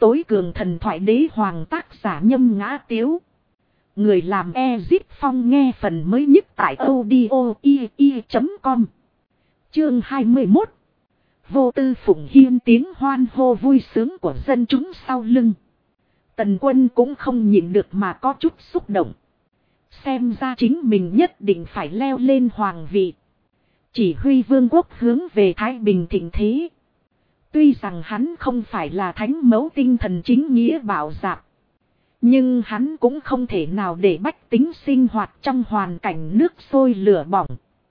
tối cường thần thoại đế hoàng tác giả Nhâm Ngã Tiếu. Người làm Ezip Phong nghe phần mới nhất tại audio.com. Chương 21. Vô tư phụng hiên tiếng hoan hô vui sướng của dân chúng sau lưng. Tần Quân cũng không nhịn được mà có chút xúc động. Xem ra chính mình nhất định phải leo lên hoàng vị. Chỉ huy vương quốc hướng về Thái Bình thịnh thế. Tuy rằng hắn không phải là thánh mẫu tinh thần chính nghĩa bảo dạp. Nhưng hắn cũng không thể nào để bách tính sinh hoạt trong hoàn cảnh nước sôi lửa bỏng.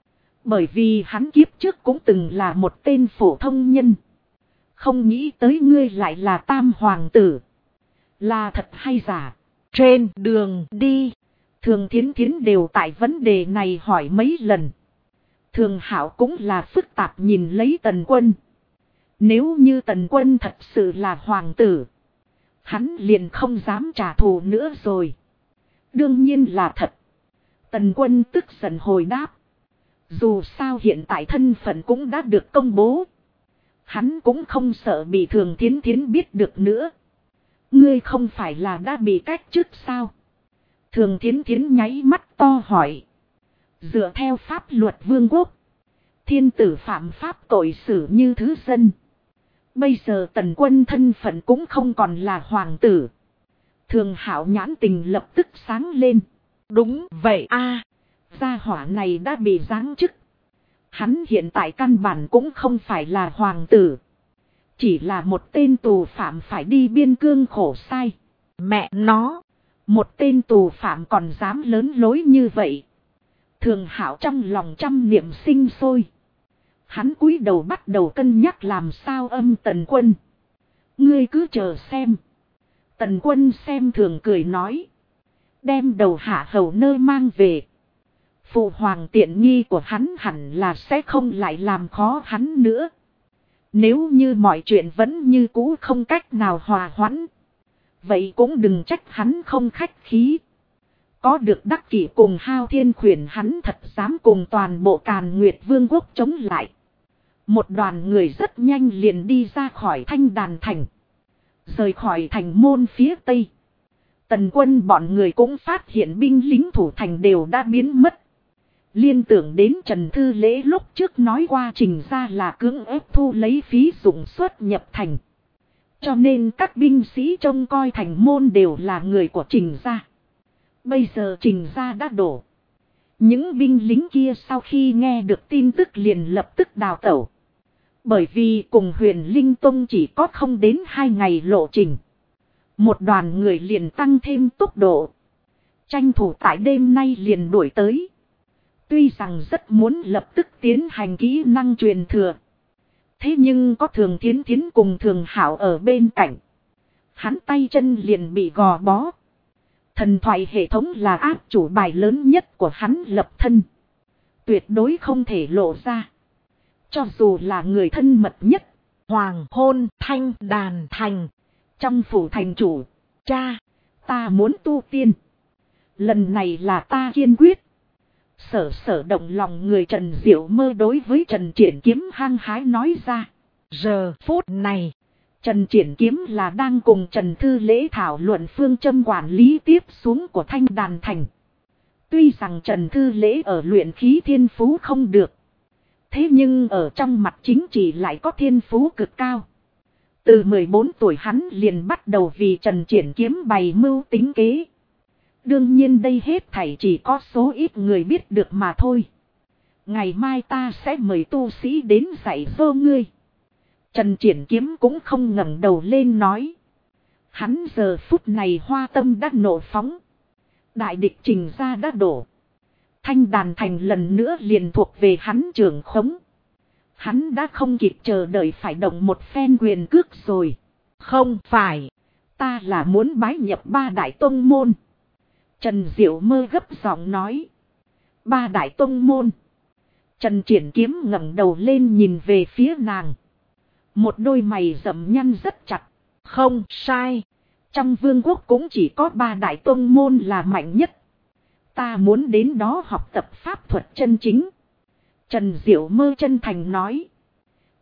Bởi vì hắn kiếp trước cũng từng là một tên phổ thông nhân. Không nghĩ tới ngươi lại là tam hoàng tử. Là thật hay giả? Trên đường đi, Thường Thiến Thiến đều tại vấn đề này hỏi mấy lần. Thường Hạo cũng là phức tạp nhìn lấy Tần Quân. Nếu như Tần Quân thật sự là hoàng tử, hắn liền không dám trả thù nữa rồi. Đương nhiên là thật. Tần Quân tức giận hồi đáp. Dù sao hiện tại thân phận cũng đã được công bố. Hắn cũng không sợ bị Thường Thiến Thiến biết được nữa. Ngươi không phải là đã bị cách chức sao? Thường Thiến Thiến nháy mắt to hỏi. Dựa theo pháp luật vương quốc, thiên tử phạm pháp tội xử như thứ dân. Bây giờ Tần Quân thân phận cũng không còn là hoàng tử. Thường Hạo nhãn tình lập tức sáng lên. Đúng vậy a, gia hỏa này đã bị giáng chức. Hắn hiện tại căn bản cũng không phải là hoàng tử. Chỉ là một tên tù phạm phải đi biên cương khổ sai. Mẹ nó, một tên tù phạm còn dám lớn lối như vậy. Thường Hạo trong lòng trăm niệm sinh sôi. Hắn cúi đầu bắt đầu cân nhắc làm sao âm Tần Quân. Ngươi cứ chờ xem. Tần Quân xem thường cười nói. Đem đầu hạ hầu nơi mang về. Phụ hoàng tiện nghi của hắn hẳn là sẽ không lại làm khó hắn nữa. Nếu như mọi chuyện vẫn như cũ không cách nào hòa hoãn, vậy cũng đừng trách hắn không khách khí. Có được Đắc Kỷ cùng Hao Thiên khuyển hắn thật dám cùng toàn bộ Càn Nguyệt Vương quốc chống lại. Một đoàn người rất nhanh liền đi ra khỏi Thanh Đàn Thành. Rời khỏi thành môn phía tây. Tần Quân bọn người cũng phát hiện binh lính thủ thành đều đã biến mất. Liên tưởng đến Trần Thư Lễ lúc trước nói qua Trình ra là cưỡng ép thu lấy phí dụng xuất nhập thành. Cho nên các binh sĩ trông coi thành môn đều là người của Trình gia. Bây giờ Trình gia đã đổ. Những binh lính kia sau khi nghe được tin tức liền lập tức đào tẩu. Bởi vì cùng Huyền Linh Tông chỉ có không đến 2 ngày lộ trình. Một đoàn người liền tăng thêm tốc độ. Tranh thủ tại đêm nay liền đuổi tới. Tuy rằng rất muốn lập tức tiến hành kỹ năng truyền thừa. Thế nhưng có Thường Thiến Thiến cùng Thường Hạo ở bên cạnh. Hắn tay chân liền bị gò bó. Thần thoại hệ thống là áp chủ bài lớn nhất của hắn lập thân. Tuyệt đối không thể lộ ra. Cho dù là người thân mật nhất. Hoàng hôn Thanh Đàn Thành. Trong phủ thành chủ. Cha, ta muốn tu tiên. Lần này là ta kiên quyết. Sở động lòng người Trần Diệu Mơ đối với Trần Triển Kiếm hăng hái nói ra. Giờ phút này, Trần Triển Kiếm là đang cùng Trần Thư Lễ thảo luận phương châm quản lý tiếp xuống của Thanh Đàn Thành. Tuy rằng Trần Thư Lễ ở luyện khí thiên phú không được. Thế nhưng ở trong mặt chính trị lại có thiên phú cực cao. Từ 14 tuổi hắn liền bắt đầu vì Trần Triển Kiếm bày mưu tính kế. Đương nhiên đây hết thảy chỉ có số ít người biết được mà thôi. Ngày mai ta sẽ mời tu sĩ đến dạy dỗ ngươi. Trần Triển Kiếm cũng không ngẩng đầu lên nói. Hắn giờ phút này hoa tâm đã nổ phóng. Đại địch Trình gia đã đổ. Thanh Đàn Thành lần nữa liền thuộc về hắn trưởng khống. Hắn đã không kịp chờ đợi phải động một phen quyền cước rồi. Không phải. Ta là muốn bái nhập 3 đại tông môn. Trần Diệu Mơ gấp giọng nói. 3 đại tông môn. Trần Triển Kiếm ngẩng đầu lên nhìn về phía nàng. Một đôi mày rậm nhăn rất chặt. Không sai. Trong vương quốc cũng chỉ có 3 đại tông môn là mạnh nhất. Ta muốn đến đó học tập pháp thuật chân chính. Trần Diệu Mơ chân thành nói.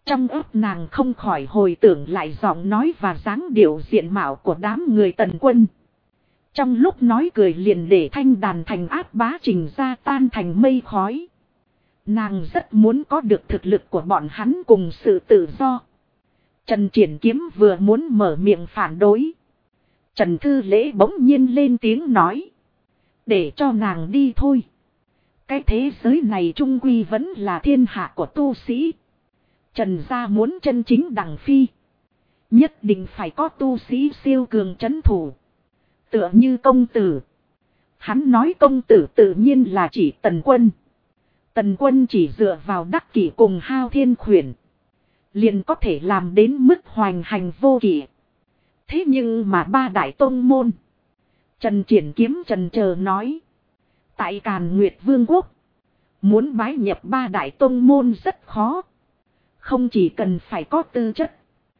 Trong óc nàng không khỏi hồi tưởng lại giọng nói và dáng điệu diện mạo của đám người Tần Quân. Trong lúc nói cười liền để thanh đàn thành áp bá Trình ra tan thành mây khói. Nàng rất muốn có được thực lực của bọn hắn cùng sự tự do. Trần Triển Kiếm vừa muốn mở miệng phản đối. Trần Thư Lễ bỗng nhiên lên tiếng nói. Để cho nàng đi thôi. Cái thế giới này trung quy vẫn là thiên hạ của tu sĩ. Trần gia muốn chân chính đẳng phi. Nhất định phải có tu sĩ siêu cường trấn thủ. Tựa như công tử. Hắn nói công tử tự nhiên là chỉ Tần Quân. Tần Quân chỉ dựa vào đắc kỷ cùng Hao Thiên Khuyển. Liền có thể làm đến mức hoành hành vô kỷ. Thế nhưng mà ba đại tông môn. Trần Triển Kiếm trần chờ nói. Tại Càn Nguyệt Vương quốc. Muốn bái nhập ba đại tông môn rất khó. Không chỉ cần phải có tư chất.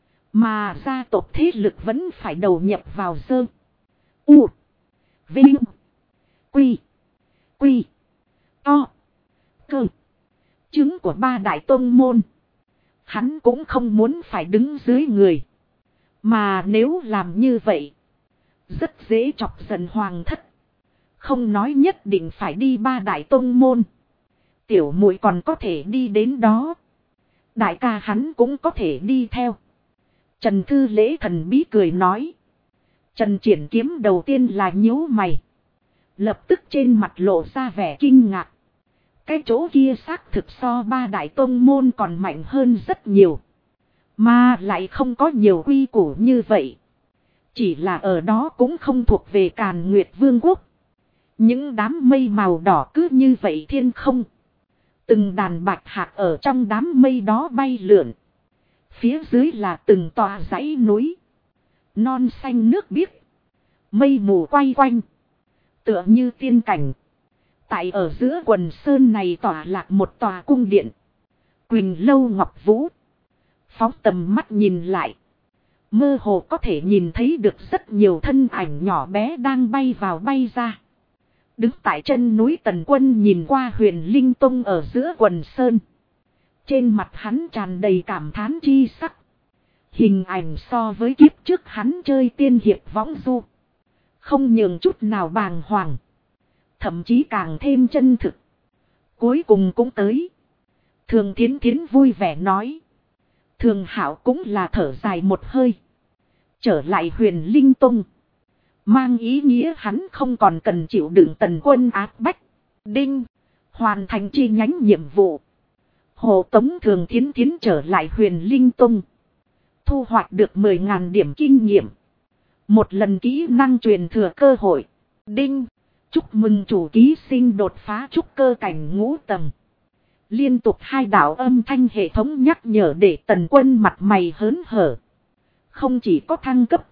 Mà gia tộc thế lực vẫn phải đầu nhập vào sơ. U. Vinh. Quy. Quy. To. Cơ. Chứng của ba đại tông môn. Hắn cũng không muốn phải đứng dưới người. Mà nếu làm như vậy. Rất dễ chọc giận hoàng thất. Không nói nhất định phải đi ba đại tông môn. Tiểu muội còn có thể đi đến đó. Đại ca hắn cũng có thể đi theo. Trần Thư Lễ thần bí cười nói. Trần Triển Kiếm đầu tiên là nhíu mày. Lập tức trên mặt lộ ra vẻ kinh ngạc. Cái chỗ kia xác thực so ba đại tông môn còn mạnh hơn rất nhiều. Mà lại không có nhiều quy củ như vậy. Chỉ là ở đó cũng không thuộc về Càn Nguyệt Vương quốc. Những đám mây màu đỏ cứ như vậy thiên không. Từng đàn bạch hạc ở trong đám mây đó bay lượn. Phía dưới là từng tòa dãy núi. Non xanh nước biếc. Mây mù quay quanh. Tựa như tiên cảnh. Tại ở giữa quần sơn này tỏa lạc một tòa cung điện. Quỳnh lâu ngọc vũ. Phóng tầm mắt nhìn lại. Mơ hồ có thể nhìn thấy được rất nhiều thân ảnh nhỏ bé đang bay vào bay ra. Đứng tại chân núi Tần Quân nhìn qua Huyền Linh Tông ở giữa quần sơn. Trên mặt hắn tràn đầy cảm thán chi sắc. Hình ảnh so với kiếp trước hắn chơi tiên hiệp võng du. Không nhường chút nào bàng hoàng. Thậm chí càng thêm chân thực. Cuối cùng cũng tới. Thường Thiến Thiến vui vẻ nói. Thường Hạo cũng là thở dài một hơi. Trở lại Huyền Linh Tông. Mang ý nghĩa hắn không còn cần chịu đựng Tần Quân áp bách. Đinh. Hoàn thành chi nhánh nhiệm vụ. Hộ tống Thường Thiến Thiến trở lại Huyền Linh Tông. Thu hoạch được 10.000 điểm kinh nghiệm. Một lần kỹ năng truyền thừa cơ hội. Đinh. Chúc mừng chủ ký sinh đột phá trúc cơ cảnh ngũ tầng. Liên tục 2 đạo âm thanh hệ thống nhắc nhở để Tần Quân mặt mày hớn hở. Không chỉ có thăng cấp.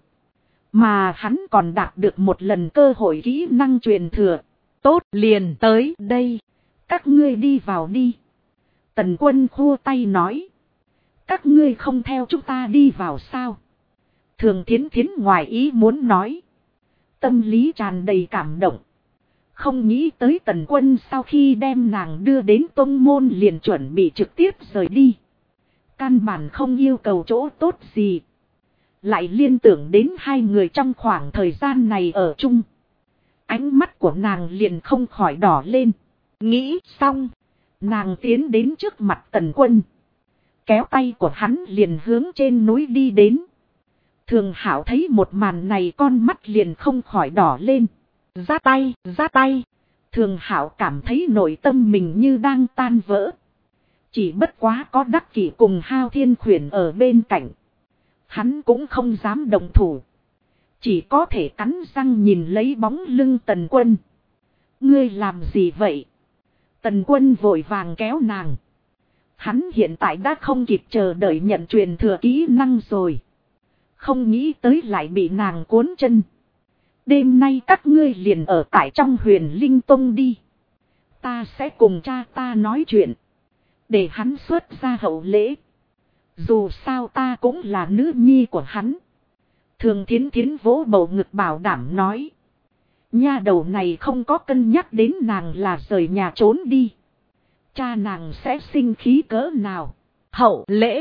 Mà hắn còn đạt được một lần cơ hội kỹ năng truyền thừa. Tốt liền tới đây. Các ngươi đi vào đi. Tần Quân khua tay nói. Các ngươi không theo chúng ta đi vào sao? Thường Thiến Thiến ngoài ý muốn nói. Tâm lý tràn đầy cảm động. Không nghĩ tới Tần Quân sau khi đem nàng đưa đến tông môn liền chuẩn bị trực tiếp rời đi. Căn bản không yêu cầu chỗ tốt gì. Lại liên tưởng đến hai người trong khoảng thời gian này ở chung. Ánh mắt của nàng liền không khỏi đỏ lên. Nghĩ xong. Nàng tiến đến trước mặt Tần Quân. Kéo tay của hắn liền hướng trên núi đi đến. Thường Hạo thấy một màn này con mắt liền không khỏi đỏ lên. Ra tay, ra tay. Thường Hạo cảm thấy nội tâm mình như đang tan vỡ. Chỉ bất quá có đắc kỷ cùng Hao Thiên Khuyển ở bên cạnh. Hắn cũng không dám động thủ. Chỉ có thể cắn răng nhìn lấy bóng lưng Tần Quân. Ngươi làm gì vậy? Tần Quân vội vàng kéo nàng. Hắn hiện tại đã không kịp chờ đợi nhận truyền thừa kỹ năng rồi. Không nghĩ tới lại bị nàng cuốn chân. Đêm nay các ngươi liền ở tại trong Huyền Linh Tông đi. Ta sẽ cùng cha ta nói chuyện. Để hắn xuất ra hậu lễ. Dù sao ta cũng là nữ nhi của hắn. Thường Thiến Thiến vỗ bầu ngực bảo đảm nói. Nha đầu này không có cân nhắc đến nàng là rời nhà trốn đi. Cha nàng sẽ sinh khí cỡ nào. Hậu lễ.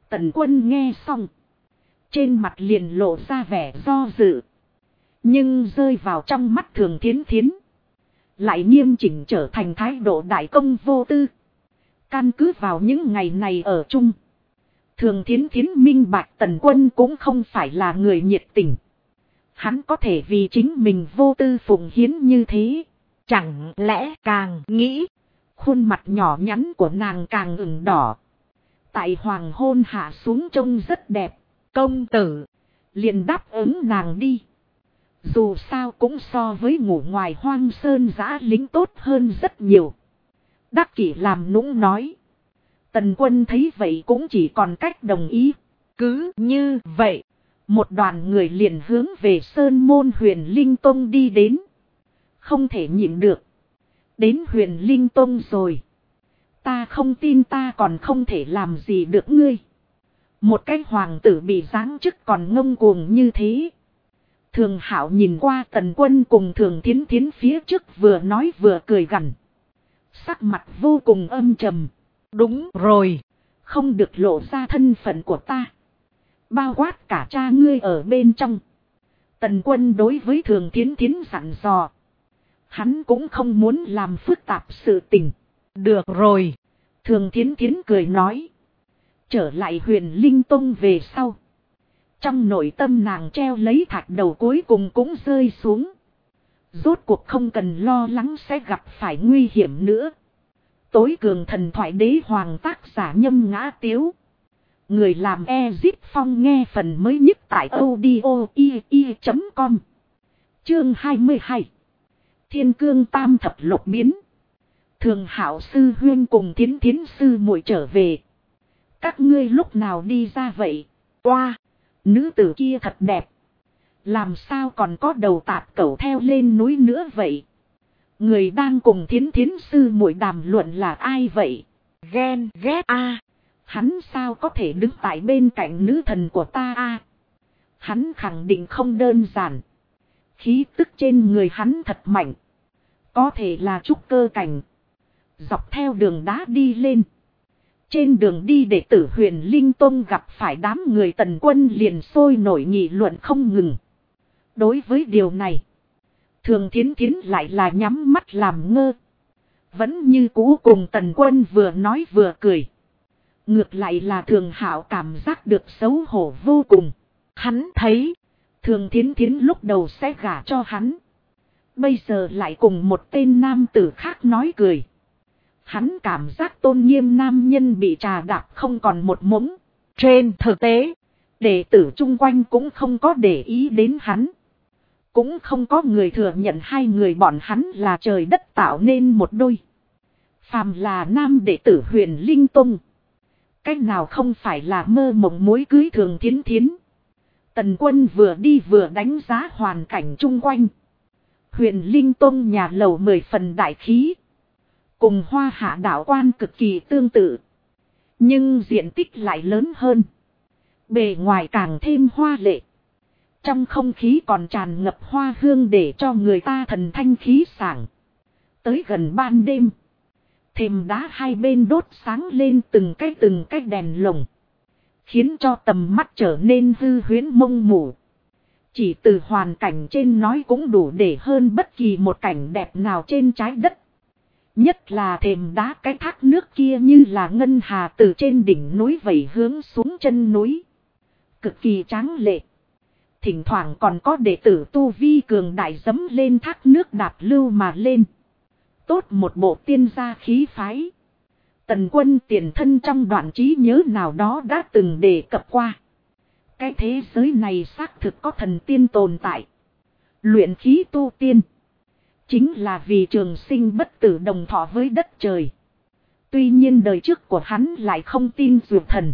Tần Quân nghe xong. Trên mặt liền lộ ra vẻ do dự. Nhưng rơi vào trong mắt Thường Thiến Thiến. Lại nghiêm chỉnh trở thành thái độ đại công vô tư. Căn cứ vào những ngày này ở chung. Thường Thiến Thiến minh bạch Tần Quân cũng không phải là người nhiệt tình. Hắn có thể vì chính mình vô tư phụng hiến như thế. Chẳng lẽ càng nghĩ. Khuôn mặt nhỏ nhắn của nàng càng ửng đỏ. Tại hoàng hôn hạ xuống trông rất đẹp. Công tử. Liền đáp ứng nàng đi. Dù sao cũng so với ngủ ngoài hoang sơn dã lính tốt hơn rất nhiều. Đắc Kỷ làm nũng nói. Tần Quân thấy vậy cũng chỉ còn cách đồng ý. Cứ như vậy. Một đoàn người liền hướng về Sơn Môn Huyền Linh Tông đi đến. Không thể nhịn được. Đến Huyền Linh Tông rồi. Ta không tin ta còn không thể làm gì được ngươi. Một cái hoàng tử bị giáng chức còn ngông cuồng như thế. Thường Hạo nhìn qua Tần Quân cùng Thường Thiến Thiến phía trước vừa nói vừa cười gằn. Sắc mặt vô cùng âm trầm. Đúng rồi. Không được lộ ra thân phận của ta. Bao quát cả cha ngươi ở bên trong. Tần Quân đối với Thường Thiến Thiến dặn dò. Hắn cũng không muốn làm phức tạp sự tình. Được rồi. Thường Thiến Thiến cười nói. Trở lại Huyền Linh Tông về sau. Trong nội tâm nàng treo lấy thạch đầu cuối cùng cũng rơi xuống. Rốt cuộc không cần lo lắng sẽ gặp phải nguy hiểm nữa. Tối cường thần thoại đế hoàng tác giả Nhâm Ngã Tiếu. Người làm Ezip Phong nghe phần mới nhất tại audio.com. Chương 22. Thiên Cương Tam Thập Lục Biến. Thường Hạo sư huyên cùng Thiến Thiến sư muội trở về. Các ngươi lúc nào đi ra vậy? Oa, nữ tử kia thật đẹp. Làm sao còn có đầu tạp cẩu theo lên núi nữa vậy? Người đang cùng Thiến Thiến sư muội đàm luận là ai vậy? Ghen ghét a. Hắn sao có thể đứng tại bên cạnh nữ thần của ta a? Hắn khẳng định không đơn giản. Khí tức trên người hắn thật mạnh. Có thể là trúc cơ cảnh. Dọc theo đường đá đi lên. Trên đường đi đệ tử Huyền Linh Tông gặp phải đám người Tần Quân liền sôi nổi nghị luận không ngừng. Đối với điều này. Thường Thiến Thiến lại là nhắm mắt làm ngơ. Vẫn như cũ cùng Tần Quân vừa nói vừa cười. Ngược lại là Thường Hạo cảm giác được xấu hổ vô cùng. Hắn thấy. Thường Thiến Thiến lúc đầu sẽ gả cho hắn. Bây giờ lại cùng một tên nam tử khác nói cười. Hắn cảm giác tôn nghiêm nam nhân bị trà đạp không còn một mống. Trên thực tế, đệ tử chung quanh cũng không có để ý đến hắn. Cũng không có người thừa nhận hai người bọn hắn là trời đất tạo nên một đôi. Phàm là nam đệ tử Huyền Linh Tông. Cách nào không phải là mơ mộng mối cưới Thường Thiến Thiến. Tần Quân vừa đi vừa đánh giá hoàn cảnh chung quanh. Huyền Linh Tông nhà lầu 10 phần đại khí. Cùng Hoa Hạ đạo quan cực kỳ tương tự. Nhưng diện tích lại lớn hơn. Bề ngoài càng thêm hoa lệ. Trong không khí còn tràn ngập hoa hương để cho người ta thần thanh khí sảng. Tới gần ban đêm. Thềm đá hai bên đốt sáng lên từng cái đèn lồng. Khiến cho tầm mắt trở nên hư huyễn mông mù. Chỉ từ hoàn cảnh trên nói cũng đủ để hơn bất kỳ một cảnh đẹp nào trên trái đất. Nhất là thềm đá cái thác nước kia như là ngân hà từ trên đỉnh núi vẩy hướng xuống chân núi. Cực kỳ tráng lệ. Thỉnh thoảng còn có đệ tử tu vi cường đại dấm lên thác nước đạp lưu mà lên. Tốt một bộ tiên gia khí phái. Tần Quân tiền thân trong đoạn trí nhớ nào đó đã từng đề cập qua. Cái thế giới này xác thực có thần tiên tồn tại. Luyện khí tu tiên. Chính là vì trường sinh bất tử đồng thọ với đất trời. Tuy nhiên đời trước của hắn lại không tin dược thần.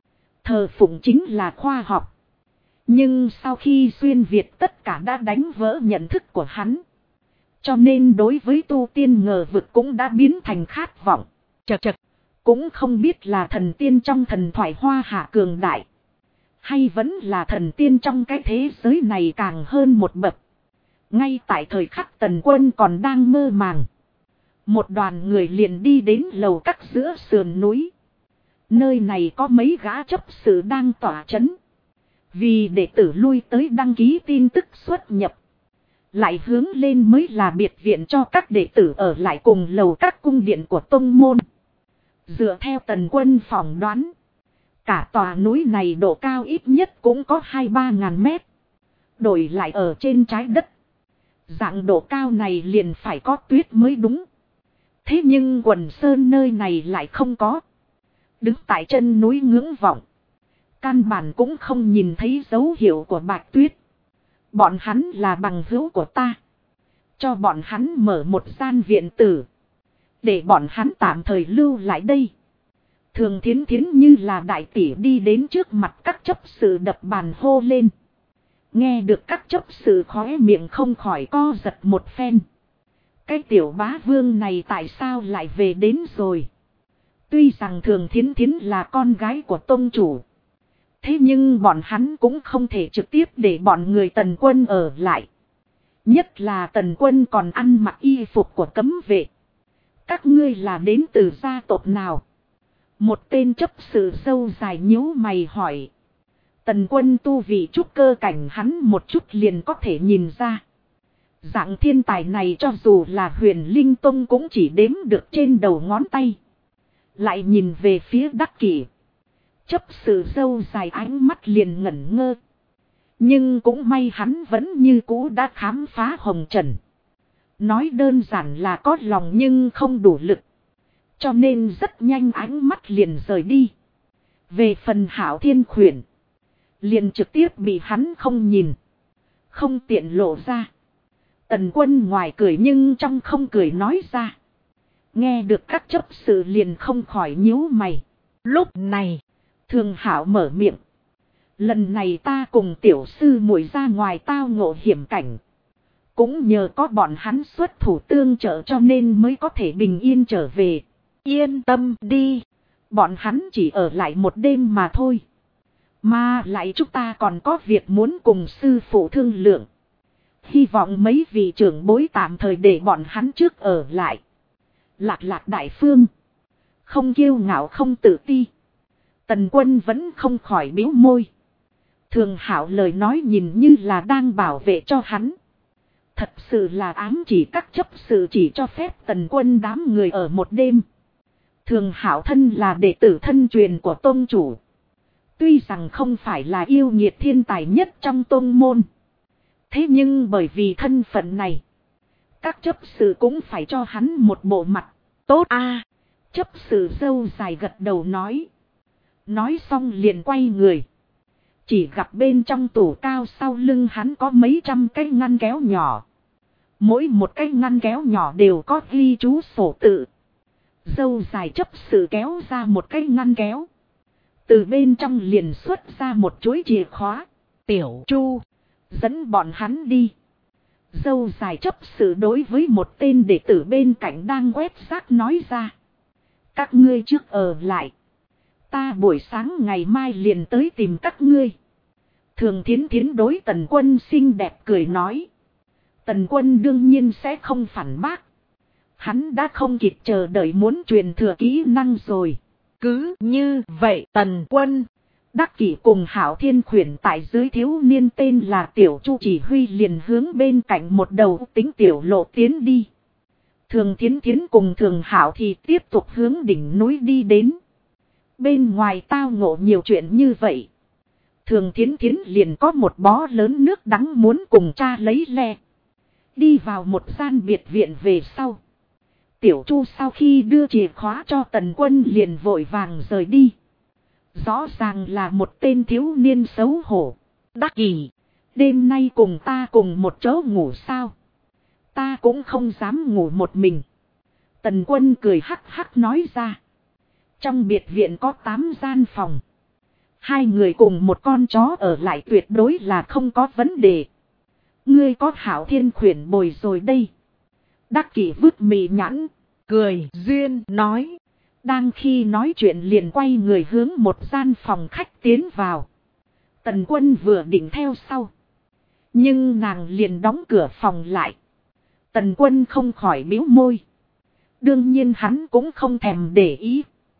Thờ phụng chính là khoa học. Nhưng sau khi xuyên Việt tất cả đã đánh vỡ nhận thức của hắn. Cho nên đối với tu tiên ngờ vực cũng đã biến thành khát vọng. Chật chật. Cũng không biết là thần tiên trong thần thoại Hoa Hạ cường đại. Hay vẫn là thần tiên trong cái thế giới này càng hơn một bậc. Ngay tại thời khắc Tần Quân còn đang mơ màng. Một đoàn người liền đi đến lầu các giữa sườn núi. Nơi này có mấy gã chấp sự đang tỏa chấn. Vì đệ tử lui tới đăng ký tin tức xuất nhập. Lại hướng lên mới là biệt viện cho các đệ tử ở lại cùng lầu các cung điện của tông môn. Dựa theo Tần Quân phỏng đoán. Cả tòa núi này độ cao ít nhất cũng có 2-3 ngàn mét. Đổi lại ở trên trái đất. Dạng độ cao này liền phải có tuyết mới đúng. Thế nhưng quần sơn nơi này lại không có. Đứng tại chân núi ngưỡng vọng. Căn bản cũng không nhìn thấy dấu hiệu của bạch tuyết. Bọn hắn là bằng hữu của ta. Cho bọn hắn mở một gian viện tử. Để bọn hắn tạm thời lưu lại đây. Thường Thiến Thiến như là đại tỷ đi đến trước mặt các chấp sự đập bàn hô lên. Nghe được các chấp sự khóe miệng không khỏi co giật một phen. Cái tiểu bá vương này tại sao lại về đến rồi? Tuy rằng Thường Thiến Thiến là con gái của tông chủ. Thế nhưng bọn hắn cũng không thể trực tiếp để bọn người Tần Quân ở lại. Nhất là Tần Quân còn ăn mặc y phục của cấm vệ. Các ngươi là đến từ gia tộc nào? Một tên chấp sự râu dài nhíu mày hỏi. Tần Quân tu vị trúc cơ cảnh hắn một chút liền có thể nhìn ra. Dạng thiên tài này cho dù là Huyền Linh Tông cũng chỉ đếm được trên đầu ngón tay. Lại nhìn về phía Đắc Kỷ. Chấp sự râu dài ánh mắt liền ngẩn ngơ. Nhưng cũng may hắn vẫn như cũ đã khám phá hồng trần. Nói đơn giản là có lòng nhưng không đủ lực. Cho nên rất nhanh ánh mắt liền rời đi. Về phần Hạo Thiên Khuyển. Liền trực tiếp bị hắn không nhìn. Không tiện lộ ra. Tần Quân ngoài cười nhưng trong không cười nói ra. Nghe được các chấp sự liền không khỏi nhíu mày. Lúc này. Thường Hạo mở miệng. Lần này ta cùng tiểu sư muội ra ngoài tao ngộ hiểm cảnh. Cũng nhờ có bọn hắn xuất thủ tương trợ cho nên mới có thể bình yên trở về. Yên tâm đi. Bọn hắn chỉ ở lại một đêm mà thôi. Mà lại chúng ta còn có việc muốn cùng sư phụ thương lượng. Hy vọng mấy vị trưởng bối tạm thời để bọn hắn trước ở lại. Lạc Lạc đại phương. Không kiêu ngạo không tự ti. Tần Quân vẫn không khỏi bĩu môi. Thường Hạo lời nói nhìn như là đang bảo vệ cho hắn. Thật sự là ám chỉ các chấp sự chỉ cho phép Tần Quân đám người ở một đêm. Thường Hạo thân là đệ tử thân truyền của tông chủ. Tuy rằng không phải là yêu nghiệt thiên tài nhất trong tông môn. Thế nhưng bởi vì thân phận này. Các chấp sự cũng phải cho hắn một bộ mặt. Tốt a. Chấp sự râu dài gật đầu nói. Nói xong liền quay người. Chỉ gặp bên trong tủ cao sau lưng hắn có mấy trăm cái ngăn kéo nhỏ. Mỗi một cái ngăn kéo nhỏ đều có ghi chú sổ tự. Dâu dài chấp sự kéo ra một cái ngăn kéo. Từ bên trong liền xuất ra một chuỗi chìa khóa. Tiểu Chu. Dẫn bọn hắn đi. Dâu dài chấp sự đối với một tên đệ tử bên cạnh đang quét rác nói ra. Các ngươi trước ở lại. Ta buổi sáng ngày mai liền tới tìm các ngươi. Thường Thiến Thiến đối Tần Quân xinh đẹp cười nói. Tần Quân đương nhiên sẽ không phản bác. Hắn đã không kịp chờ đợi muốn truyền thừa kỹ năng rồi. Cứ như vậy Tần Quân. Đắc Kỷ cùng Hạo Thiên Khuyển tại dưới thiếu niên tên là Tiểu Chu chỉ huy liền hướng bên cạnh một đầu tính tiểu lộ tiến đi. Thường Thiến Thiến cùng Thường Hạo thì tiếp tục hướng đỉnh núi đi đến. Bên ngoài tao ngộ nhiều chuyện như vậy. Thường Thiến Thiến liền có một bó lớn nước đắng muốn cùng cha lấy le. Đi vào một gian biệt viện về sau. Tiểu Chu sau khi đưa chìa khóa cho Tần Quân liền vội vàng rời đi. Rõ ràng là một tên thiếu niên xấu hổ. Đắc Kỷ, đêm nay cùng ta cùng một chỗ ngủ sao? Ta cũng không dám ngủ một mình. Tần Quân cười hắc hắc nói ra. Trong biệt viện có 8 gian phòng. 2 người cùng một con chó ở lại tuyệt đối là không có vấn đề. Ngươi có Hạo Thiên Khuyển bồi rồi đây. Đắc Kỷ vứt mì nhãn, cười duyên nói. Đang khi nói chuyện liền quay người hướng một gian phòng khách tiến vào. Tần Quân vừa định theo sau. Nhưng nàng liền đóng cửa phòng lại. Tần Quân không khỏi bĩu môi. Đương nhiên hắn cũng không thèm để ý.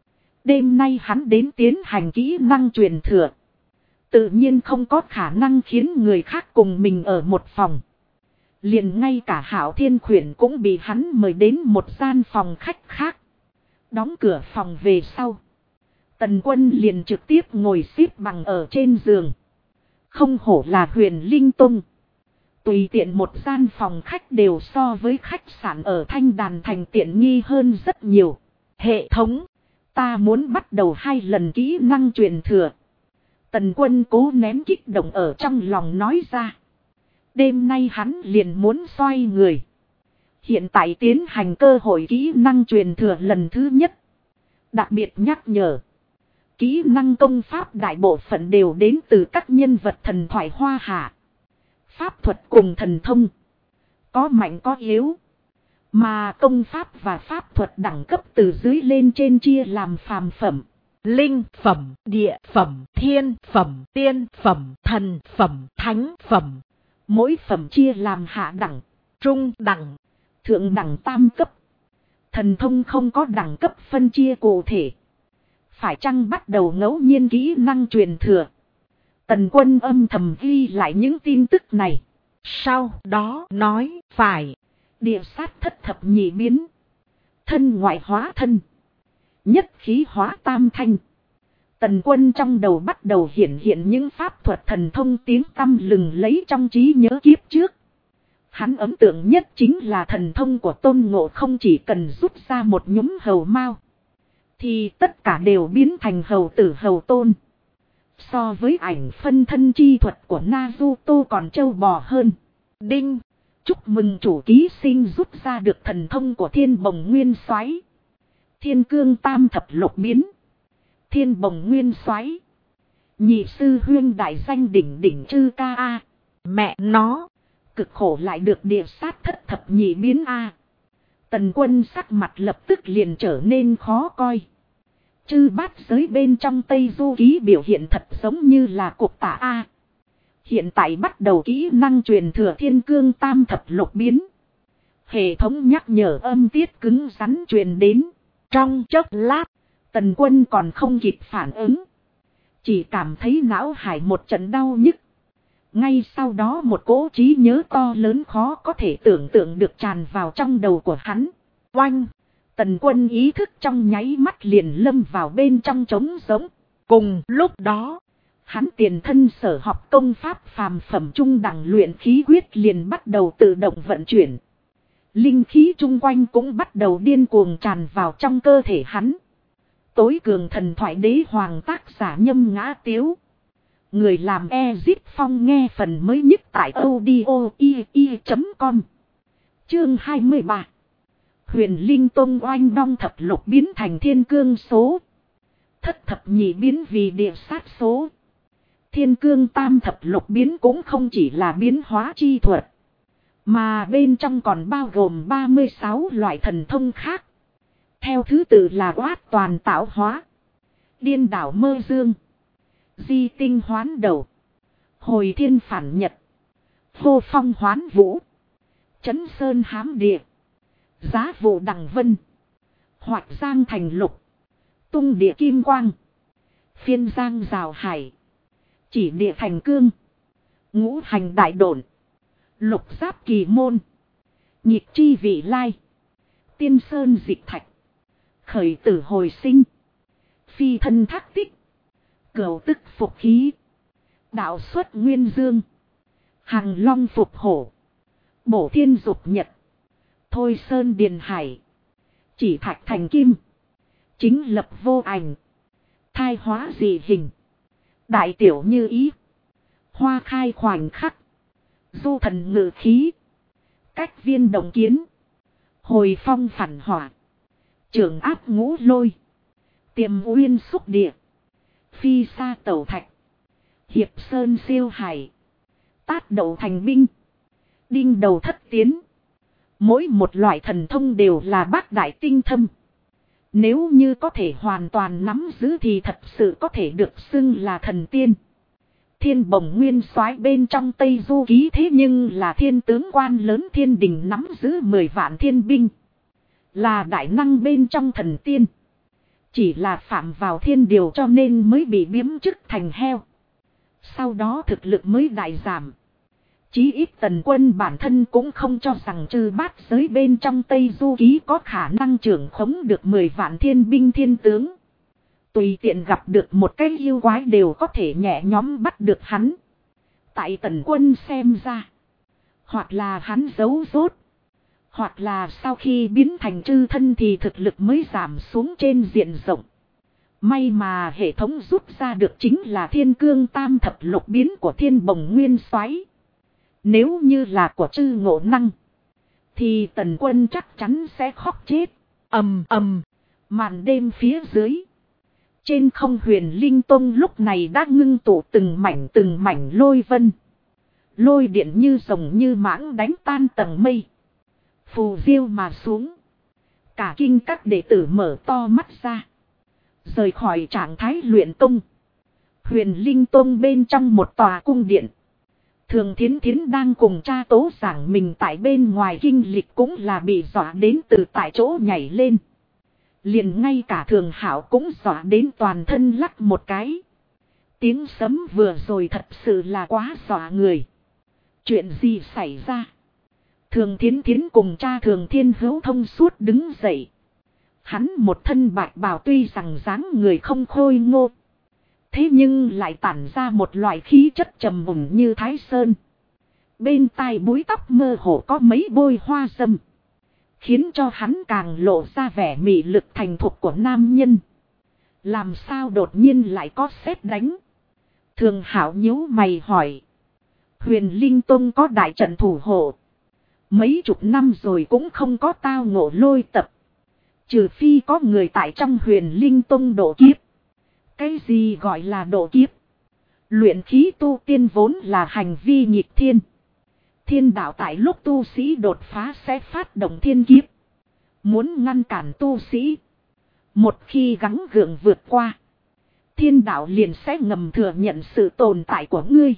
Đêm nay hắn đến tiến hành kỹ năng truyền thừa. Tự nhiên không có khả năng khiến người khác cùng mình ở một phòng. Liền ngay cả Hạo Thiên Khuyển cũng bị hắn mời đến một gian phòng khách khác. Đóng cửa phòng về sau. Tần Quân liền trực tiếp ngồi xếp bằng ở trên giường. Không hổ là Huyền Linh Tông. Tùy tiện một gian phòng khách đều so với khách sạn ở Thanh Đàn Thành tiện nghi hơn rất nhiều. Hệ thống, ta muốn bắt đầu 2 lần kỹ năng truyền thừa. Tần Quân cố nén kích động ở trong lòng nói ra. Đêm nay hắn liền muốn xoay người. Hiện tại tiến hành cơ hội kỹ năng truyền thừa lần thứ nhất. Đặc biệt nhắc nhở. Kỹ năng công pháp đại bộ phận đều đến từ các nhân vật thần thoại hoa hạ. Pháp thuật cùng thần thông. Có mạnh có yếu. Mà công pháp và pháp thuật đẳng cấp từ dưới lên trên chia làm phàm phẩm, linh phẩm, địa phẩm, thiên phẩm, tiên phẩm, thần phẩm, thánh phẩm. Mỗi phẩm chia làm hạ đẳng, trung đẳng, thượng đẳng tam cấp. Thần thông không có đẳng cấp phân chia cụ thể. Phải chăng bắt đầu ngẫu nhiên kỹ năng truyền thừa? Tần Quân âm thầm ghi lại những tin tức này. Sau đó nói phải. Địa sát thất thập nhị biến. Thân ngoại hóa thân. Nhất khí hóa tam thanh. Tần Quân trong đầu bắt đầu hiện những pháp thuật thần thông tiếng tăm lừng lấy trong trí nhớ kiếp trước. Hắn ấn tượng nhất chính là thần thông của Tôn Ngộ Không, chỉ cần rút ra một nhúm hầu mao thì tất cả đều biến thành hầu tử hầu tôn. So với ảnh phân thân chi thuật của Naruto còn trâu bò hơn. Đinh! Chúc mừng chủ ký sinh rút ra được thần thông của Thiên Bồng Nguyên Soái. Thiên Cương Tam Thập Lục Biến. Thiên Bồng Nguyên Soái. Nhị sư huyên đại danh đỉnh đỉnh chư ca a. Mẹ nó! Cực khổ lại được địa sát thất thập nhị biến a. Tần Quân sắc mặt lập tức liền trở nên khó coi. Chư bát giới bên trong Tây Du Ký biểu hiện thật giống như là cục tạ a. Hiện tại bắt đầu kỹ năng truyền thừa Thiên Cương Tam Thập Lục Biến. Hệ thống nhắc nhở âm tiết cứng rắn truyền đến. Trong chốc lát, Tần Quân còn không kịp phản ứng. Chỉ cảm thấy não hải một trận đau nhức. Ngay sau đó một cỗ trí nhớ to lớn khó có thể tưởng tượng được tràn vào trong đầu của hắn. Oanh! Tần Quân ý thức trong nháy mắt liền lâm vào bên trong trống rỗng. Cùng lúc đó, hắn tiền thân sở học công pháp phàm phẩm trung đẳng luyện khí huyết liền bắt đầu tự động vận chuyển. Linh khí chung quanh cũng bắt đầu điên cuồng tràn vào trong cơ thể hắn. Tối cường thần thoại đế hoàng tác giả Nhâm Ngã Tiếu. Người làm Ezip Phong nghe phần mới nhất tại audio.com. Chương 23. Huyền Linh Tông oanh đong thập lục biến thành thiên cương số. Thất thập nhị biến vì địa sát số. Thiên cương tam thập lục biến cũng không chỉ là biến hóa chi thuật. Mà bên trong còn bao gồm 36 loại thần thông khác. Theo thứ tự là oát toàn tạo hóa. Điên đảo mơ dương. Di tinh hoán đầu. Hồi thiên phản nhật. Vô phong hoán vũ. Chấn sơn hám địa. Giá vụ đằng vân. Hoạt giang thành lục. Tung địa kim quang. Phiên giang rào hải. Chỉ địa thành cương. Ngũ hành đại độn. Lục giáp kỳ môn. Nhịp chi vị lai. Tiên sơn dịch thạch. Khởi tử hồi sinh. Phi thân thác tích. Cửu tức phục khí. Đạo xuất nguyên dương. Hằng long phục hổ. Bổ thiên dục nhật. Thôi sơn điền hải. Chỉ thạch thành kim. Chính lập vô ảnh. Thai hóa dị hình. Đại tiểu như ý. Hoa khai khoảnh khắc. Du thần ngự khí. Cách viên đồng kiến. Hồi phong phản hỏa. Trường áp ngũ lôi. Tiềm uyên xúc địa. Phi sa tẩu thạch. Hiệp sơn siêu hải. Tát đậu thành binh. Đinh đầu thất tiến. Mỗi một loại thần thông đều là bát đại tinh thâm. Nếu như có thể hoàn toàn nắm giữ thì thật sự có thể được xưng là thần tiên. Thiên Bồng Nguyên Soái bên trong Tây Du Ký thế nhưng là thiên tướng quan lớn thiên đình nắm giữ 10 vạn thiên binh. Là đại năng bên trong thần tiên. Chỉ là phạm vào thiên điều cho nên mới bị biếm chức thành heo. Sau đó thực lực mới đại giảm. Chí ít Tần Quân bản thân cũng không cho rằng chư bát giới bên trong Tây Du Ký có khả năng trưởng khống được 10 vạn thiên binh thiên tướng. Tùy tiện gặp được một cái yêu quái đều có thể nhẹ nhõm bắt được hắn. Tại Tần Quân xem ra, hoặc là hắn giấu rốt, hoặc là sau khi biến thành chư thân thì thực lực mới giảm xuống trên diện rộng. May mà hệ thống rút ra được chính là Thiên Cương Tam Thập Lục biến của Thiên Bồng Nguyên Soái. Nếu như là của chư Ngộ Năng, thì Tần Quân chắc chắn sẽ khóc chết. Ầm ầm, màn đêm phía dưới. Trên không Huyền Linh Tông lúc này đã ngưng tụ từng mảnh lôi vân. Lôi điện như rồng như mãng đánh tan tầng mây. Phù diêu mà xuống. Cả kinh các đệ tử mở to mắt ra. Rời khỏi trạng thái luyện tông. Huyền Linh Tông bên trong một tòa cung điện. Thường Thiến Thiến đang cùng cha tố giảng mình tại bên ngoài kinh lịch cũng là bị dọa đến từ tại chỗ nhảy lên. Liền ngay cả Thường Hảo cũng dọa đến toàn thân lắc một cái. Tiếng sấm vừa rồi thật sự là quá dọa người. Chuyện gì xảy ra? Thường Thiến Thiến cùng cha Thường Thiên Hữu thông suốt đứng dậy. Hắn một thân bạch bào tuy rằng dáng người không khôi ngô. Thế nhưng lại tản ra một loại khí chất trầm mùng như Thái Sơn. Bên tai búi tóc mơ hồ có mấy bôi hoa dâm. Khiến cho hắn càng lộ ra vẻ mị lực thành thục của nam nhân. Làm sao đột nhiên lại có sét đánh? Thường Hảo nhíu mày hỏi. Huyền Linh Tông có đại trận thủ hộ. Mấy chục năm rồi cũng không có tao ngộ lôi tập. Trừ phi có người tại trong Huyền Linh Tông độ kiếp. Cái gì gọi là độ kiếp? Luyện khí tu tiên vốn là hành vi nghịch thiên. Thiên đạo tại lúc tu sĩ đột phá sẽ phát động thiên kiếp. Muốn ngăn cản tu sĩ. Một khi gắng gượng vượt qua. Thiên đạo liền sẽ ngầm thừa nhận sự tồn tại của ngươi.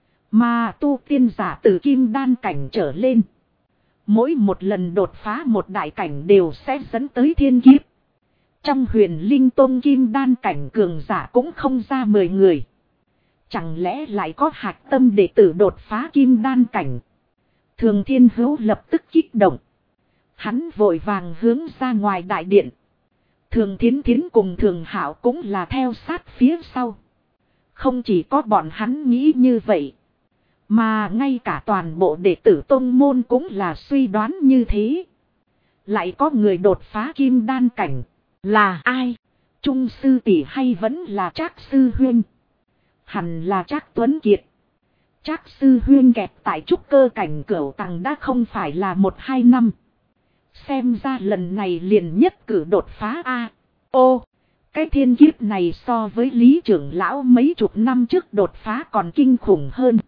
Mà tu tiên giả từ kim đan cảnh trở lên. Mỗi một lần đột phá một đại cảnh đều sẽ dẫn tới thiên kiếp. Trong Huyền Linh Tông kim đan cảnh cường giả cũng không ra 10 người. Chẳng lẽ lại có hạch tâm đệ tử đột phá kim đan cảnh? Thường Thiên Hữu lập tức kích động. Hắn vội vàng hướng ra ngoài đại điện. Thường Thiến Thiến cùng Thường Hảo cũng là theo sát phía sau. Không chỉ có bọn hắn nghĩ như vậy. Mà ngay cả toàn bộ đệ tử tông môn cũng là suy đoán như thế. Lại có người đột phá kim đan cảnh. Là ai? Trung sư tỷ hay vẫn là Trác sư huynh? Hẳn là Trác Tuấn Kiệt. Trác sư huynh kẹt tại trúc cơ cảnh cửu tầng đã không phải là 1-2 năm. Xem ra lần này liền nhất cử đột phá a. Ô, cái thiên kiếp này so với Lý trưởng lão mấy chục năm trước đột phá còn kinh khủng hơn.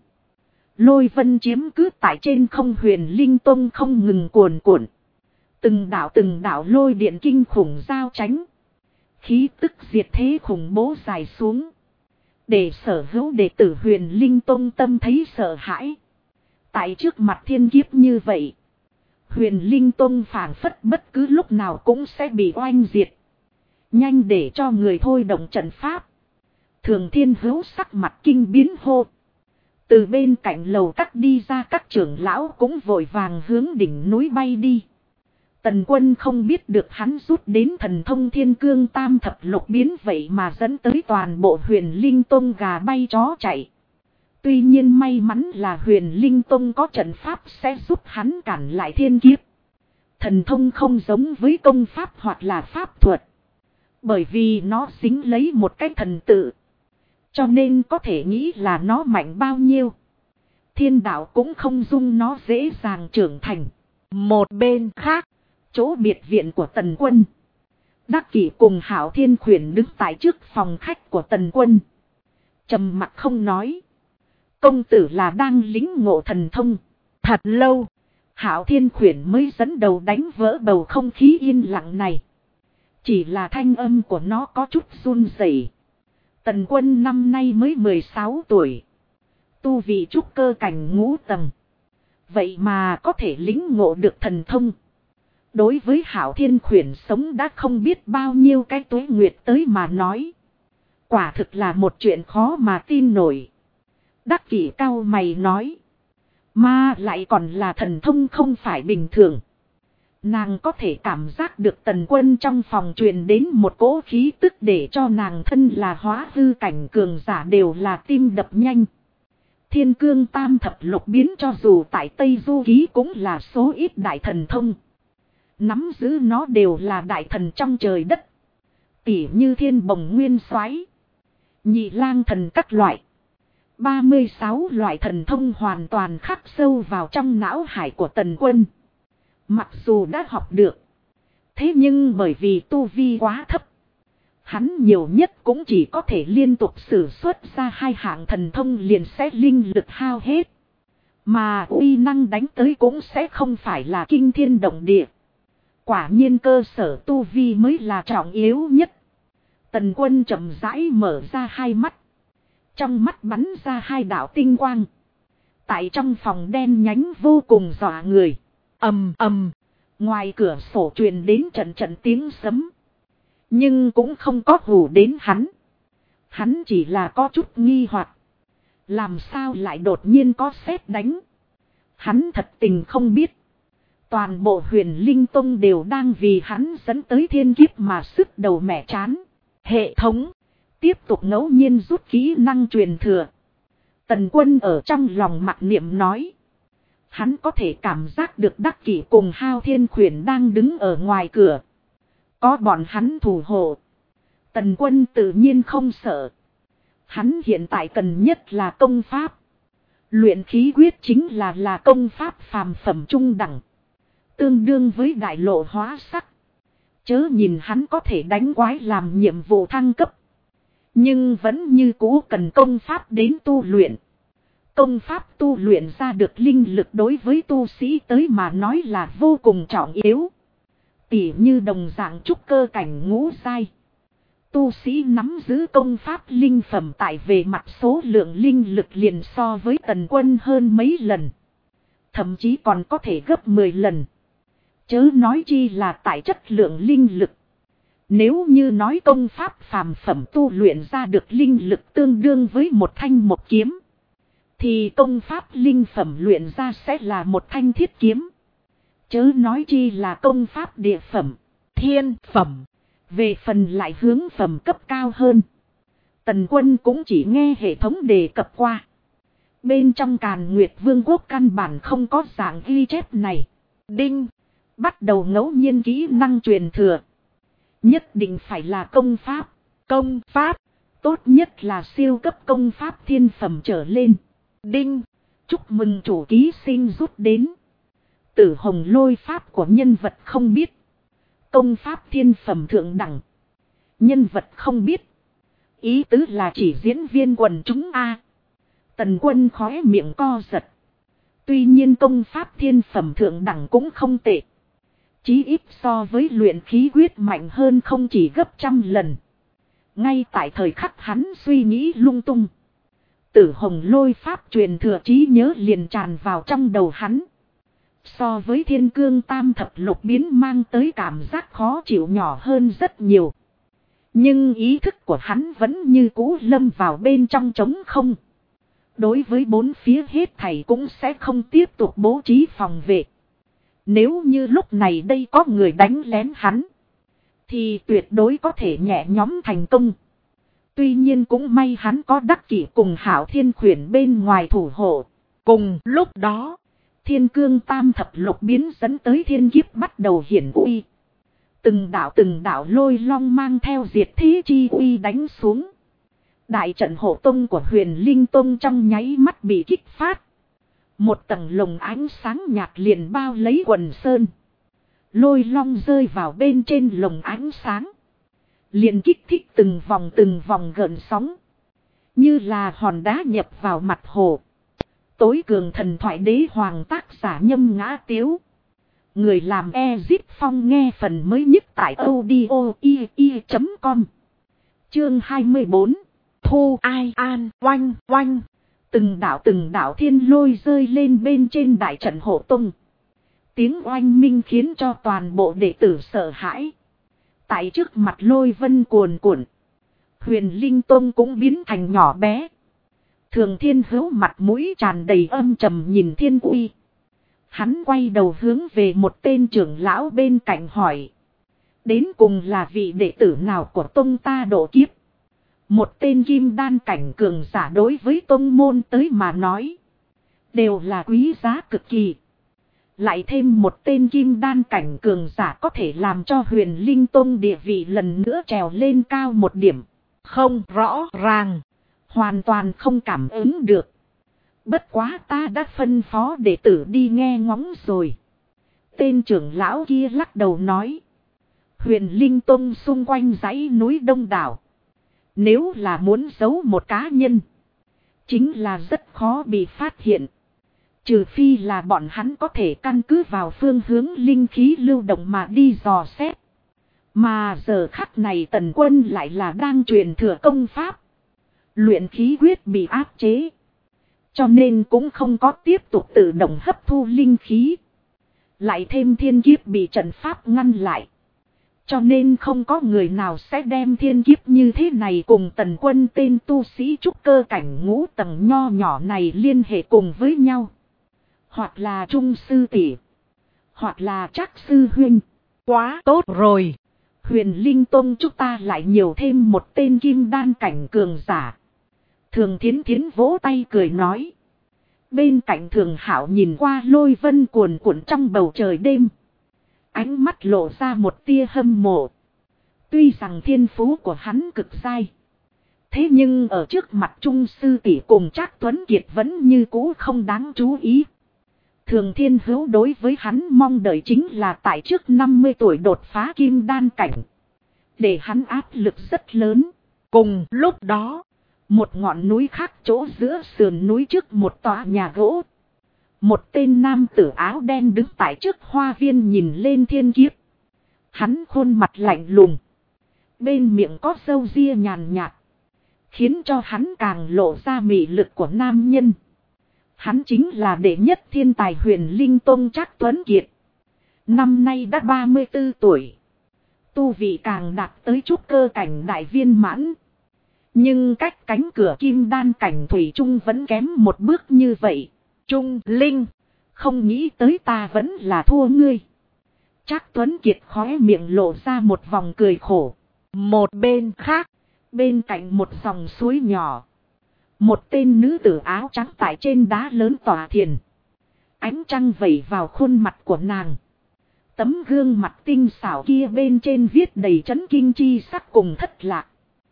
Lôi vân chiếm cứ tại trên không Huyền Linh Tông không ngừng cuồn cuộn. Từng đạo lôi điện kinh khủng giao tránh. Khí tức diệt thế khủng bố dài xuống. Để sở hữu đệ tử Huyền Linh Tông tâm thấy sợ hãi. Tại trước mặt thiên kiếp như vậy. Huyền Linh Tông phảng phất bất cứ lúc nào cũng sẽ bị oanh diệt. Nhanh để cho người thôi động trận pháp. Thường Thiên Hữu sắc mặt kinh biến hô. Từ bên cạnh lầu cắt đi ra các trưởng lão cũng vội vàng hướng đỉnh núi bay đi. Tần Quân không biết được hắn rút đến thần thông Thiên Cương Tam Thập Lục biến vậy mà dẫn tới toàn bộ Huyền Linh Tông gà bay chó chạy. Tuy nhiên may mắn là Huyền Linh Tông có trận pháp sẽ giúp hắn cản lại thiên kiếp. Thần thông không giống với công pháp hoặc là pháp thuật. Bởi vì nó dính lấy một cái thần tự. Cho nên có thể nghĩ là nó mạnh bao nhiêu. Thiên đạo cũng không dung nó dễ dàng trưởng thành. Một bên khác, chỗ biệt viện của Tần Quân. Đắc Kỷ cùng Hảo Thiên Khuyển đứng tại trước phòng khách của Tần Quân. Trầm mặc không nói. Công tử là đang lính ngộ thần thông. Thật lâu, Hảo Thiên Khuyển mới dẫn đầu đánh vỡ bầu không khí yên lặng này. Chỉ là thanh âm của nó có chút run rẩy. Tần Quân năm nay mới 16 tuổi. Tu vị trúc cơ cảnh ngũ tầng. Vậy mà có thể lính ngộ được thần thông. Đối với Hạo Thiên Khuyển sống đã không biết bao nhiêu cái tuế nguyệt tới mà nói. Quả thực là một chuyện khó mà tin nổi. Đắc Kỷ cau mày nói. Mà lại còn là thần thông không phải bình thường. Nàng có thể cảm giác được Tần Quân trong phòng truyền đến một cỗ khí tức để cho nàng thân là hóa hư cảnh cường giả đều là tim đập nhanh. Thiên cương tam thập lục biến cho dù tại Tây Du Ký cũng là số ít đại thần thông. Nắm giữ nó đều là đại thần trong trời đất. Tỉ như thiên bồng nguyên soái, nhị lang thần các loại. 36 loại thần thông hoàn toàn khắc sâu vào trong não hải của Tần Quân. Mặc dù đã học được. Thế nhưng bởi vì tu vi quá thấp. Hắn nhiều nhất cũng chỉ có thể liên tục sử xuất ra 2 hạng thần thông liền sẽ linh lực hao hết. Mà uy năng đánh tới cũng sẽ không phải là kinh thiên động địa. Quả nhiên cơ sở tu vi mới là trọng yếu nhất. Tần Quân chậm rãi mở ra 2 mắt. Trong mắt bắn ra 2 đạo tinh quang. Tại trong phòng đen nhánh vô cùng dọa người. Ầm ầm. Ngoài cửa sổ truyền đến trận trận tiếng sấm. Nhưng cũng không có hù đến hắn. Hắn chỉ là có chút nghi hoặc. Làm sao lại đột nhiên có sét đánh. Hắn thật tình không biết. Toàn bộ Huyền Linh Tông đều đang vì hắn dẫn tới thiên kiếp mà sức đầu mẻ chán. Hệ thống. Tiếp tục ngẫu nhiên rút kỹ năng truyền thừa. Tần Quân ở trong lòng mặc niệm nói. Hắn có thể cảm giác được Đắc Kỷ cùng Hạo Thiên Khuyển đang đứng ở ngoài cửa. Có bọn hắn thủ hộ. Tần Quân tự nhiên không sợ. Hắn hiện tại cần nhất là công pháp. Luyện khí quyết chính là công pháp phàm phẩm trung đẳng. Tương đương với đại lộ hóa sắc. Chớ nhìn hắn có thể đánh quái làm nhiệm vụ thăng cấp. Nhưng vẫn như cũ cần công pháp đến tu luyện. Công pháp tu luyện ra được linh lực đối với tu sĩ tới mà nói là vô cùng trọng yếu. Tỉ như đồng dạng trúc cơ cảnh ngũ giai. Tu sĩ nắm giữ công pháp linh phẩm tại về mặt số lượng linh lực liền so với Tần Quân hơn mấy lần. Thậm chí còn có thể gấp 10 lần. Chớ nói chi là tại chất lượng linh lực. Nếu như nói công pháp phàm phẩm tu luyện ra được linh lực tương đương với một thanh một kiếm. Thì công pháp linh phẩm luyện ra sẽ là một thanh thiết kiếm. Chớ nói chi là công pháp địa phẩm, thiên phẩm. Về phần lại hướng phẩm cấp cao hơn. Tần Quân cũng chỉ nghe hệ thống đề cập qua. Bên trong Càn Nguyệt Vương quốc căn bản không có dạng ghi chép này. Đinh. Bắt đầu ngẫu nhiên kỹ năng truyền thừa. Nhất định phải là công pháp. Công pháp. Tốt nhất là siêu cấp công pháp thiên phẩm trở lên. Đinh. Chúc mừng chủ ký sinh rút đến. Tử hồng lôi pháp của nhân vật không biết. Công pháp thiên phẩm thượng đẳng. Nhân vật không biết. Ý tứ là chỉ diễn viên quần chúng A. Tần Quân khóe miệng co giật. Tuy nhiên công pháp thiên phẩm thượng đẳng cũng không tệ. Chí ít so với luyện khí quyết mạnh hơn không chỉ gấp 100 lần. Ngay tại thời khắc hắn suy nghĩ lung tung. Tử hồng lôi pháp truyền thừa trí nhớ liền tràn vào trong đầu hắn. So với thiên cương tam thập lục biến mang tới cảm giác khó chịu nhỏ hơn rất nhiều. Nhưng ý thức của hắn vẫn như cũ lâm vào bên trong trống không. Đối với bốn phía hết thảy cũng sẽ không tiếp tục bố trí phòng vệ. Nếu như lúc này đây có người đánh lén hắn. Thì tuyệt đối có thể nhẹ nhõm thành công. Tuy nhiên cũng may hắn có Đắc Kỷ cùng Hạo Thiên Khuyển bên ngoài thủ hộ. Cùng lúc đó. Thiên cương tam thập lục biến dẫn tới thiên kiếp bắt đầu hiển uy. Từng đạo lôi long mang theo diệt thế chi uy đánh xuống. Đại trận hộ tông của Huyền Linh Tông trong nháy mắt bị kích phát. Một tầng lồng ánh sáng nhạt liền bao lấy quần sơn. Lôi long rơi vào bên trên lồng ánh sáng. Liền kích thích từng vòng gợn sóng. Như là hòn đá nhập vào mặt hồ. Tối cường thần thoại đế hoàng tác giả Nhâm Ngã Tiếu. Người làm Ezip Phong nghe phần mới nhất tại audio.com. Chương 24. Thu Ai An oanh oanh. Từng đạo thiên lôi rơi lên bên trên đại trận hộ tông. tiếng oanh minh khiến cho toàn bộ đệ tử sợ hãi. Tại trước mặt lôi vân cuồn cuộn, Huyền Linh Tông cũng biến thành nhỏ bé. Thường Thiên Hữu mặt mũi tràn đầy âm trầm nhìn Thiên Uy. Hắn quay đầu hướng về một tên trưởng lão bên cạnh hỏi. Đến cùng là vị đệ tử nào của tông ta độ kiếp? Một tên kim đan cảnh cường giả đối với tông môn tới mà nói. Đều là quý giá cực kỳ. Lại thêm một tên kim đan cảnh cường giả có thể làm cho Huyền Linh Tông địa vị lần nữa trèo lên cao một điểm. Không rõ ràng. Hoàn toàn không cảm ứng được. Bất quá ta đã phân phó đệ tử đi nghe ngóng rồi. Tên trưởng lão kia lắc đầu nói. Huyền Linh Tông xung quanh dãy núi đông đảo. Nếu là muốn giấu một cá nhân, chính là rất khó bị phát hiện. Trừ phi là bọn hắn có thể căn cứ vào phương hướng linh khí lưu động mà đi dò xét. Mà giờ khắc này Tần Quân lại là đang truyền thừa công pháp. Luyện khí huyết bị áp chế. Cho nên cũng không có tiếp tục tự động hấp thu linh khí. Lại thêm thiên kiếp bị trận pháp ngăn lại. Cho nên không có người nào sẽ đem thiên kiếp như thế này cùng Tần Quân tên tu sĩ trúc cơ cảnh ngũ tầng nho nhỏ này liên hệ cùng với nhau. Hoặc là Trung sư tỷ, hoặc là Trác sư huynh. Quá tốt rồi. Huyền Linh Tông chúng ta lại nhiều thêm một tên kim đan cảnh cường giả. Thường Thiến Thiến vỗ tay cười nói. Bên cạnh Thường Hạo nhìn qua lôi vân cuồn cuộn trong bầu trời đêm. Ánh mắt lộ ra một tia hâm mộ. Tuy rằng thiên phú của hắn cực dai. Thế nhưng ở trước mặt Trung sư tỷ cùng Trác Tuấn Kiệt vẫn như cũ không đáng chú ý. Thường Thiên Hữu đối với hắn mong đợi chính là tại trước 50 tuổi đột phá kim đan cảnh. Để hắn áp lực rất lớn. Cùng lúc đó, một ngọn núi khác chỗ giữa sườn núi trước một tòa nhà gỗ. Một tên nam tử áo đen đứng tại trước hoa viên nhìn lên thiên kiếp. Hắn khuôn mặt lạnh lùng. Bên miệng có râu ria nhàn nhạt. Khiến cho hắn càng lộ ra mị lực của nam nhân. Hắn chính là đệ nhất thiên tài Huyền Linh Tông Trác Tuấn Kiệt. Năm nay đã 34 tuổi. Tu vị càng đạt tới trúc cơ cảnh đại viên mãn. Nhưng cách cánh cửa kim đan cảnh thủy chung vẫn kém một bước như vậy. Trung Linh, không nghĩ tới ta vẫn là thua ngươi. Trác Tuấn Kiệt khóe miệng lộ ra một vòng cười khổ. Một bên khác, bên cạnh một dòng suối nhỏ. Một tên nữ tử áo trắng tại trên đá lớn tỏa thiền. Ánh trăng vẩy vào khuôn mặt của nàng. Tấm gương mặt tinh xảo kia bên trên viết đầy chấn kinh chi sắc cùng thất lạc.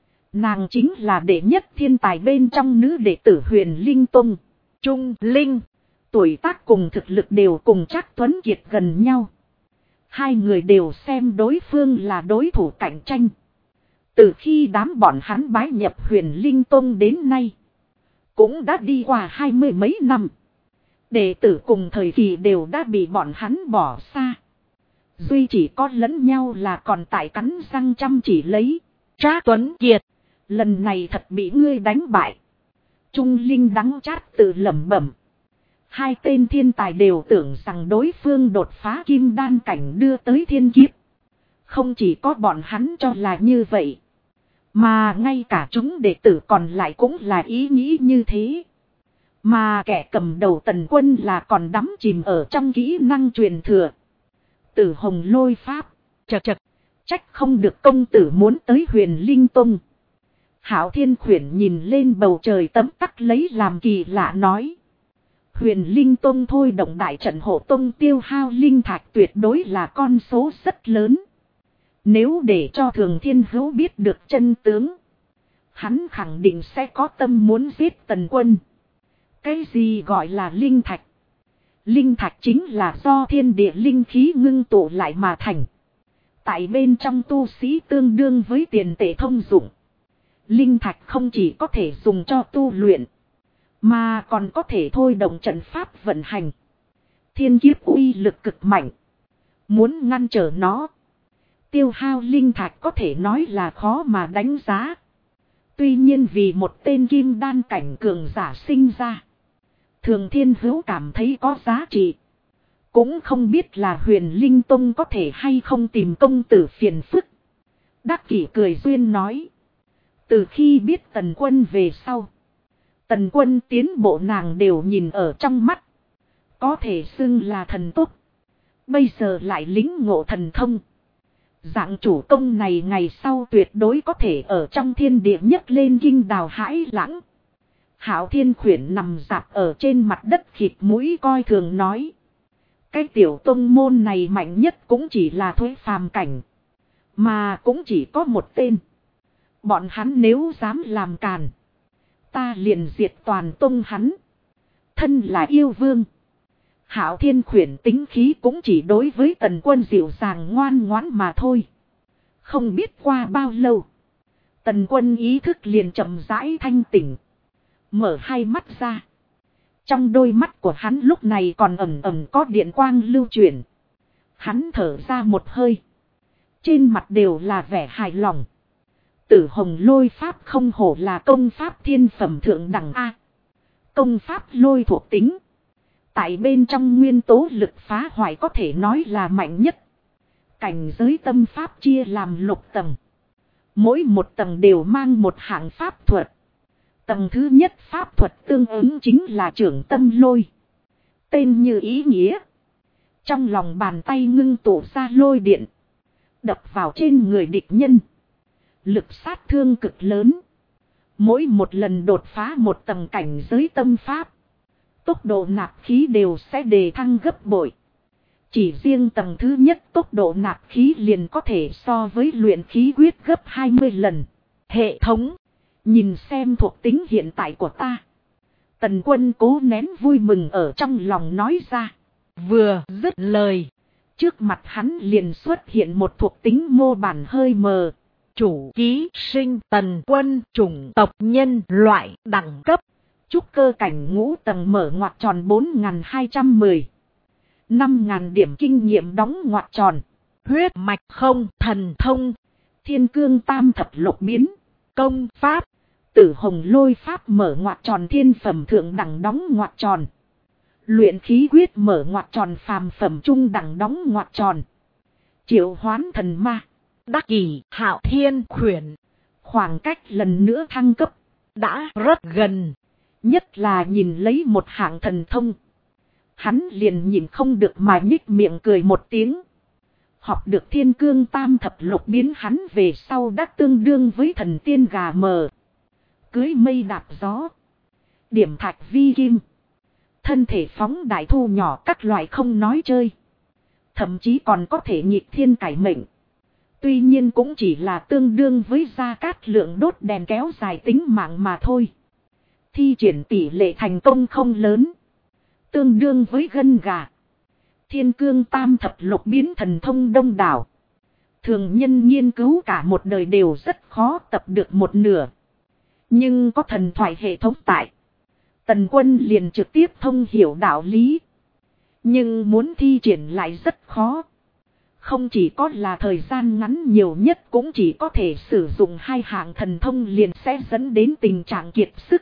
Nàng chính là đệ nhất thiên tài bên trong nữ đệ tử Huyền Linh Tông. Trung Linh, tuổi tác cùng thực lực đều cùng Trác Tuấn Kiệt gần nhau. Hai người đều xem đối phương là đối thủ cạnh tranh. Từ khi đám bọn hắn bái nhập Huyền Linh Tông đến nay, cũng đã đi qua 20 mấy năm. Đệ tử cùng thời kỳ đều đã bị bọn hắn bỏ xa. Duy chỉ có lẫn nhau là còn tại cắn răng chăm chỉ lấy. Trác Tuấn Kiệt, lần này thật bị ngươi đánh bại. Trung Linh đắng chát tự lẩm bẩm. Hai tên thiên tài đều tưởng rằng đối phương đột phá kim đan cảnh đưa tới thiên kiếp. Không chỉ có bọn hắn cho là như vậy, mà ngay cả chúng đệ tử còn lại cũng là ý nghĩ như thế. Mà kẻ cầm đầu Tần Quân là còn đắm chìm ở trong kỹ năng truyền thừa. Tử Hồng Lôi Pháp. Chật chật, trách không được công tử muốn tới Huyền Linh Tông. Hạo Thiên Khuyển nhìn lên bầu trời tấm tắc lấy làm kỳ lạ nói. Huyền Linh Tông thôi động đại trận hộ tông tiêu hao linh thạch tuyệt đối là con số rất lớn. Nếu để cho Thường Thiên Hữu biết được chân tướng, hắn khẳng định sẽ có tâm muốn giết Tần Quân. Cái gì gọi là linh thạch? Linh thạch chính là do thiên địa linh khí ngưng tụ lại mà thành. Tại bên trong tu sĩ tương đương với tiền tệ thông dụng. Linh thạch không chỉ có thể dùng cho tu luyện, mà còn có thể thôi động trận pháp vận hành. Thiên kiếp uy lực cực mạnh. Muốn ngăn trở nó, tiêu hao linh thạch có thể nói là khó mà đánh giá. Tuy nhiên vì một tên kim đan cảnh cường giả sinh ra, Thường Thiên Hữu cảm thấy có giá trị. Cũng không biết là Huyền Linh Tông có thể hay không tìm công tử phiền phức. Đắc Kỷ cười duyên nói. Từ khi biết Tần Quân về sau. Tần Quân tiến bộ nàng đều nhìn ở trong mắt. Có thể xưng là thần tốt. Bây giờ lại lĩnh ngộ thần thông. Dạng chủ công này ngày sau tuyệt đối có thể ở trong thiên địa nhấc lên kinh đào hãi lãng. Hạo Thiên Khuyển nằm dạp ở trên mặt đất khịt mũi coi thường nói. Cái tiểu tông môn này mạnh nhất cũng chỉ là Thuế phàm cảnh. Mà cũng chỉ có một tên. Bọn hắn nếu dám làm càn. Ta liền diệt toàn tông hắn. Thân là yêu vương. Hạo Thiên Khuyển tính khí cũng chỉ đối với Tần Quân dịu dàng ngoan ngoãn mà thôi. Không biết qua bao lâu. Tần Quân ý thức liền chậm rãi thanh tỉnh. Mở hai mắt ra. Trong đôi mắt của hắn lúc này còn ẩn ẩn có điện quang lưu chuyển. Hắn thở ra một hơi. Trên mặt đều là vẻ hài lòng. Tử Hồng Lôi Pháp không hổ là công pháp thiên phẩm thượng đẳng A. Công pháp lôi thuộc tính. Tại bên trong nguyên tố lực phá hoại có thể nói là mạnh nhất. Cảnh giới tâm pháp chia làm lục tầng. Mỗi một tầng đều mang một hạng pháp thuật. Tầng thứ nhất pháp thuật tương ứng chính là trưởng tâm lôi. Tên như ý nghĩa. Trong lòng bàn tay ngưng tụ ra lôi điện. Đập vào trên người địch nhân. Lực sát thương cực lớn. Mỗi một lần đột phá một tầng cảnh giới tâm pháp. Tốc độ nạp khí đều sẽ đề thăng gấp bội. Chỉ riêng tầng thứ nhất tốc độ nạp khí liền có thể so với luyện khí quyết gấp 20 lần. Hệ thống. Nhìn xem thuộc tính hiện tại của ta. Tần Quân cố nén vui mừng ở trong lòng nói ra. Vừa dứt lời. Trước mặt hắn liền xuất hiện một thuộc tính mô bản hơi mờ. Chủ ký sinh Tần Quân chủng tộc nhân loại đẳng cấp. Trúc cơ cảnh ngũ tầng mở ngoặc tròn 4210. 5.000 điểm kinh nghiệm đóng ngoặc tròn. Huyết mạch không thần thông. Thiên cương tam thập lục biến. Công pháp. Tử Hồng Lôi Pháp mở ngoặc tròn thiên phẩm thượng đẳng đóng ngoặc tròn. Luyện khí quyết mở ngoặc tròn phàm phẩm trung đẳng đóng ngoặc tròn. Triệu hoán thần ma. Đắc Kỷ Hạo Thiên Khuyển. Khoảng cách lần nữa thăng cấp. Đã rất gần. Nhất là nhìn lấy một hạng thần thông. Hắn liền nhìn không được mà nhích miệng cười một tiếng. Học được thiên cương tam thập lục biến hắn về sau đã tương đương với thần tiên gà mờ. Cưới mây đạp gió. Điểm thạch vi kim. Thân thể phóng đại thu nhỏ các loại không nói chơi. Thậm chí còn có thể nhịp thiên cải mệnh. Tuy nhiên cũng chỉ là tương đương với Gia Cát Lượng đốt đèn kéo dài tính mạng mà thôi. Thi triển tỷ lệ thành công không lớn. Tương đương với gân gà. Thiên cương tam thập lục biến thần thông đông đảo. Thường nhân nghiên cứu cả một đời đều rất khó tập được một nửa. Nhưng có thần thoại hệ thống tại. Tần Quân liền trực tiếp thông hiểu đạo lý. Nhưng muốn thi triển lại rất khó. Không chỉ có là thời gian ngắn nhiều nhất cũng chỉ có thể sử dụng hai hạng thần thông liền sẽ dẫn đến tình trạng kiệt sức.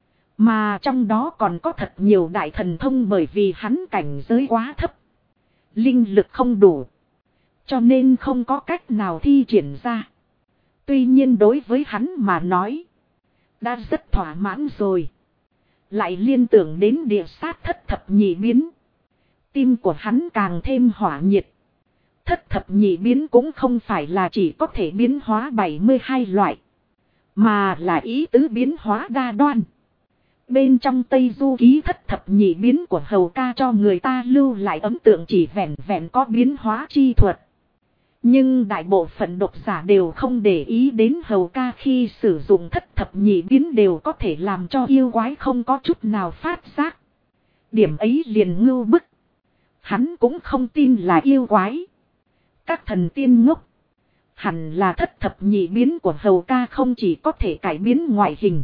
Mà trong đó còn có thật nhiều đại thần thông bởi vì hắn cảnh giới quá thấp. Linh lực không đủ. Cho nên không có cách nào thi triển ra. Tuy nhiên đối với hắn mà nói. Đã rất thỏa mãn rồi. Lại liên tưởng đến địa sát thất thập nhị biến. Tim của hắn càng thêm hỏa nhiệt. Thất thập nhị biến cũng không phải là chỉ có thể biến hóa 72 loại. Mà là ý tứ biến hóa đa đoan. Bên trong Tây Du ký thất thập nhị biến của Hầu Ca cho người ta lưu lại ấn tượng chỉ vẹn vẹn có biến hóa chi thuật. Nhưng đại bộ phận độc giả đều không để ý đến Hầu Ca khi sử dụng thất thập nhị biến đều có thể làm cho yêu quái không có chút nào phát giác. Điểm ấy liền ngưu bức. Hắn cũng không tin là yêu quái. Các thần tiên ngốc. Hẳn là thất thập nhị biến của Hầu Ca không chỉ có thể cải biến ngoại hình.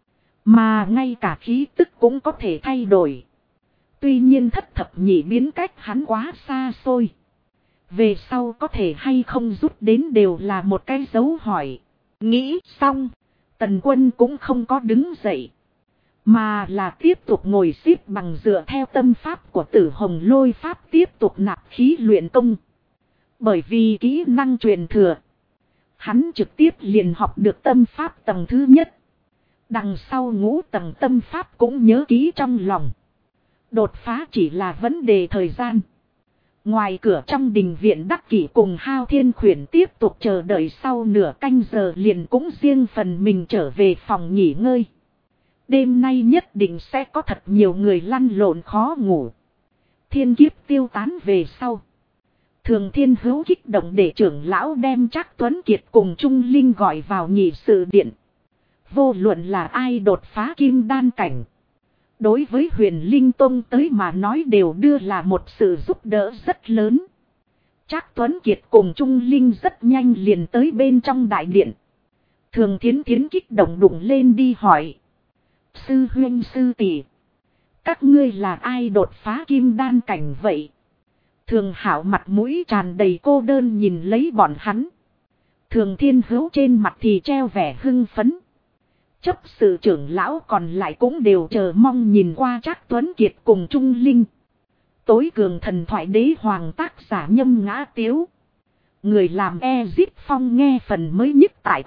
Mà ngay cả khí tức cũng có thể thay đổi. Tuy nhiên thất thập nhị biến cách hắn quá xa xôi. Về sau có thể hay không rút đến đều là một cái dấu hỏi. Nghĩ xong. Tần Quân cũng không có đứng dậy. Mà là tiếp tục ngồi xếp bằng dựa theo tâm pháp của Tử Hồng Lôi Pháp tiếp tục nạp khí luyện công. Bởi vì kỹ năng truyền thừa, hắn trực tiếp liền học được tâm pháp tầng thứ nhất. Đằng sau ngũ tầng tâm pháp cũng nhớ kỹ trong lòng. Đột phá chỉ là vấn đề thời gian. Ngoài cửa trong đình viện Đắc Kỷ cùng Hao Thiên Khuyển tiếp tục chờ đợi, sau nửa canh giờ liền cũng riêng phần mình trở về phòng nghỉ ngơi. Đêm nay nhất định sẽ có thật nhiều người lăn lộn khó ngủ. Thiên kiếp tiêu tán về sau, Thường Thiên Hữu kích động để trưởng lão đem Trác Tuấn Kiệt cùng Trung Linh gọi vào nghị sự điện. Vô luận là ai đột phá kim đan cảnh, đối với Huyền Linh Tông tới mà nói đều đưa là một sự giúp đỡ rất lớn. Trác Tuấn Kiệt cùng Trung Linh rất nhanh liền tới bên trong đại điện. Thường Thiến Thiến kích động đụng lên đi hỏi: sư huynh sư tỷ, các ngươi là ai đột phá kim đan cảnh vậy? Thường Hảo mặt mũi tràn đầy cô đơn nhìn lấy bọn hắn. Thường Thiên Hữu trên mặt thì treo vẻ hưng phấn. Chấp sự trưởng lão còn lại cũng đều chờ mong nhìn qua Trác Tuấn Kiệt cùng Trung Linh. Tối cường thần thoại đế hoàng tác giả Nhâm Ngã Tiếu. Người làm Ezip Phong nghe phần mới nhất tại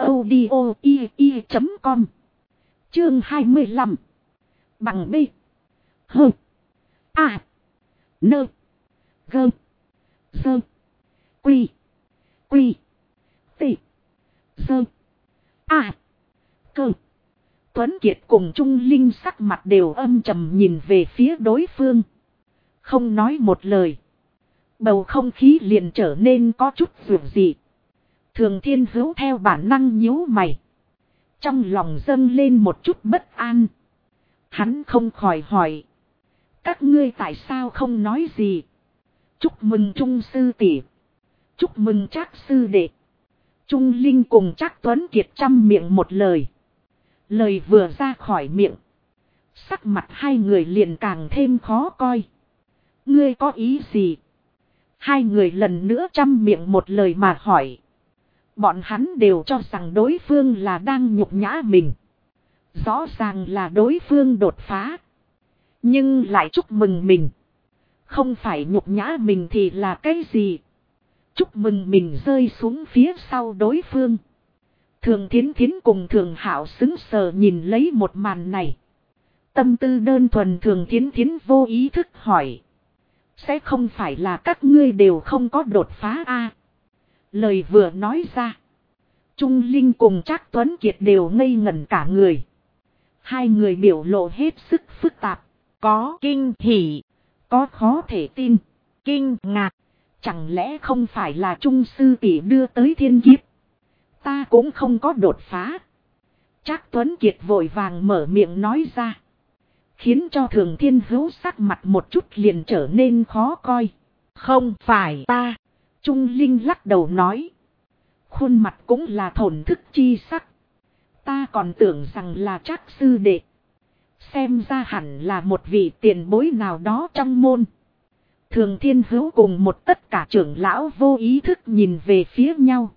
audio.com. Chương 25. Bằng B. H. A. N. G. Sơ. Quy. Quy. T. Sơ. A. Cơ. Tuấn Kiệt cùng Trung Linh sắc mặt đều âm trầm nhìn về phía đối phương. Không nói một lời. Bầu không khí liền trở nên có chút dường dị. Thường Thiên Hữu theo bản năng nhíu mày. Trong lòng dâng lên một chút bất an. Hắn không khỏi hỏi: các ngươi tại sao không nói gì? Chúc mừng Trung sư tỷ, chúc mừng Trác sư đệ. Trung Linh cùng Trác Tuấn Kiệt chăm miệng một lời. Lời vừa ra khỏi miệng, sắc mặt hai người liền càng thêm khó coi. Ngươi có ý gì? Hai người lần nữa chăm miệng một lời mà hỏi. Bọn hắn đều cho rằng đối phương là đang nhục nhã mình. Rõ ràng là đối phương đột phá, nhưng lại chúc mừng mình. Không phải nhục nhã mình thì là cái gì? Chúc mừng mình rơi xuống phía sau đối phương. Thường Thiến Thiến cùng Thường Hảo sững sờ nhìn lấy một màn này. Tâm tư đơn thuần Thường Thiến Thiến vô ý thức hỏi: sẽ không phải là các ngươi đều không có đột phá a? Lời vừa nói ra, Trung Linh cùng Trác Tuấn Kiệt đều ngây ngẩn cả người. Hai người biểu lộ hết sức phức tạp. Có kinh hỉ, có khó thể tin, kinh ngạc. Chẳng lẽ không phải là Trung sư tỷ đưa tới thiên kiếp? Ta cũng không có đột phá. Trác Tuấn Kiệt vội vàng mở miệng nói ra, khiến cho Thường Thiên Hữu sắc mặt một chút liền trở nên khó coi. Không phải ta. Trung Linh lắc đầu nói, khuôn mặt cũng là thổn thức chi sắc. Ta còn tưởng rằng là Trác sư đệ. Xem ra hẳn là một vị tiền bối nào đó trong môn. Thường Thiên Hữu cùng một tất cả trưởng lão vô ý thức nhìn về phía nhau.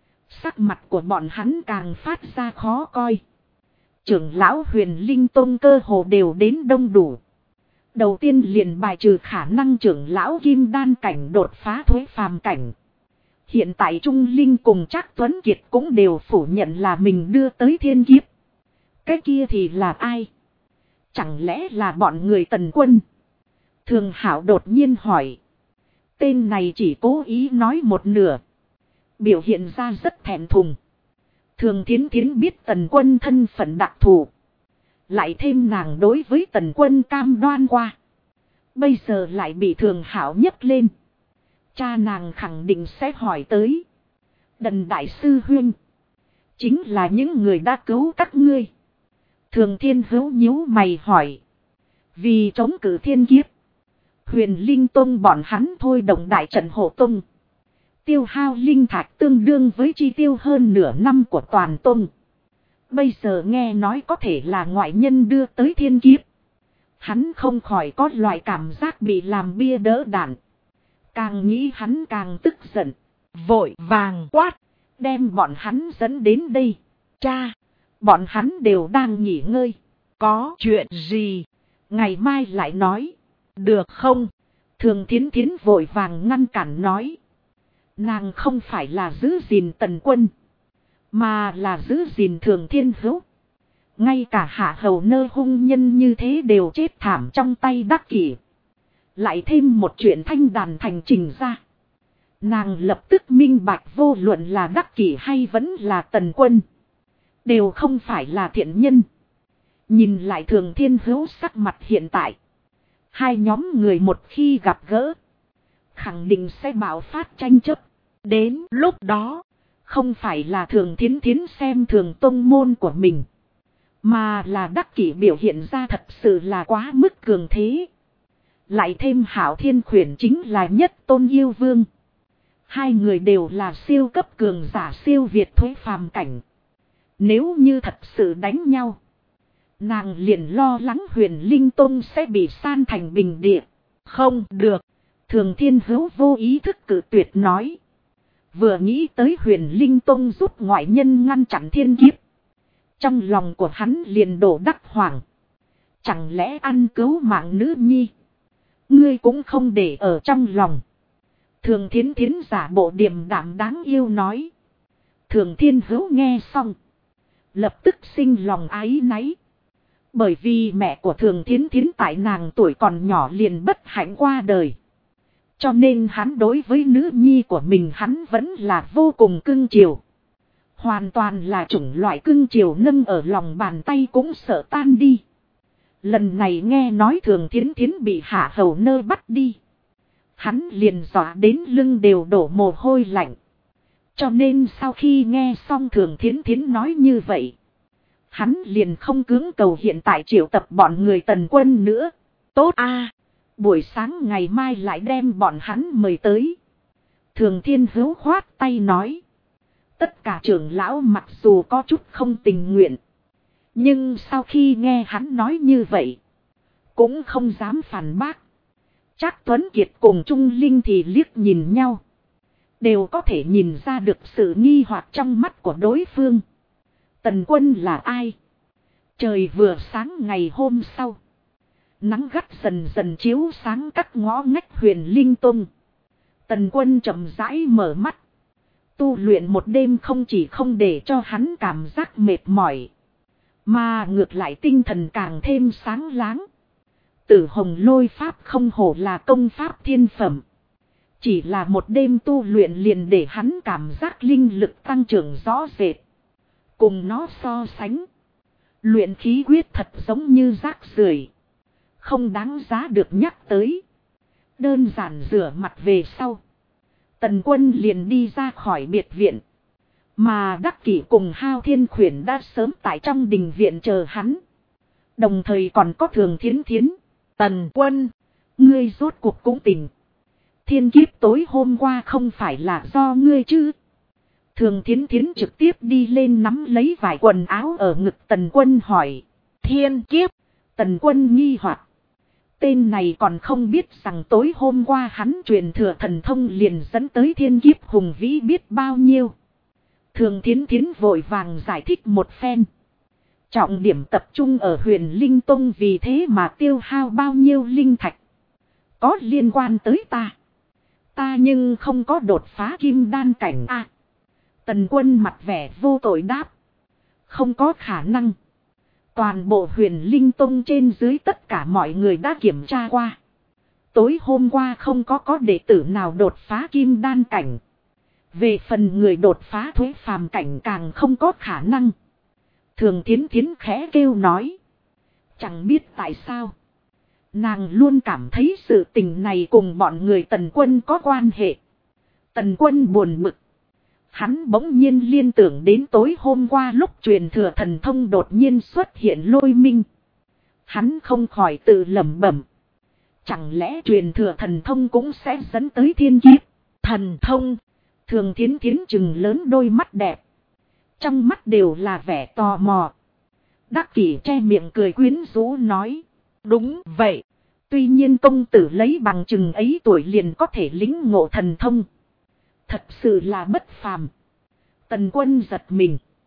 Sắc mặt của bọn hắn càng phát ra khó coi. Trưởng lão Huyền Linh Tông cơ hồ đều đến đông đủ. Đầu tiên liền bài trừ khả năng trưởng lão kim đan cảnh đột phá thuế phàm cảnh. Hiện tại Trung Linh cùng Trác Tuấn Kiệt cũng đều phủ nhận là mình đưa tới thiên kiếp. Cái kia thì là ai? Chẳng lẽ là bọn người Tần Quân? Thường Hảo đột nhiên hỏi. Tên này chỉ cố ý nói một nửa, biểu hiện ra rất thẹn thùng. Thường Thiến Thiến biết Tần Quân thân phận đặc thù, lại thêm nàng đối với Tần Quân cam đoan qua, bây giờ lại bị Thường Hảo nhấc lên. Cha nàng khẳng định sẽ hỏi tới. Đần đại sư huynh, chính là những người đã cứu các ngươi. Thường Thiên Hữu nhíu mày hỏi. Vì chống cự thiên kiếp, Huyền Linh Tông bọn hắn thôi động đại trận hộ tông. Tiêu hao linh thạch tương đương với chi tiêu hơn nửa năm của toàn tông. Bây giờ nghe nói có thể là ngoại nhân đưa tới thiên kiếp, hắn không khỏi có loại cảm giác bị làm bia đỡ đạn. Càng nghĩ hắn càng tức giận, vội vàng quát, đem bọn hắn dẫn đến đây. Cha, bọn hắn đều đang nghỉ ngơi, có chuyện gì? Ngày mai lại nói. Được không? Thường Thiến Thiến vội vàng ngăn cản nói. Nàng không phải là giữ gìn Tần Quân, mà là giữ gìn Thường Thiên Hữu. Ngay cả hạ hầu nơ hung nhân như thế đều chết thảm trong tay Đắc Kỷ. Lại thêm một chuyện thanh đàn thành trình ra. Nàng lập tức minh bạch vô luận là Đắc Kỷ hay vẫn là Tần Quân, đều không phải là thiện nhân. Nhìn lại Thường Thiên Hữu sắc mặt hiện tại. Hai nhóm người một khi gặp gỡ, khẳng định sẽ bạo phát tranh chấp. Đến lúc đó, không phải là Thường Thiến Thiến xem thường tông môn của mình, mà là Đắc Kỷ biểu hiện ra thật sự là quá mức cường thế. Lại thêm Hạo Thiên Khuyển chính là nhất tôn yêu vương. Hai người đều là siêu cấp cường giả siêu việt thuế phàm cảnh. Nếu như thật sự đánh nhau, nàng liền lo lắng Huyền Linh Tông sẽ bị san thành bình địa. Không được. Thường Thiên Hữu vô ý thức cự tuyệt nói. Vừa nghĩ tới Huyền Linh Tông giúp ngoại nhân ngăn chặn thiên kiếp, trong lòng của hắn liền đổ đắc hoảng. Chẳng lẽ ăn cứu mạng nữ nhi, ngươi cũng không để ở trong lòng? Thường Thiến Thiến giả bộ điềm đạm đáng yêu nói. Thường Thiên Hữu nghe xong, lập tức sinh lòng áy náy. Bởi vì mẹ của Thường Thiến Thiến tại nàng tuổi còn nhỏ liền bất hạnh qua đời. Cho nên hắn đối với nữ nhi của mình hắn vẫn là vô cùng cưng chiều. Hoàn toàn là chủng loại cưng chiều nâng ở lòng bàn tay cũng sợ tan đi. Lần này nghe nói Thường Thiến Thiến bị hạ hầu nơ bắt đi, hắn liền dọa đến lưng đều đổ mồ hôi lạnh. Cho nên sau khi nghe xong Thường Thiến Thiến nói như vậy, hắn liền không cưỡng cầu hiện tại triệu tập bọn người Tần Quân nữa. Tốt a, buổi sáng ngày mai lại đem bọn hắn mời tới. Thường Thiên Hữu khoát tay nói. Tất cả trưởng lão mặc dù có chút không tình nguyện, nhưng sau khi nghe hắn nói như vậy, cũng không dám phản bác. Trác Tuấn Kiệt cùng Trung Linh thì liếc nhìn nhau, đều có thể nhìn ra được sự nghi hoặc trong mắt của đối phương. Tần Quân là ai? Trời vừa sáng ngày hôm sau, nắng gắt dần dần chiếu sáng các ngõ ngách Huyền Linh Tông. Tần Quân chậm rãi mở mắt. Tu luyện một đêm không chỉ không để cho hắn cảm giác mệt mỏi, mà ngược lại tinh thần càng thêm sáng láng. Tử Hồng Lôi Pháp không hổ là công pháp thiên phẩm. Chỉ là một đêm tu luyện liền để hắn cảm giác linh lực tăng trưởng rõ rệt. Cùng nó so sánh, luyện khí quyết thật giống như rác rưởi, không đáng giá được nhắc tới. Đơn giản rửa mặt về sau, Tần Quân liền đi ra khỏi biệt viện. Mà Đắc Kỷ cùng Hao Thiên Khuyển đã sớm tại trong đình viện chờ hắn. Đồng thời còn có Thường Thiến Thiến. Tần Quân, ngươi rốt cuộc cũng tỉnh. Thiên kiếp tối hôm qua không phải là do ngươi chứ? Thường Thiến Thiến trực tiếp đi lên nắm lấy vài quần áo ở ngực Tần Quân hỏi. Thiên kiếp? Tần Quân nghi hoặc. Tên này còn không biết rằng tối hôm qua hắn truyền thừa thần thông liền dẫn tới thiên kiếp hùng vĩ biết bao nhiêu. Thường Thiến Thiến vội vàng giải thích một phen. Trọng điểm tập trung ở Huyền Linh Tông, vì thế mà tiêu hao bao nhiêu linh thạch. Có liên quan tới ta. Ta nhưng không có đột phá kim đan cảnh a. Tần Quân mặt vẻ vô tội đáp. Không có khả năng. Toàn bộ Huyền Linh Tông trên dưới tất cả mọi người đã kiểm tra qua. Tối hôm qua không có đệ tử nào đột phá kim đan cảnh. Về phần người đột phá thuế phàm cảnh càng không có khả năng. Thường Thiến Thiến khẽ kêu nói. Chẳng biết tại sao, nàng luôn cảm thấy sự tình này cùng bọn người Tần Quân có quan hệ. Tần Quân buồn bực. Hắn bỗng nhiên liên tưởng đến tối hôm qua lúc truyền thừa thần thông đột nhiên xuất hiện lôi minh. Hắn không khỏi tự lẩm bẩm. Chẳng lẽ truyền thừa thần thông cũng sẽ dẫn tới thiên kiếp? Thần thông? Thường Thiến Thiến trừng lớn đôi mắt đẹp, trong mắt đều là vẻ tò mò. Đắc Kỷ che miệng cười quyến rũ nói. Đúng vậy. Tuy nhiên công tử lấy bằng chừng ấy tuổi liền có thể lĩnh ngộ thần thông, thật sự là bất phàm. Tần Quân giật mình.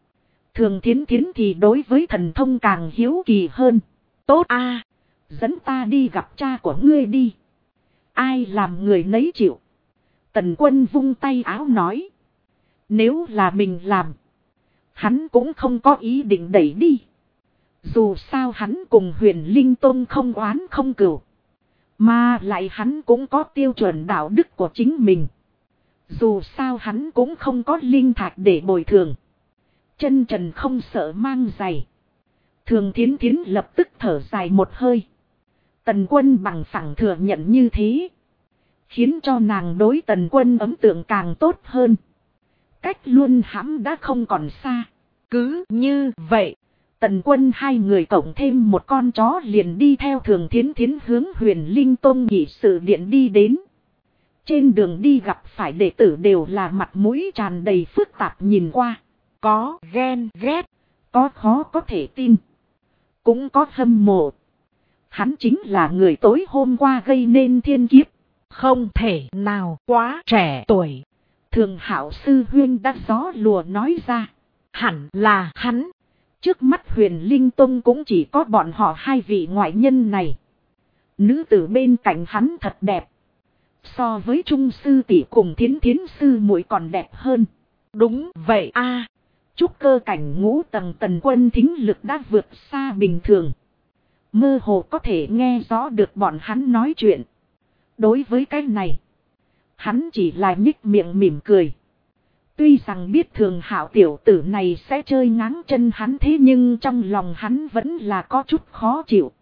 Thường Thiến Thiến thì đối với thần thông càng hiếu kỳ hơn. Tốt a, dẫn ta đi gặp cha của ngươi đi. Ai làm người nấy chịu. Tần Quân vung tay áo nói. Nếu là mình làm, hắn cũng không có ý định đẩy đi. Dù sao hắn cùng Huyền Linh Tôn không oán không cừu. Mà lại hắn cũng có tiêu chuẩn đạo đức của chính mình. Dù sao hắn cũng không có linh thạch để bồi thường. Chân trần không sợ mang giày. Thường Thiến Thiến lập tức thở dài một hơi. Tần Quân bằng phẳng thừa nhận như thế, khiến cho nàng đối Tần Quân ấn tượng càng tốt hơn. Cách luôn hãm đã không còn xa. Cứ như vậy, Tần Quân hai người cộng thêm một con chó liền đi theo Thường Thiến Thiến hướng Huyền Linh Tôn nghị sự điện đi đến. Trên đường đi gặp phải đệ tử đều là mặt mũi tràn đầy phức tạp nhìn qua. Có ghen ghét, có khó có thể tin, cũng có hâm mộ. Hắn chính là người tối hôm qua gây nên thiên kiếp. Không thể nào quá trẻ tuổi. Thường Hạo sư huynh đã gió lùa nói ra. Hẳn là hắn. Trước mắt Huyền Linh Tông cũng chỉ có bọn họ hai vị ngoại nhân này. Nữ tử bên cạnh hắn thật đẹp. So với Trung sư tỷ cùng Thiến Thiến sư muội còn đẹp hơn. Đúng vậy a. Trúc cơ cảnh ngũ tầng Tần Quân thính lực đã vượt xa bình thường. Mơ hồ có thể nghe rõ được bọn hắn nói chuyện. Đối với cái này, hắn chỉ là nhích miệng mỉm cười. Tuy rằng biết Thường Hạo tiểu tử này sẽ chơi ngáng chân hắn, thế nhưng trong lòng hắn vẫn là có chút khó chịu.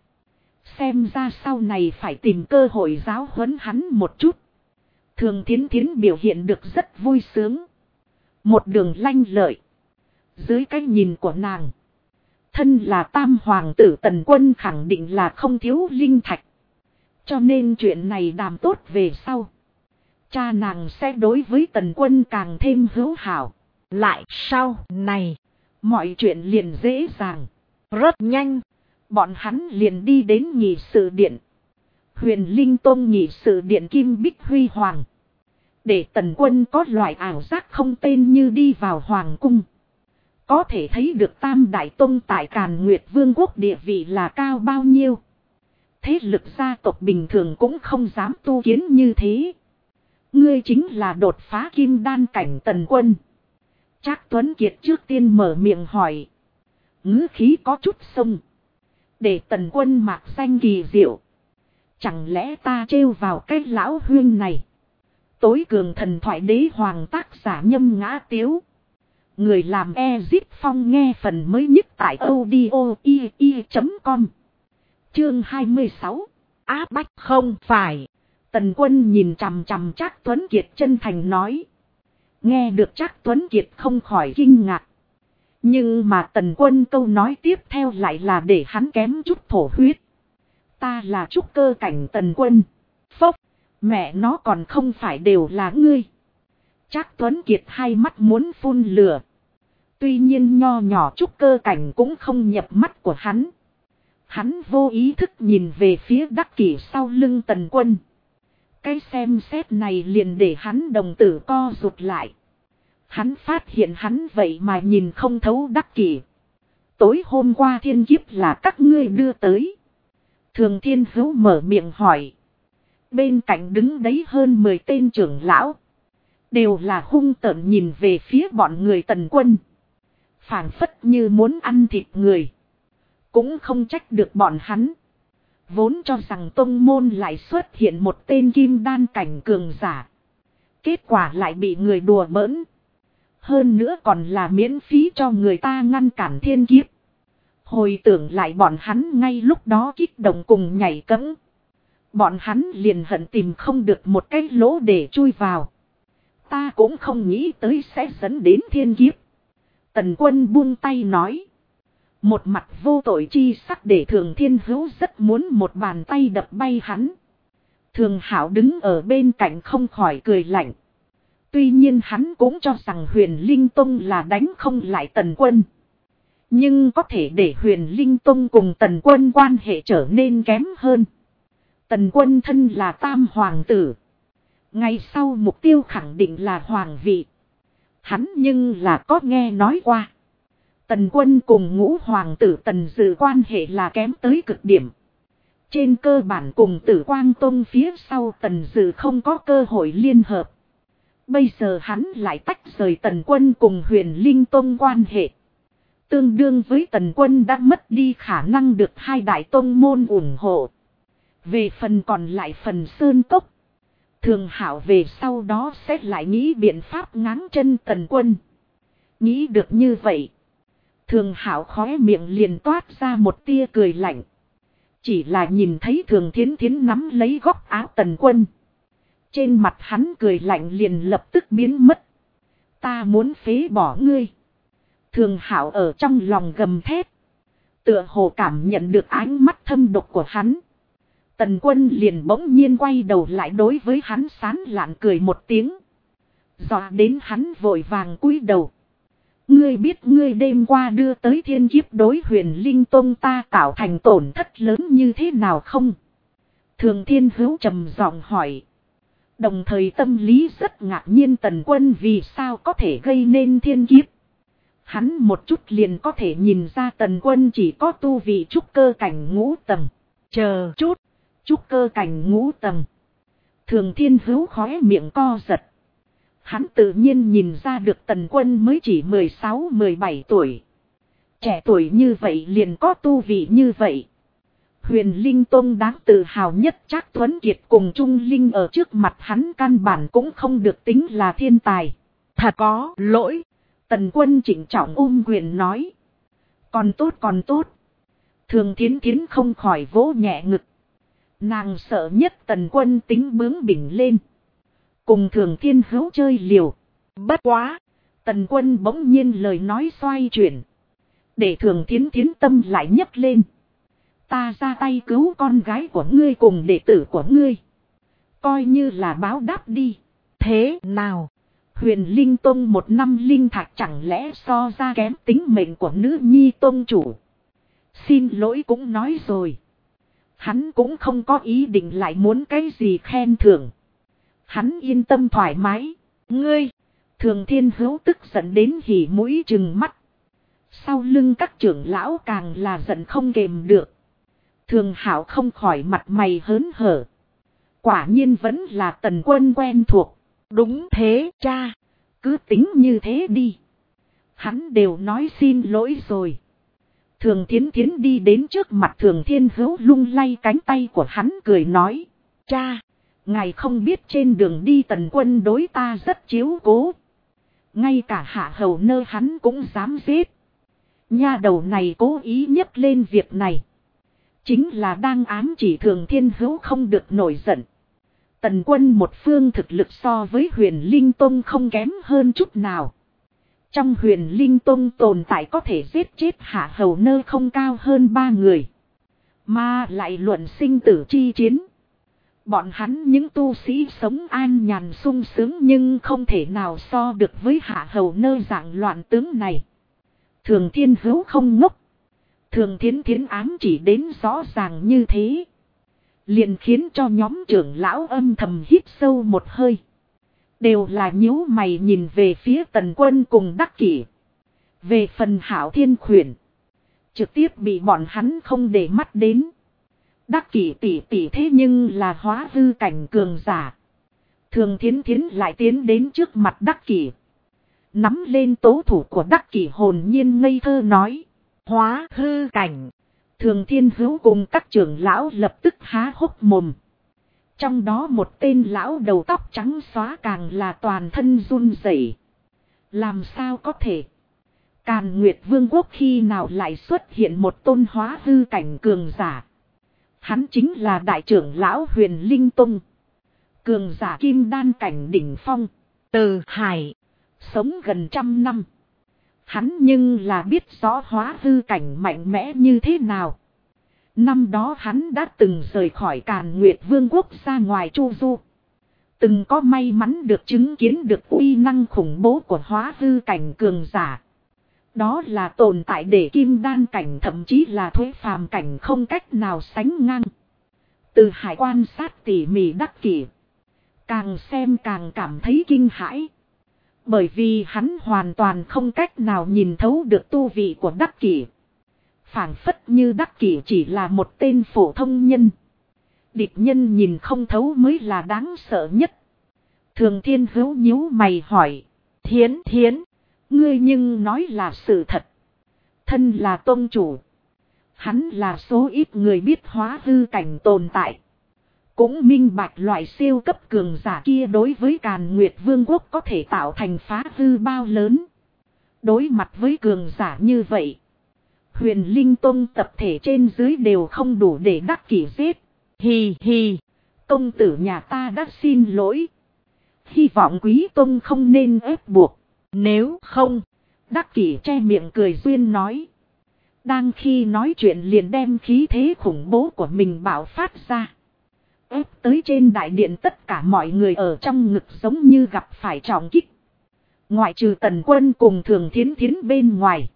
Xem ra sau này phải tìm cơ hội giáo huấn hắn một chút. Thường Thiến Thiến biểu hiện được rất vui sướng. Một đường lanh lợi. Dưới cái nhìn của nàng, thân là tam hoàng tử Tần Quân khẳng định là không thiếu linh thạch. Cho nên chuyện này đàm tốt về sau, cha nàng sẽ đối với Tần Quân càng thêm hữu hảo. Lại sau này, mọi chuyện liền dễ dàng. Rất nhanh, bọn hắn liền đi đến nghị sự điện. Huyền Linh Tôn nghị sự điện kim bích huy hoàng. Để Tần Quân có loại ảo giác không tên như đi vào hoàng cung. Có thể thấy được Tam Đại Tông tại Càn Nguyệt Vương quốc địa vị là cao bao nhiêu. Thế lực gia tộc bình thường cũng không dám tu kiến như thế. Ngươi chính là đột phá kim đan cảnh Tần Quân. Trác Tuấn Kiệt trước tiên mở miệng hỏi. Ngữ khí có chút sông. Để Tần Quân mạc danh kỳ diệu. Chẳng lẽ ta trêu vào cái lão huyên này. Tối cường thần thoại đế hoàng tác giả Nhâm Ngã Tiếu. Người làm Ezip Phong nghe phần mới nhất tại audio.com. Chương 26. Áp bách không phải. Tần Quân nhìn chằm chằm Trác Tuấn Kiệt chân thành nói. Nghe được Trác Tuấn Kiệt không khỏi kinh ngạc. Nhưng mà Tần Quân câu nói tiếp theo lại là để hắn kém chút thổ huyết. Ta là trúc cơ cảnh Tần Quân. Phốc, mẹ nó còn không phải đều là ngươi. Trác Tuấn Kiệt hai mắt muốn phun lửa. Tuy nhiên nho nhỏ trúc cơ cảnh cũng không nhập mắt của hắn. Hắn vô ý thức nhìn về phía đắc kỷ sau lưng Tần Quân. Cái xem xét này liền để hắn đồng tử co rụt lại. Hắn phát hiện hắn vậy mà nhìn không thấu đắc kỷ. Tối hôm qua thiên kiếp là các ngươi đưa tới. Thường Thiên Hữu mở miệng hỏi. Bên cạnh đứng đấy hơn 10 tên trưởng lão. Đều là hung tợn nhìn về phía bọn người Tần Quân. Phảng phất như muốn ăn thịt người. Cũng không trách được bọn hắn. Vốn cho rằng tông môn lại xuất hiện một tên kim đan cảnh cường giả. Kết quả lại bị người đùa bỡn. Hơn nữa còn là miễn phí cho người ta ngăn cản thiên kiếp. Hồi tưởng lại bọn hắn ngay lúc đó kích động cùng nhảy cẫng. Bọn hắn liền hận tìm không được một cái lỗ để chui vào. Ta cũng không nghĩ tới sẽ dẫn đến thiên kiếp. Tần Quân buông tay nói. Một mặt vô tội chi sắc để Thường Thiên Hữu rất muốn một bàn tay đập bay hắn. Thường Hạo đứng ở bên cạnh không khỏi cười lạnh. Tuy nhiên hắn cũng cho rằng Huyền Linh Tông là đánh không lại Tần Quân. Nhưng có thể để Huyền Linh Tông cùng Tần Quân quan hệ trở nên kém hơn. Tần Quân thân là tam hoàng tử. Ngày sau mục tiêu khẳng định là hoàng vị. Hắn nhưng là có nghe nói qua. Tần Quân cùng Ngũ Hoàng tử Tần Dự quan hệ là kém tới cực điểm. Trên cơ bản cùng Tử Quang Tông phía sau Tần Dự không có cơ hội liên hợp. Bây giờ hắn lại tách rời Tần Quân cùng Huyền Linh Tông quan hệ. Tương đương với Tần Quân đã mất đi khả năng được hai đại tông môn ủng hộ. Về phần còn lại phần Sơn Cốc, Thường Hảo về sau đó sẽ lại nghĩ biện pháp ngáng chân Tần Quân. Nghĩ được như vậy, Thường Hảo khóe miệng liền toát ra một tia cười lạnh. Chỉ là nhìn thấy Thường Thiến Thiến nắm lấy góc áo Tần Quân. Trên mặt hắn cười lạnh liền lập tức biến mất. Ta muốn phế bỏ ngươi. Thường Hảo ở trong lòng gầm thét. Tựa hồ cảm nhận được ánh mắt thâm độc của hắn. Tần Quân liền bỗng nhiên quay đầu lại đối với hắn sán lạn cười một tiếng. Dọa đến hắn vội vàng cúi đầu. Ngươi biết ngươi đêm qua đưa tới thiên kiếp đối Huyền Linh Tông ta tạo thành tổn thất lớn như thế nào không? Thường Thiên Hữu trầm giọng hỏi. Đồng thời tâm lý rất ngạc nhiên Tần Quân vì sao có thể gây nên thiên kiếp. Hắn một chút liền có thể nhìn ra Tần Quân chỉ có tu vị trúc cơ cảnh ngũ tầng. Chờ chút, trúc cơ cảnh ngũ tầng. Thường Thiên Hữu khóe miệng co giật. Hắn tự nhiên nhìn ra được Tần Quân mới chỉ 16-17 tuổi. Trẻ tuổi như vậy liền có tu vị như vậy. Huyền Linh Tông đáng tự hào nhất Trác Tuấn Kiệt cùng Trung Linh ở trước mặt hắn căn bản cũng không được tính là thiên tài. Thật có lỗi. Tần Quân chỉnh trọng ôm quyền nói. Còn tốt còn tốt. Thường Thiến Thiến không khỏi vỗ nhẹ ngực. Nàng sợ nhất Tần Quân tính bướng bỉnh lên. Cùng Thường Thiên Hữu chơi liều. Bất quá. Tần Quân bỗng nhiên lời nói xoay chuyển. Để Thường Thiến Thiến tâm lại nhấc lên. Ta ra tay cứu con gái của ngươi cùng đệ tử của ngươi. Coi như là báo đáp đi. Thế nào? Huyền Linh Tông một năm linh thạch chẳng lẽ so ra kém tính mệnh của nữ nhi tông chủ. Xin lỗi cũng nói rồi. Hắn cũng không có ý định lại muốn cái gì khen thưởng. Hắn yên tâm thoải mái. Ngươi, Thường Thiên Hữu tức giận đến hỉ mũi trừng mắt. Sau lưng các trưởng lão càng là giận không kềm được. Thường Hảo không khỏi mặt mày hớn hở. Quả nhiên vẫn là Tần Quân quen thuộc. Đúng thế cha. Cứ tính như thế đi. Hắn đều nói xin lỗi rồi. Thường Thiến Thiến đi đến trước mặt Thường Thiên Hữu lung lay cánh tay của hắn cười nói. Cha, ngài không biết trên đường đi Tần Quân đối ta rất chiếu cố. Ngay cả hạ hầu nơ hắn cũng dám giết. Nha đầu này cố ý nhấc lên việc này. Chính là đang ám chỉ Thường Thiên Hữu không được nổi giận. Tần Quân một phương thực lực so với Huyền Linh Tông không kém hơn chút nào. Trong Huyền Linh Tông tồn tại có thể giết chết hạ hầu nơ không cao hơn 3 người. Mà lại luận sinh tử chi chiến. Bọn hắn những tu sĩ sống an nhàn sung sướng nhưng không thể nào so được với hạ hầu nơ dạng loạn tướng này. Thường Thiên Hữu không ngốc. Thường Thiến Thiến ám chỉ đến rõ ràng như thế. Liền khiến cho nhóm trưởng lão âm thầm hít sâu một hơi. Đều là nhíu mày nhìn về phía Tần Quân cùng Đắc Kỷ. Về phần Hảo Thiên Khuyển. Trực tiếp bị bọn hắn không để mắt đến. Đắc Kỷ tỷ tỷ thế nhưng là hóa hư cảnh cường giả. Thường Thiến Thiến lại tiến đến trước mặt Đắc Kỷ. Nắm lên tố thủ của Đắc Kỷ hồn nhiên ngây thơ nói. Hóa hư cảnh. Thường Thiên Hữu cùng các trưởng lão lập tức há hốc mồm. Trong đó một tên lão đầu tóc trắng xóa càng là toàn thân run rẩy. Làm sao có thể? Càn Nguyệt Vương quốc khi nào lại xuất hiện một tôn hóa hư cảnh cường giả? Hắn chính là đại trưởng lão Huyền Linh Tông. Cường giả kim đan cảnh đỉnh phong. Từ Hải. Sống gần 100 năm. Hắn nhưng là biết rõ hóa hư cảnh mạnh mẽ như thế nào. Năm đó hắn đã từng rời khỏi Càn Nguyệt Vương quốc ra ngoài Chu Du. Từng có may mắn được chứng kiến được uy năng khủng bố của hóa hư cảnh cường giả. Đó là tồn tại để kim đan cảnh thậm chí là thuế phàm cảnh không cách nào sánh ngang. Từ Hải quan sát tỉ mỉ Đắc Kỷ. Càng xem càng cảm thấy kinh hãi. Bởi vì hắn hoàn toàn không cách nào nhìn thấu được tu vị của Đắc Kỷ. Phảng phất như Đắc Kỷ chỉ là một tên phổ thông nhân. Địch nhân nhìn không thấu mới là đáng sợ nhất. Thường Thiên Hữu nhíu mày hỏi. Thiến, ngươi nhưng nói là sự thật. Thân là tôn chủ. Hắn là số ít người biết hóa hư cảnh tồn tại. Cũng minh bạch loại siêu cấp cường giả kia đối với Càn Nguyệt Vương quốc có thể tạo thành phá hư bao lớn. Đối mặt với cường giả như vậy, Huyền Linh Tông tập thể trên dưới đều không đủ để Đắc Kỷ giết. Hì hì, công tử nhà ta đã xin lỗi. Hy vọng quý tông không nên ép buộc. Nếu không, Đắc Kỷ che miệng cười duyên nói. Đang khi nói chuyện liền đem khí thế khủng bố của mình bạo phát ra. Ép tới trên đại điện tất cả mọi người ở trong ngực giống như gặp phải trọng kích. Ngoại trừ Tần Quân cùng Thường Thiến Thiến bên ngoài.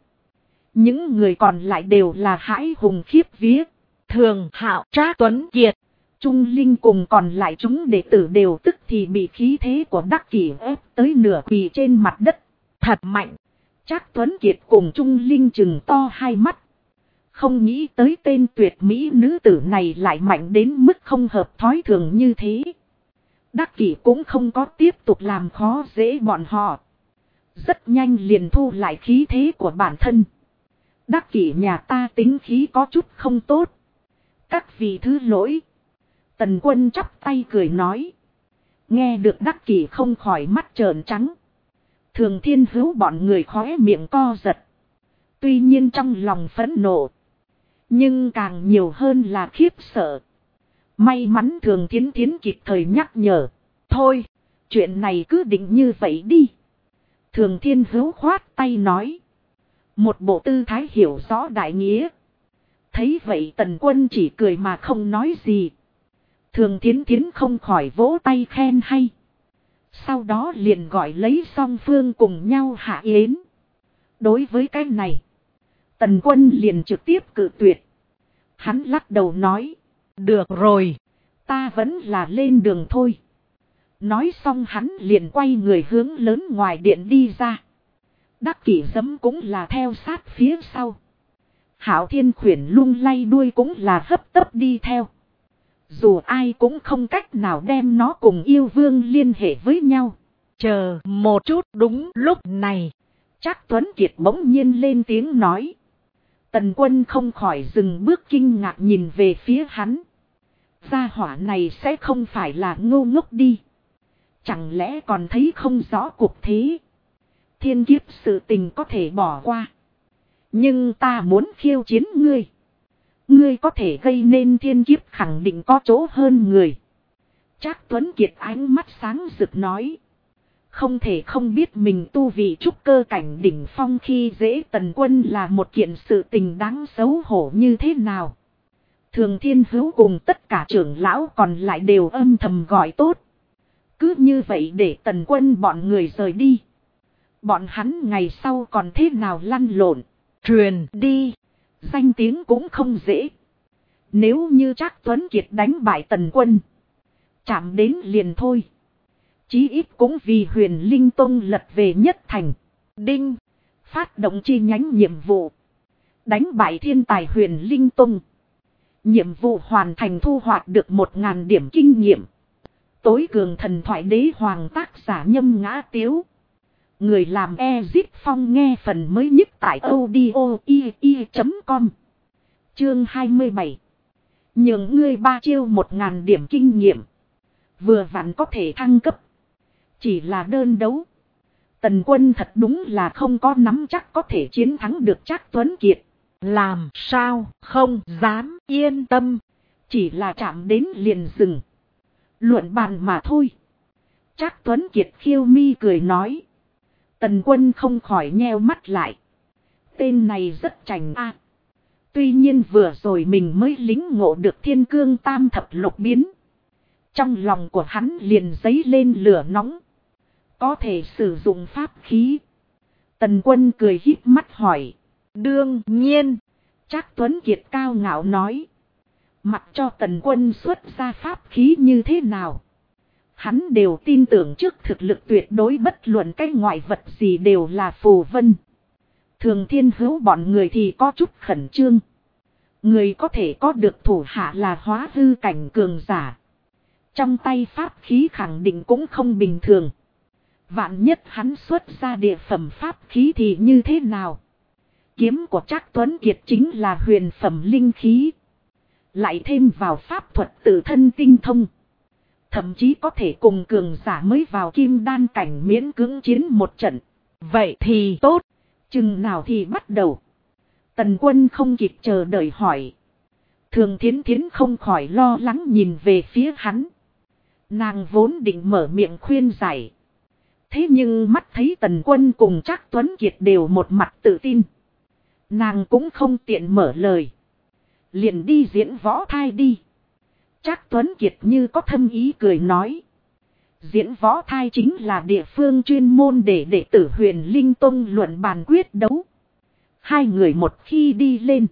Những người còn lại đều là hãi hùng khiếp vía. Thường Hạo, Trác Tuấn Kiệt, Trung Linh cùng còn lại chúng đệ tử đều tức thì bị khí thế của Đắc Kỷ ép tới nửa quỳ trên mặt đất. Thật mạnh. Trác Tuấn Kiệt cùng Trung Linh trừng to hai mắt. Không nghĩ tới tên tuyệt mỹ nữ tử này lại mạnh đến mức không hợp thói thường như thế. Đắc Kỷ cũng không có tiếp tục làm khó dễ bọn họ. Rất nhanh liền thu lại khí thế của bản thân. Đắc Kỷ nhà ta tính khí có chút không tốt. Các vị thứ lỗi. Tần Quân chắp tay cười nói. Nghe được Đắc Kỷ không khỏi mắt trợn trắng. Thường Thiên Hữu bọn người khóe miệng co giật. Tuy nhiên trong lòng phẫn nộ. Nhưng càng nhiều hơn là khiếp sợ. May mắn Thường Thiến Thiến kịp thời nhắc nhở. Thôi, chuyện này cứ định như vậy đi. Thường Thiên Hữu khoát tay nói. Một bộ tư thái hiểu rõ đại nghĩa. Thấy vậy Tần Quân chỉ cười mà không nói gì. Thường Thiến Thiến không khỏi vỗ tay khen hay. Sau đó liền gọi lấy song phương cùng nhau hạ yến. Đối với cái này, Tần Quân liền trực tiếp cự tuyệt. Hắn lắc đầu nói. Được rồi, ta vẫn là lên đường thôi. Nói xong hắn liền quay người hướng lớn ngoài điện đi ra. Đắc Kỷ Dấm cũng là theo sát phía sau. Hạo Thiên Khuyển lung lay đuôi cũng là hấp tấp đi theo. Dù ai cũng không cách nào đem nó cùng yêu vương liên hệ với nhau. Chờ một chút, đúng lúc này. Trác Tuấn Kiệt bỗng nhiên lên tiếng nói. Tần Quân không khỏi dừng bước kinh ngạc nhìn về phía hắn. Gia hỏa này sẽ không phải là ngu ngốc đi. Chẳng lẽ còn thấy không rõ cuộc thế. Thiên kiếp sự tình có thể bỏ qua. Nhưng ta muốn khiêu chiến ngươi. Ngươi có thể gây nên thiên kiếp khẳng định có chỗ hơn người. Trác Tuấn Kiệt ánh mắt sáng rực nói. Không thể không biết mình tu vị trúc cơ cảnh đỉnh phong khi dễ Tần Quân là một kiện sự tình đáng xấu hổ như thế nào. Thường Thiên Hữu cùng tất cả trưởng lão còn lại đều âm thầm gọi tốt. Cứ như vậy để Tần Quân bọn người rời đi. Bọn hắn ngày sau còn thế nào lăn lộn, truyền đi, danh tiếng cũng không dễ. Nếu như Trác Tuấn Kiệt đánh bại Tần Quân, chạm đến liền thôi. Chí ít cũng vì Huyền Linh Tông lật về nhất thành. Đinh, phát động chi nhánh nhiệm vụ. Đánh bại thiên tài Huyền Linh Tông. Nhiệm vụ hoàn thành, thu hoạch được 1000 điểm kinh nghiệm. Tối cường thần thoại đế hoàng tác giả Nhâm Ngã Tiếu. Người làm Ezip Phong nghe phần mới nhất tại audio.com. Chương 27. Nhường ngươi 3 chiêu 1000 điểm kinh nghiệm. Vừa vặn có thể thăng cấp. Chỉ là đơn đấu. Tần Quân thật đúng là không có nắm chắc có thể chiến thắng được Trác Tuấn Kiệt. Làm sao không dám yên tâm. Chỉ là chạm đến liền dừng. Luận bàn mà thôi. Trác Tuấn Kiệt khiêu mi cười nói. Tần Quân không khỏi nheo mắt lại. Tên này rất chảnh a. Tuy nhiên vừa rồi mình mới lính ngộ được Thiên Cương Tam Thập Lục biến. Trong lòng của hắn liền dấy lên lửa nóng. Có thể sử dụng pháp khí. Tần Quân cười híp mắt hỏi. Đương nhiên. Trác Tuấn Kiệt cao ngạo nói. Mặc cho Tần Quân xuất ra pháp khí như thế nào. Hắn đều tin tưởng trước thực lực tuyệt đối bất luận cái ngoại vật gì đều là phù vân. Thường Thiên Hữu bọn người thì có chút khẩn trương. Người có thể có được thủ hạ là hóa hư cảnh cường giả. Trong tay pháp khí khẳng định cũng không bình thường. Vạn nhất hắn xuất ra địa phẩm pháp khí thì như thế nào? Kiếm của Trác Tuấn Kiệt chính là huyền phẩm linh khí. Lại thêm vào pháp thuật tự thân tinh thông. Thậm chí có thể cùng cường giả mới vào kim đan cảnh miễn cưỡng chiến một trận. Vậy thì tốt. Chừng nào thì bắt đầu. Tần Quân không kịp chờ đợi hỏi. Thường Thiến Thiến không khỏi lo lắng nhìn về phía hắn. Nàng vốn định mở miệng khuyên giải. Thế nhưng mắt thấy Tần Quân cùng Trác Tuấn Kiệt đều một mặt tự tin. Nàng cũng không tiện mở lời. Liền đi diễn võ thai đi. Trác Tuấn Kiệt như có thâm ý cười nói. Diễn võ thai chính là địa phương chuyên môn để đệ tử Huyền Linh Tông luận bàn quyết đấu. Hai người một khi đi lên.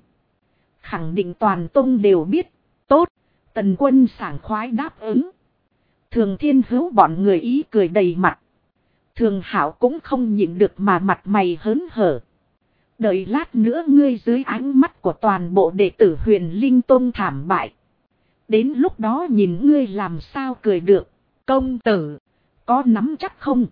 Khẳng định toàn tông đều biết. Tốt. Tần Quân sảng khoái đáp ứng. Thường Thiên Hữu bọn người ý cười đầy mặt. Thường Hảo cũng không nhịn được mà mặt mày hớn hở. Đợi lát nữa ngươi dưới ánh mắt của toàn bộ đệ tử Huyền Linh Tông thảm bại. Đến lúc đó nhìn ngươi làm sao cười được. Công tử, có nắm chắc không?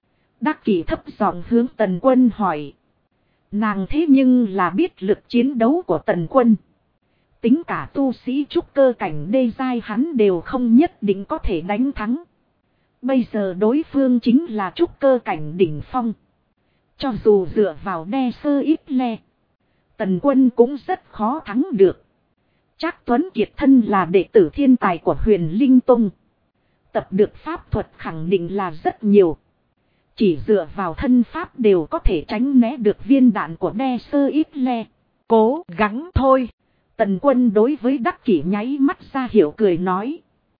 Đắc Kỷ thấp giọng hướng Tần Quân hỏi. Nàng thế nhưng là biết lực chiến đấu của Tần Quân. Tính cả tu sĩ trúc cơ cảnh đê giai hắn đều không nhất định có thể đánh thắng. Bây giờ đối phương chính là trúc cơ cảnh đỉnh phong. Cho dù dựa vào đe sơ ít le. Tần Quân cũng rất khó thắng được. Trác Tuấn Kiệt thân là đệ tử thiên tài của Huyền Linh Tông. Tập được pháp thuật khẳng định là rất nhiều. Chỉ dựa vào thân pháp đều có thể tránh né được viên đạn của đe sơ ít le. Cố gắng thôi. Tần Quân đối với Đắc Kỷ nháy mắt ra hiểu cười nói.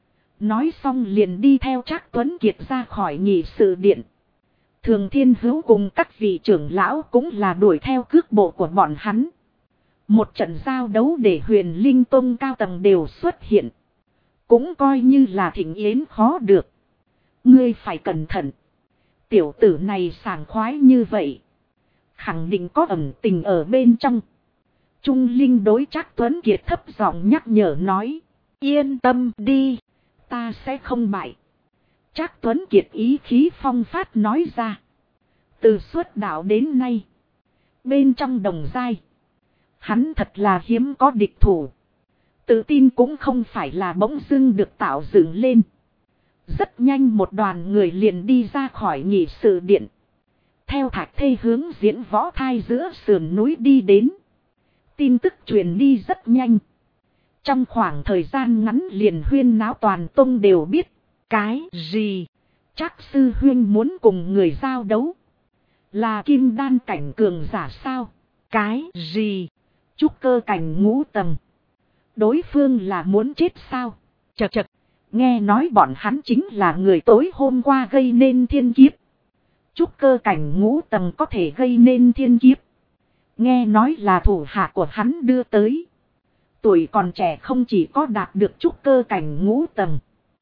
Nói xong liền đi theo Trác Tuấn Kiệt ra khỏi nghị sự điện. Thường Thiên Hữu cùng các vị trưởng lão cũng là đuổi theo cước bộ của bọn hắn. Một trận giao đấu để Huyền Linh Tông cao tầng đều xuất hiện. Cũng coi như là thịnh yến khó được. Ngươi phải cẩn thận. Tiểu tử này sảng khoái như vậy. Khẳng định có ẩn tình ở bên trong. Trung Linh đối Trác Tuấn Kiệt thấp giọng nhắc nhở nói. Yên tâm đi. Ta sẽ không bại. Trác Tuấn Kiệt ý khí phong phát nói ra. Từ xuất đạo đến nay. Bên trong đồng giai. Hắn thật là hiếm có địch thủ. Tự tin cũng không phải là bỗng dưng được tạo dựng lên. Rất nhanh một đoàn người liền đi ra khỏi nghị sự điện. Theo Thạch Thê hướng diễn võ thai giữa sườn núi đi đến. Tin tức truyền đi rất nhanh. Trong khoảng thời gian ngắn liền huyên náo toàn tông đều biết. Cái gì? Trác sư huyên muốn cùng người giao đấu. Là kim đan cảnh cường giả sao? Cái gì? Trúc cơ cảnh ngũ tầng. Đối phương là muốn chết sao? Chậc chậc. Nghe nói bọn hắn chính là người tối hôm qua gây nên thiên kiếp. Trúc cơ cảnh ngũ tầng có thể gây nên thiên kiếp. Nghe nói là thủ hạ của hắn đưa tới. Tuổi còn trẻ không chỉ có đạt được trúc cơ cảnh ngũ tầng.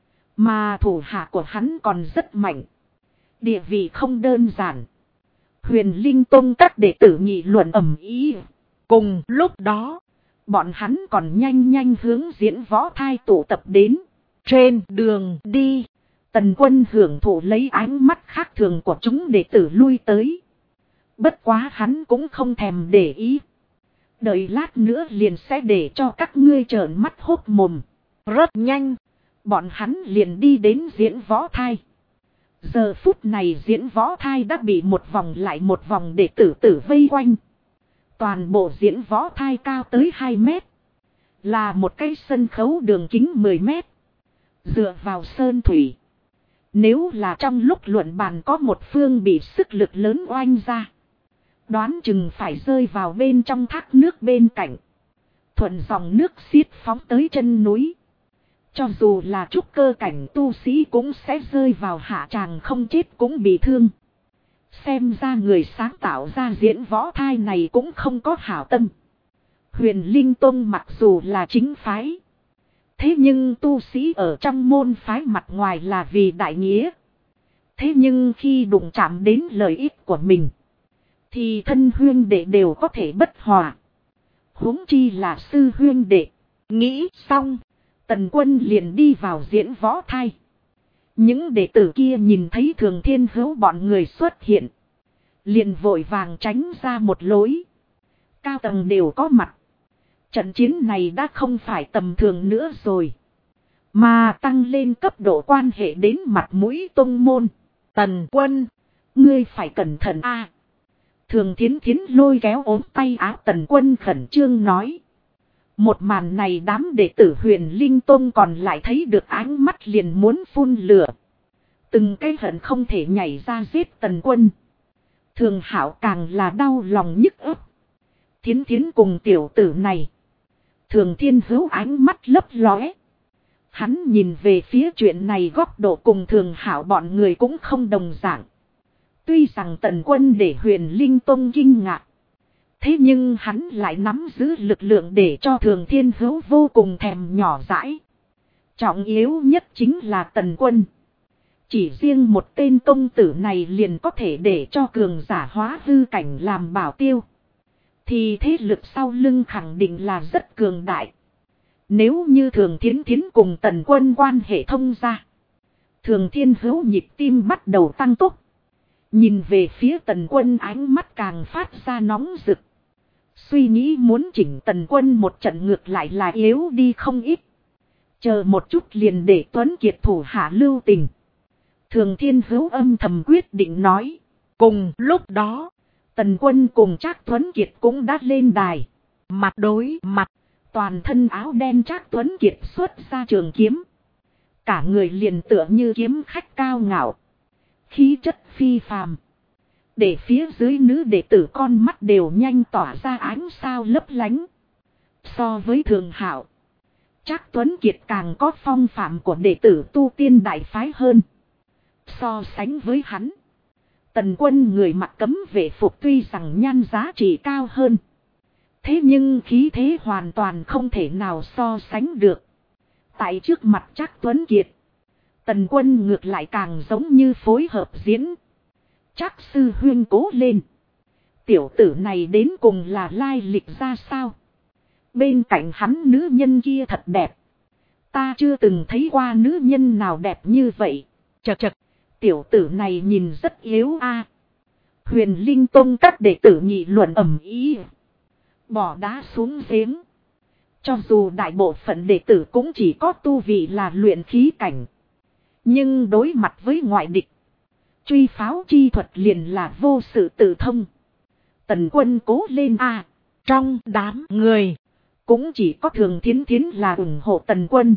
Mà thủ hạ của hắn còn rất mạnh. Địa vị không đơn giản. Huyền Linh Tông các đệ tử nghị luận ầm ĩ. Cùng lúc đó, bọn hắn còn nhanh nhanh hướng diễn võ thai tụ tập đến. Trên đường đi, Tần Quân hưởng thụ lấy ánh mắt khác thường của chúng đệ tử lui tới. Bất quá hắn cũng không thèm để ý. Đợi lát nữa liền sẽ để cho các ngươi trợn mắt hốt mồm. Rất nhanh, bọn hắn liền đi đến diễn võ thai. Giờ phút này diễn võ thai đã bị một vòng lại một vòng đệ tử vây quanh. Toàn bộ diễn võ thai cao tới 2 mét. Là một cái sân khấu đường kính 10 mét. Dựa vào sơn thủy. Nếu là trong lúc luận bàn có một phương bị sức lực lớn oanh ra. Đoán chừng phải rơi vào bên trong thác nước bên cạnh. Thuận dòng nước xiết phóng tới chân núi. Cho dù là trúc cơ cảnh tu sĩ cũng sẽ rơi vào hạ tràng không chết cũng bị thương. Xem ra người sáng tạo ra diễn võ thai này cũng không có hảo tâm. Huyền Linh Tông mặc dù là chính phái. Thế nhưng tu sĩ ở trong môn phái mặt ngoài là vì đại nghĩa. Thế nhưng khi đụng chạm đến lợi ích của mình, thì thân huyên đệ đều có thể bất hòa. Huống chi là sư huyên đệ. Nghĩ xong, Tần Quân liền đi vào diễn võ thai. Những đệ tử kia nhìn thấy Thường Thiên Hữu bọn người xuất hiện, liền vội vàng tránh ra một lối. Cao tầng đều có mặt. Trận chiến này đã không phải tầm thường nữa rồi, mà tăng lên cấp độ quan hệ đến mặt mũi tông môn. Tần Quân, ngươi phải cẩn thận a. Thường Thiến Thiến lôi kéo ốm tay áo Tần Quân khẩn trương nói. Một màn này đám đệ tử Huyền Linh Tông còn lại thấy được ánh mắt liền muốn phun lửa. Từng cái hận không thể nhảy ra giết Tần Quân. Thường Hạo càng là đau lòng nhức ức. Thiến Thiến cùng tiểu tử này. Thường Thiên Hữu ánh mắt lấp lóe. Hắn nhìn về phía chuyện này góc độ cùng Thường Hạo bọn người cũng không đồng dạng. Tuy rằng Tần Quân để Huyền Linh Tông kinh ngạc, thế nhưng hắn lại nắm giữ lực lượng để cho Thường Thiên Hữu vô cùng thèm nhỏ dãi. Trọng yếu nhất chính là Tần Quân. Chỉ riêng một tên công tử này liền có thể để cho cường giả hóa hư cảnh làm bảo tiêu, thì thế lực sau lưng khẳng định là rất cường đại. Nếu như Thường Thiến Thiến cùng Tần Quân quan hệ thông ra, Thường Thiên Hữu nhịp tim bắt đầu tăng tốc. Nhìn về phía Tần Quân ánh mắt càng phát ra nóng rực. Suy nghĩ muốn chỉnh Tần Quân một trận ngược lại là yếu đi không ít. Chờ một chút liền để Tuấn Kiệt thủ hạ lưu tình. Thường Thiên Hữu âm thầm quyết định nói. Cùng lúc đó, Tần Quân cùng Trác Tuấn Kiệt cũng đã lên đài. Mặt đối mặt, toàn thân áo đen Trác Tuấn Kiệt xuất ra trường kiếm. Cả người liền tựa như kiếm khách cao ngạo, khí chất phi phàm. Để phía dưới nữ đệ tử con mắt đều nhanh tỏa ra ánh sao lấp lánh. So với Thường Hạo, Trác Tuấn Kiệt càng có phong phạm của đệ tử tu tiên đại phái hơn. So sánh với hắn, Tần Quân người mặc cấm vệ phục tuy rằng nhan giá trị cao hơn, thế nhưng khí thế hoàn toàn không thể nào so sánh được. Tại trước mặt Trác Tuấn Kiệt, Tần Quân ngược lại càng giống như phối hợp diễn. Trác sư huynh cố lên. Tiểu tử này đến cùng là lai lịch ra sao? Bên cạnh hắn nữ nhân kia thật đẹp. Ta chưa từng thấy qua nữ nhân nào đẹp như vậy. Chật chật, tiểu tử này nhìn rất yếu a. Huyền Linh Tông các đệ tử nghị luận ầm ĩ, bỏ đá xuống giếng. Cho dù đại bộ phận đệ tử cũng chỉ có tu vị là luyện khí cảnh, nhưng đối mặt với ngoại địch, truy pháo chi thuật liền là vô sự tự thông. Tần Quân cố lên a. Trong đám người, cũng chỉ có Thường Thiến Thiến là ủng hộ Tần Quân.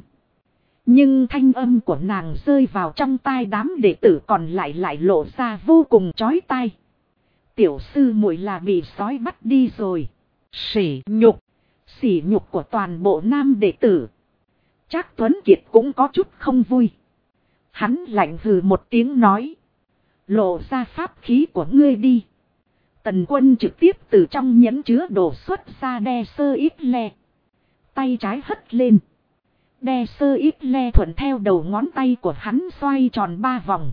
Nhưng thanh âm của nàng rơi vào trong tai đám đệ tử còn lại lộ ra vô cùng chói tai. Tiểu sư muội là bị sói bắt đi rồi. Sỉ nhục. Sỉ nhục của toàn bộ nam đệ tử. Trác Tuấn Kiệt cũng có chút không vui. Hắn lạnh hừ một tiếng nói. Lộ ra pháp khí của ngươi đi. Tần Quân trực tiếp từ trong nhẫn chứa đồ xuất ra đe sơ ít le. Tay trái hất lên. Đe sơ ít le thuận theo đầu ngón tay của hắn xoay tròn 3 vòng.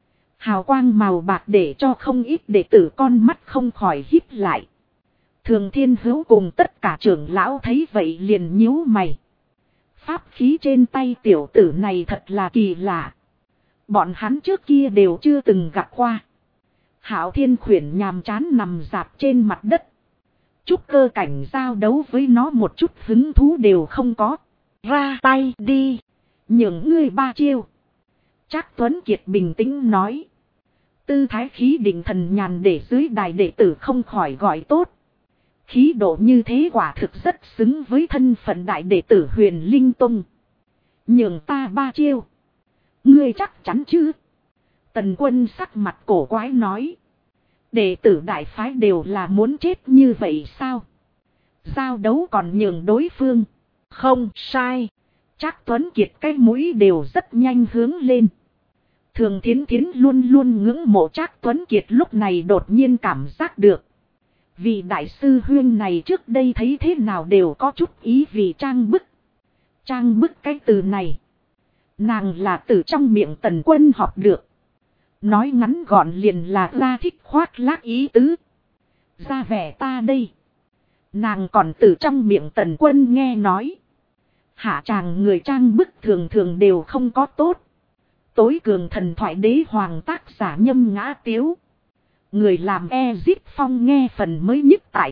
Hào quang màu bạc để cho không ít đệ tử con mắt không khỏi híp lại. Thường Thiên Hữu cùng tất cả trưởng lão thấy vậy liền nhíu mày. Pháp khí trên tay tiểu tử này thật là kỳ lạ. Bọn hắn trước kia đều chưa từng gặp qua. Hạo Thiên Khuyển nhàm chán nằm dạp trên mặt đất. Trúc Cơ cảnh giao đấu với nó một chút hứng thú đều không có. Ra tay đi. Những ngươi 3 chiêu. Trác Tuấn Kiệt bình tĩnh nói. Tư thái khí định thần nhàn để dưới đài đệ tử không khỏi gọi tốt. Khí độ như thế quả thực rất xứng với thân phận đại đệ tử Huyền Linh Tông. Nhường ta 3 chiêu. Ngươi chắc chắn chứ? Tần Quân sắc mặt cổ quái nói. Đệ tử đại phái đều là muốn chết như vậy sao? Giao đấu còn nhường đối phương. Không sai. Trác Tuấn Kiệt cái mũi đều rất nhanh hướng lên. Thường Thiến Thiến luôn luôn ngưỡng mộ Trác Tuấn Kiệt lúc này đột nhiên cảm giác được. Vị đại sư huyên này trước đây thấy thế nào đều có chút ý vì trang bức. Trang bức cái từ này. Nàng là từ trong miệng Tần Quân học được. Nói ngắn gọn liền là ra thích khoác lác ý tứ. Ra vẻ ta đây. Nàng còn từ trong miệng Tần Quân nghe nói. Hạ tràng người trang bức thường thường đều không có tốt. Tối cường thần thoại đế hoàng tác giả Nhâm Ngã Tiếu. Người làm Ezip Phong nghe phần mới nhất tại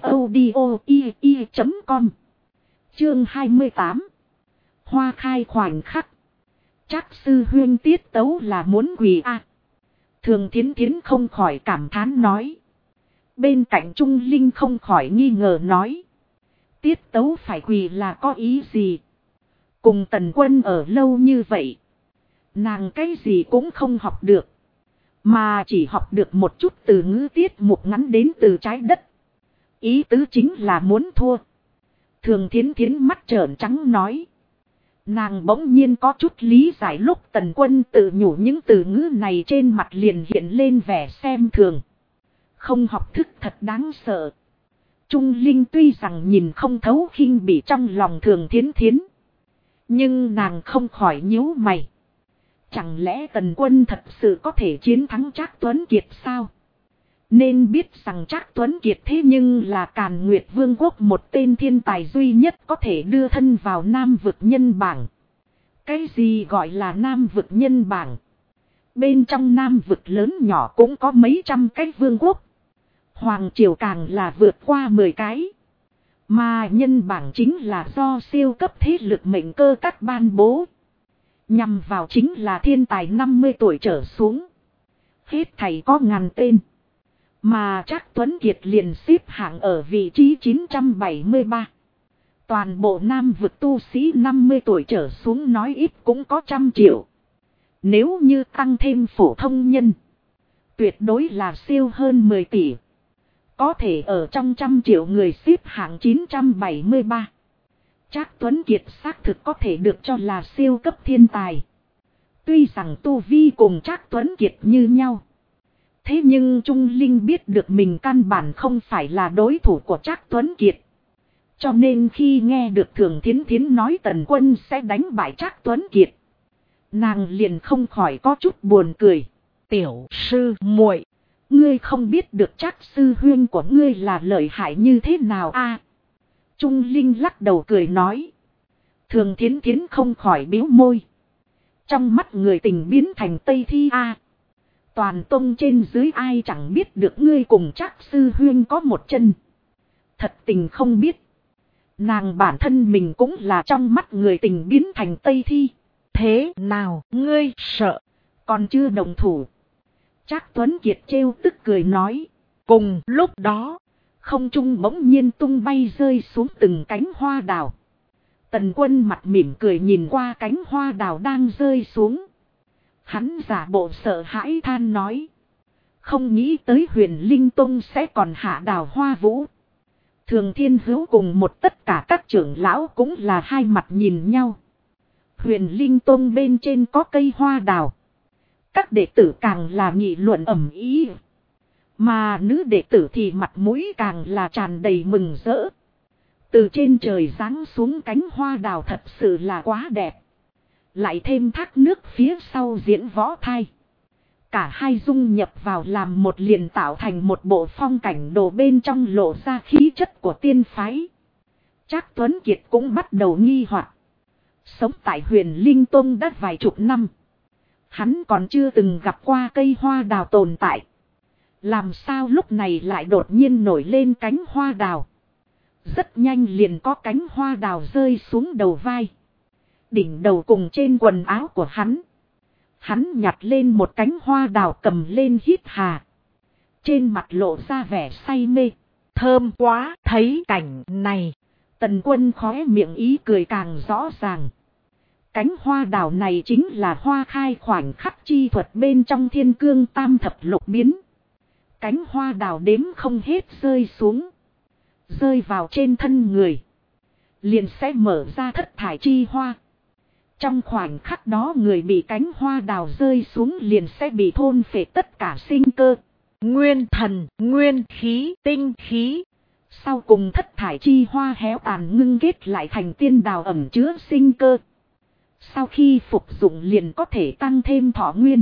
audio.com. Chương 28. Hoa khai khoảnh khắc. Trác sư huyên tiết tấu là muốn quỳ a. Thường Thiến Thiến không khỏi cảm thán nói. Bên cạnh Trung Linh không khỏi nghi ngờ nói. Tiết tấu phải quỳ là có ý gì? Cùng Tần Quân ở lâu như vậy. Nàng cái gì cũng không học được. Mà chỉ học được một chút từ ngữ tiết mục ngắn đến từ trái đất. Ý tứ chính là muốn thua. Thường Thiến Thiến mắt trợn trắng nói. Nàng bỗng nhiên có chút lý giải lúc Tần Quân tự nhủ những từ ngữ này trên mặt liền hiện lên vẻ xem thường. Không học thức thật đáng sợ. Trung Linh tuy rằng nhìn không thấu khinh bỉ trong lòng Thường Thiến Thiến. Nhưng nàng không khỏi nhíu mày. Chẳng lẽ Tần Quân thật sự có thể chiến thắng Trác Tuấn Kiệt sao? Nên biết rằng Trác Tuấn Kiệt thế nhưng là Càn Nguyệt Vương quốc một tên thiên tài duy nhất có thể đưa thân vào Nam vực nhân bảng. Cái gì gọi là Nam vực nhân bảng? Bên trong Nam vực lớn nhỏ cũng có mấy trăm cái vương quốc. Hoàng triều càng là vượt qua 10 cái. Mà nhân bảng chính là do siêu cấp thế lực mệnh cơ các ban bố. Nhằm vào chính là thiên tài 50 tuổi trở xuống. Hết thảy có ngàn tên. Mà Trác Tuấn Kiệt liền xếp hạng ở vị trí 973. Toàn bộ Nam vực tu sĩ 50 tuổi trở xuống nói ít cũng có 100 triệu. Nếu như tăng thêm phổ thông nhân. Tuyệt đối là siêu hơn 10 tỷ. Có thể ở trong 100 triệu người xếp hạng 973. Trác Tuấn Kiệt xác thực có thể được cho là siêu cấp thiên tài. Tuy rằng tu vi cùng Trác Tuấn Kiệt như nhau. Thế nhưng Trung Linh biết được mình căn bản không phải là đối thủ của Trác Tuấn Kiệt. Cho nên khi nghe được Thường Thiến Thiến nói Tần Quân sẽ đánh bại Trác Tuấn Kiệt. Nàng liền không khỏi có chút buồn cười. Tiểu sư muội, ngươi không biết được Trác sư huyên của ngươi là lợi hại như thế nào a? Trung Linh lắc đầu cười nói. Thường Thiến Thiến không khỏi biếu môi. Trong mắt người tình biến thành Tây Thi a. Toàn tông trên dưới ai chẳng biết được ngươi cùng Trác sư huyên có một chân. Thật tình không biết. Nàng bản thân mình cũng là trong mắt người tình biến thành Tây Thi. Thế nào ngươi sợ? Còn chưa đồng thủ. Trác Tuấn Kiệt trêu tức cười nói. Cùng lúc đó. Không trung bỗng nhiên tung bay rơi xuống từng cánh hoa đào. Tần Quân mặt mỉm cười nhìn qua cánh hoa đào đang rơi xuống. Hắn giả bộ sợ hãi than nói. Không nghĩ tới Huyền Linh Tông sẽ còn hạ đào hoa vũ. Thường Thiên Hữu cùng một tất cả các trưởng lão cũng là hai mặt nhìn nhau. Huyền Linh Tông bên trên có cây hoa đào. Các đệ tử càng là nghị luận ầm ĩ. Mà nữ đệ tử thì mặt mũi càng là tràn đầy mừng rỡ. Từ trên trời giáng xuống cánh hoa đào thật sự là quá đẹp. Lại thêm thác nước phía sau diễn võ thai. Cả hai dung nhập vào làm một liền tạo thành một bộ phong cảnh đồ bên trong lộ ra khí chất của tiên phái. Trác Tuấn Kiệt cũng bắt đầu nghi hoặc. Sống tại Huyền Linh Tông đã vài chục năm. Hắn còn chưa từng gặp qua cây hoa đào tồn tại. Làm sao lúc này lại đột nhiên nổi lên cánh hoa đào. Rất nhanh liền có cánh hoa đào rơi xuống đầu vai. Đỉnh đầu cùng trên quần áo của hắn. Hắn nhặt lên một cánh hoa đào cầm lên hít hà. Trên mặt lộ ra vẻ say mê. Thơm quá, thấy cảnh này. Tần Quân khóe miệng ý cười càng rõ ràng. Cánh hoa đào này chính là hoa khai khoảnh khắc chi thuật bên trong Thiên Cương Tam Thập Lục biến. Cánh hoa đào đếm không hết rơi xuống. Rơi vào trên thân người. Liền sẽ mở ra thất thải chi hoa. Trong khoảnh khắc đó người bị cánh hoa đào rơi xuống liền sẽ bị thôn phệ tất cả sinh cơ. Nguyên thần, nguyên khí, tinh khí. Sau cùng thất thải chi hoa héo tàn ngưng kết lại thành tiên đào ẩn chứa sinh cơ. Sau khi phục dụng liền có thể tăng thêm thọ nguyên.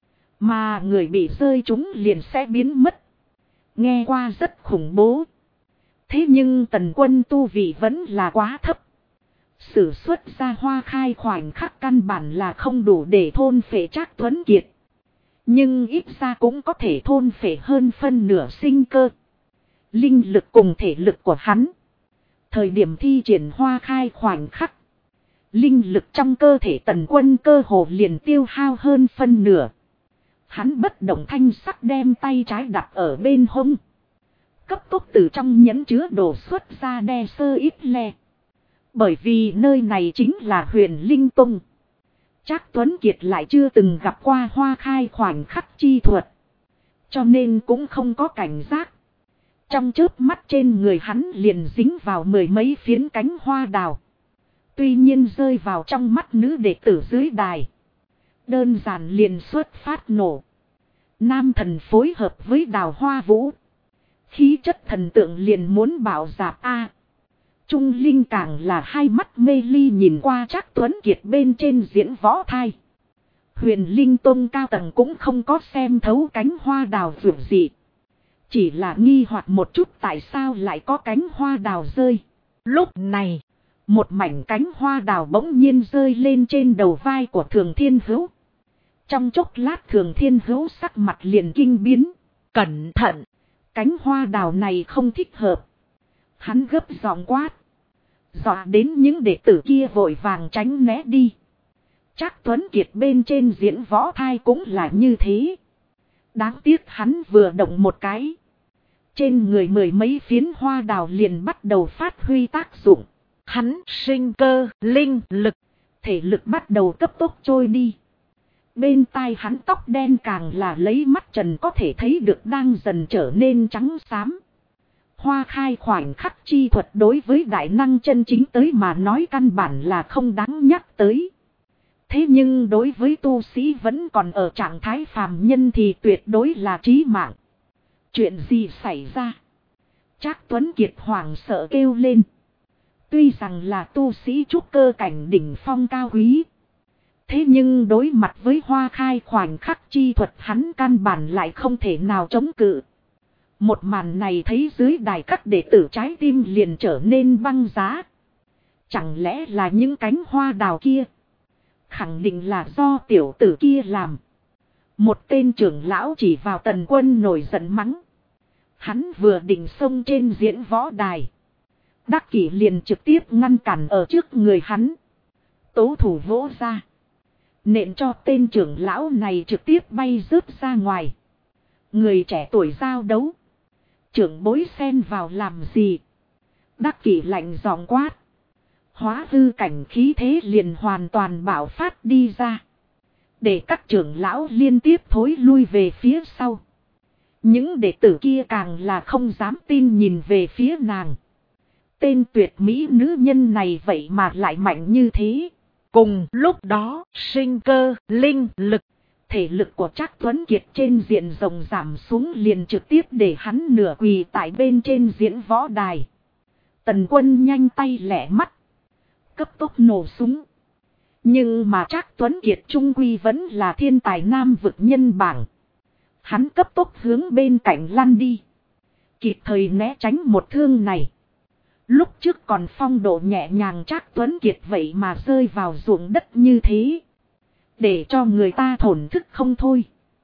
Mà người bị rơi chúng liền sẽ biến mất. Nghe qua rất khủng bố. Thế nhưng Tần Quân tu vị vẫn là quá thấp. Sử xuất ra hoa khai khoảnh khắc căn bản là không đủ để thôn phệ Trác Tuấn Kiệt. Nhưng ít ra cũng có thể thôn phệ hơn phân nửa sinh cơ. Linh lực cùng thể lực của hắn. Thời điểm thi triển hoa khai khoảnh khắc. Linh lực trong cơ thể Tần Quân cơ hồ liền tiêu hao hơn phân nửa. Hắn bất động thanh sắc đem tay trái đặt ở bên hông. Cấp tốc từ trong nhẫn chứa đồ xuất ra đe sơ ít le. Bởi vì nơi này chính là Huyền Linh Tông. Trác Tuấn Kiệt lại chưa từng gặp qua hoa khai khoảnh khắc chi thuật. Cho nên cũng không có cảnh giác. Trong chớp mắt trên người hắn liền dính vào mười mấy phiến cánh hoa đào. Tuy nhiên rơi vào trong mắt nữ đệ tử dưới đài. Đơn giản liền xuất phát nổ. Nam thần phối hợp với đào hoa vũ. Khí chất thần tượng liền muốn bảo dạp A. Trung Linh càng là hai mắt mê ly nhìn qua Trác Tuấn Kiệt bên trên diễn võ thai. Huyền Linh Tông cao tầng cũng không có xem thấu cánh hoa đào vượt gì. Chỉ là nghi hoặc một chút tại sao lại có cánh hoa đào rơi. Lúc này, một mảnh cánh hoa đào bỗng nhiên rơi lên trên đầu vai của Thường Thiên Hữu. Trong chốc lát Thường Thiên Hữu sắc mặt liền kinh biến. Cẩn thận! Cánh hoa đào này không thích hợp. Hắn gấp giọng quát. Dọa đến những đệ tử kia vội vàng tránh né đi. Trác Tuấn Kiệt bên trên diễn võ thai cũng là như thế. Đáng tiếc hắn vừa động một cái. Trên người mười mấy phiến hoa đào liền bắt đầu phát huy tác dụng. Hắn sinh cơ, linh lực, thể lực bắt đầu cấp tốc trôi đi. Bên tai hắn tóc đen càng là lấy mắt trần có thể thấy được đang dần trở nên trắng xám. Hoa khai khoảnh khắc chi thuật đối với đại năng chân chính tới mà nói căn bản là không đáng nhắc tới. Thế nhưng đối với tu sĩ vẫn còn ở trạng thái phàm nhân thì tuyệt đối là chí mạng. Chuyện gì xảy ra? Trác Tuấn Kiệt hoảng sợ kêu lên. Tuy rằng là tu sĩ trúc cơ cảnh đỉnh phong cao quý. Thế nhưng đối mặt với hoa khai khoảnh khắc chi thuật hắn căn bản lại không thể nào chống cự. Một màn này thấy dưới đài các đệ tử trái tim liền trở nên băng giá. Chẳng lẽ là những cánh hoa đào kia? Khẳng định là do tiểu tử kia làm. Một tên trưởng lão chỉ vào Tần Quân nổi giận mắng. Hắn vừa định xông trên diễn võ đài. Đắc Kỷ liền trực tiếp ngăn cản ở trước người hắn. Tố thủ vỗ ra. Nện cho tên trưởng lão này trực tiếp bay rớt ra ngoài. Người trẻ tuổi giao đấu. Trưởng bối xen vào làm gì? Đắc Kỷ lạnh giọng quát. Hóa hư cảnh khí thế liền hoàn toàn bạo phát đi ra. Để các trưởng lão liên tiếp thối lui về phía sau. Những đệ tử kia càng là không dám tin nhìn về phía nàng. Tên tuyệt mỹ nữ nhân này vậy mà lại mạnh như thế. Cùng lúc đó, sinh cơ, linh lực, thể lực của Trác Tuấn Kiệt trên diện rộng giảm xuống liền trực tiếp để hắn nửa quỳ tại bên trên diễn võ đài. Tần Quân nhanh tay lẹ mắt. Cấp tốc nổ súng. Nhưng mà Trác Tuấn Kiệt trung quy vẫn là thiên tài nam vực nhân bảng. Hắn cấp tốc hướng bên cạnh lăn đi. Kịp thời né tránh một thương này. Lúc trước còn phong độ nhẹ nhàng Trác Tuấn Kiệt vậy mà rơi vào ruộng đất như thế. Để cho người ta thổn thức không thôi.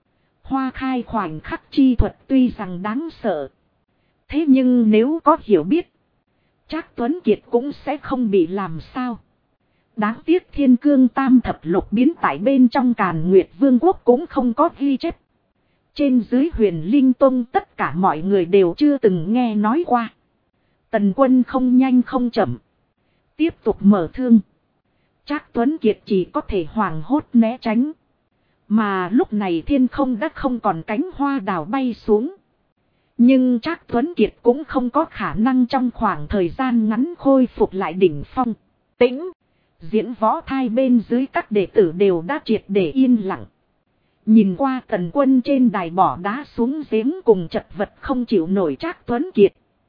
Hoa khai khoảnh khắc chi thuật tuy rằng đáng sợ. Thế nhưng nếu có hiểu biết. Trác Tuấn Kiệt cũng sẽ không bị làm sao. Đáng tiếc Thiên Cương Tam Thập Lục biến tại bên trong Càn Nguyệt Vương quốc cũng không có ghi chép. Trên dưới Huyền Linh Tông tất cả mọi người đều chưa từng nghe nói qua. Tần Quân không nhanh không chậm. Tiếp tục mở thương. Trác Tuấn Kiệt chỉ có thể hoảng hốt né tránh. Mà lúc này thiên không đã không còn cánh hoa đào bay xuống. Nhưng Trác Tuấn Kiệt cũng không có khả năng trong khoảng thời gian ngắn khôi phục lại đỉnh phong. Tĩnh. Diễn võ thai bên dưới các đệ tử đều đã triệt để yên lặng. Nhìn qua Tần Quân trên đài bỏ đá xuống giếng cùng chật vật không chịu nổi Trác Tuấn Kiệt.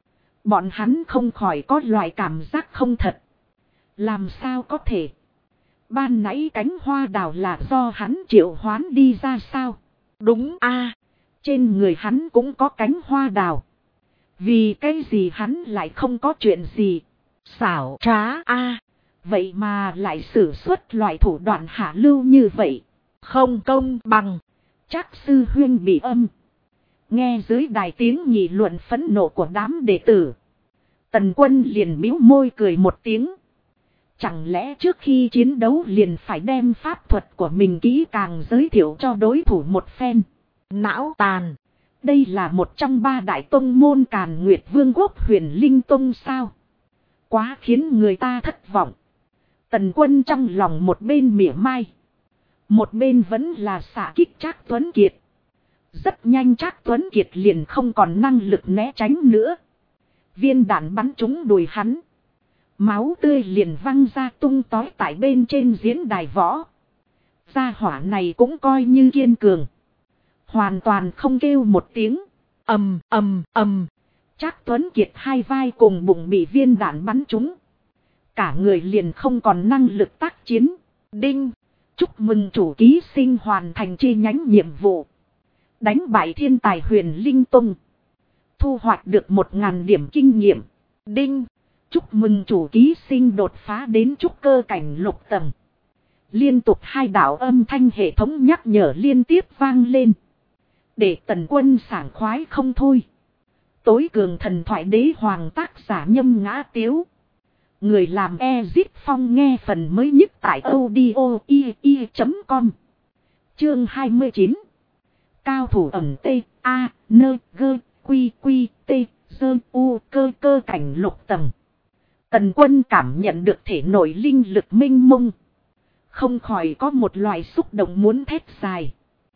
Bọn hắn không khỏi có loại cảm giác không thật. Làm sao có thể? Ban nãy cánh hoa đào là do hắn triệu hoán đi ra sao? Đúng a, trên người hắn cũng có cánh hoa đào. Vì cái gì hắn lại không có chuyện gì? Xảo trá a, vậy mà lại sử xuất loại thủ đoạn hạ lưu như vậy. Không công bằng. Trác sư huynh bị âm. Nghe dưới đài tiếng nghị luận phẫn nộ của đám đệ tử. Tần Quân liền bĩu môi cười một tiếng. Chẳng lẽ trước khi chiến đấu liền phải đem pháp thuật của mình kỹ càng giới thiệu cho đối thủ một phen. Não tàn. Đây là một trong 3 đại tông môn Càn Nguyệt Vương quốc Huyền Linh Tông sao? Quá khiến người ta thất vọng. Tần Quân trong lòng một bên mỉa mai. Một bên vẫn là xạ kích Trác Tuấn Kiệt. Rất nhanh Trác Tuấn Kiệt liền không còn năng lực né tránh nữa. Viên đạn bắn trúng đùi hắn. Máu tươi liền văng ra tung tói tại bên trên diễn đài võ. Gia hỏa này cũng coi như kiên cường. Hoàn toàn không kêu một tiếng. Ầm ầm ầm. Trác Tuấn Kiệt hai vai cùng bụng bị viên đạn bắn trúng. Cả người liền không còn năng lực tác chiến. Đinh. Chúc mừng chủ ký sinh hoàn thành chi nhánh nhiệm vụ. Đánh bại thiên tài Huyền Linh Tông. Thu hoạch được 1000 điểm kinh nghiệm. Đinh. Chúc mừng chủ ký sinh đột phá đến trúc cơ cảnh lục tầng. Liên tục 2 đạo âm thanh hệ thống nhắc nhở liên tiếp vang lên. Để Tần Quân sảng khoái không thôi. Tối cường thần thoại đế hoàng tác giả Nhâm Ngã Tiếu. Người làm Ezit Phong nghe phần mới nhất tại audio.com. Chương 29. Cao thủ ẩn T, A, N, G, Quy, Quy, T, Dơ, U, cơ cảnh lục tầng. Tần Quân cảm nhận được thể nội linh lực minh mông. Không khỏi có một loại xúc động muốn thét dài.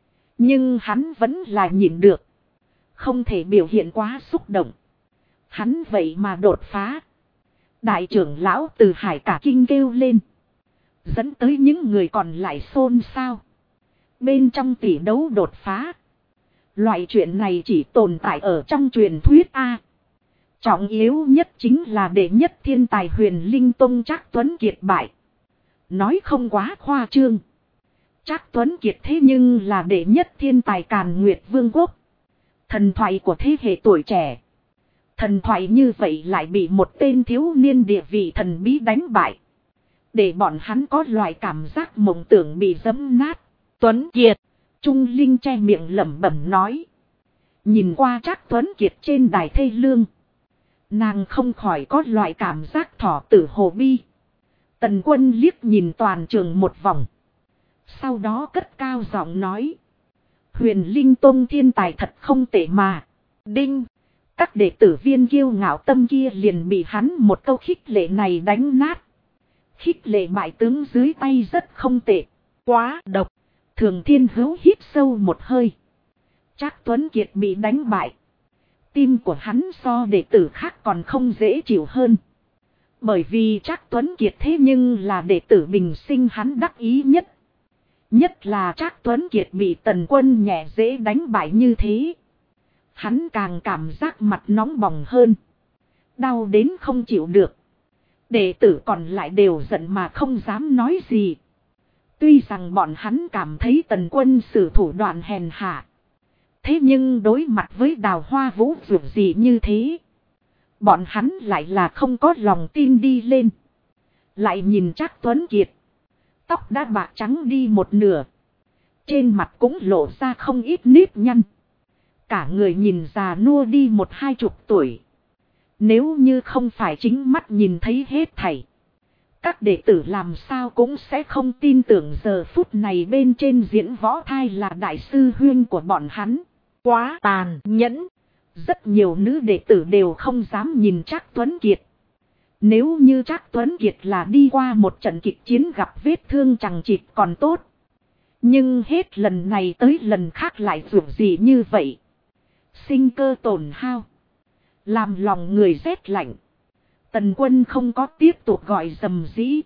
Nhưng hắn vẫn là nhịn được. Không thể biểu hiện quá xúc động. Hắn vậy mà đột phá. Đại trưởng lão Từ Hải cả kinh kêu lên. Dẫn tới những người còn lại xôn xao. Bên trong tỷ đấu đột phá. Loại chuyện này chỉ tồn tại ở trong truyền thuyết A. Trọng yếu nhất chính là đệ nhất thiên tài Huyền Linh Tông Trác Tuấn Kiệt bại. Nói không quá khoa trương. Trác Tuấn Kiệt thế nhưng là đệ nhất thiên tài Càn Nguyệt Vương quốc. Thần thoại của thế hệ tuổi trẻ. Thần thoại như vậy lại bị một tên thiếu niên địa vị thần bí đánh bại. Để bọn hắn có loại cảm giác mộng tưởng bị dẫm nát. Tuấn Kiệt. Trung Linh che miệng lẩm bẩm nói. Nhìn qua Trác Tuấn Kiệt trên đài thê lương. Nàng không khỏi có loại cảm giác thỏ tử hồ bi. Tần Quân liếc nhìn toàn trường một vòng. Sau đó cất cao giọng nói. Huyền Linh Tông thiên tài thật không tệ mà. Đinh. Các đệ tử viên kiêu ngạo tâm kia liền bị hắn một câu khích lệ này đánh nát. Khích lệ bại tướng dưới tay rất không tệ. Quá độc. Thường Thiên Hữu hít sâu một hơi. Trác Tuấn Kiệt bị đánh bại. Tim của hắn so đệ tử khác còn không dễ chịu hơn. Bởi vì Trác Tuấn Kiệt thế nhưng là đệ tử bình sinh hắn đắc ý nhất. Nhất là Trác Tuấn Kiệt bị Tần Quân nhẹ dễ đánh bại như thế. Hắn càng cảm giác mặt nóng bỏng hơn. Đau đến không chịu được. Đệ tử còn lại đều giận mà không dám nói gì. Tuy rằng bọn hắn cảm thấy Tần Quân sử thủ đoạn hèn hạ. Thế nhưng đối mặt với Đào Hoa Vũ dường gì như thế. Bọn hắn lại là không có lòng tin đi lên. Lại nhìn Trác Tuấn Kiệt. Tóc đã bạc trắng đi một nửa. Trên mặt cũng lộ ra không ít nếp nhăn. Cả người nhìn già nua đi 10-20 tuổi. Nếu như không phải chính mắt nhìn thấy hết thảy. Các đệ tử làm sao cũng sẽ không tin tưởng giờ phút này bên trên diễn võ thai là đại sư huynh của bọn hắn. Quá tàn nhẫn. Rất nhiều nữ đệ tử đều không dám nhìn Trác Tuấn Kiệt. Nếu như Trác Tuấn Kiệt là đi qua một trận kịch chiến gặp vết thương chằng chịt còn tốt. Nhưng hết lần này tới lần khác lại dường gì như vậy. Sinh cơ tổn hao. Làm lòng người rét lạnh. Tần Quân không có tiếp tục gọi dầm dĩ.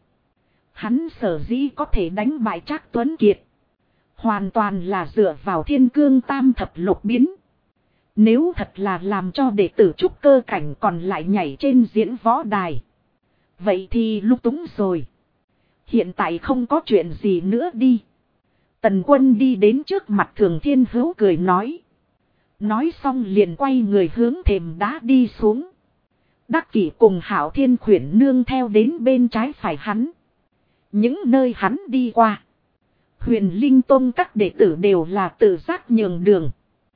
Hắn sở dĩ có thể đánh bại Trác Tuấn Kiệt. Hoàn toàn là dựa vào Thiên Cương Tam Thập Lục biến. Nếu thật là làm cho đệ tử trúc cơ cảnh còn lại nhảy trên diễn võ đài. Vậy thì lung túng rồi. Hiện tại không có chuyện gì nữa đi. Tần Quân đi đến trước mặt Thường Thiên Hữu cười nói. Nói xong liền quay người hướng thềm đá đi xuống. Đắc Kỷ cùng Hạo Thiên khuyển nương theo đến bên trái phải hắn. Những nơi hắn đi qua. Huyền Linh Tông các đệ tử đều là tự giác nhường đường.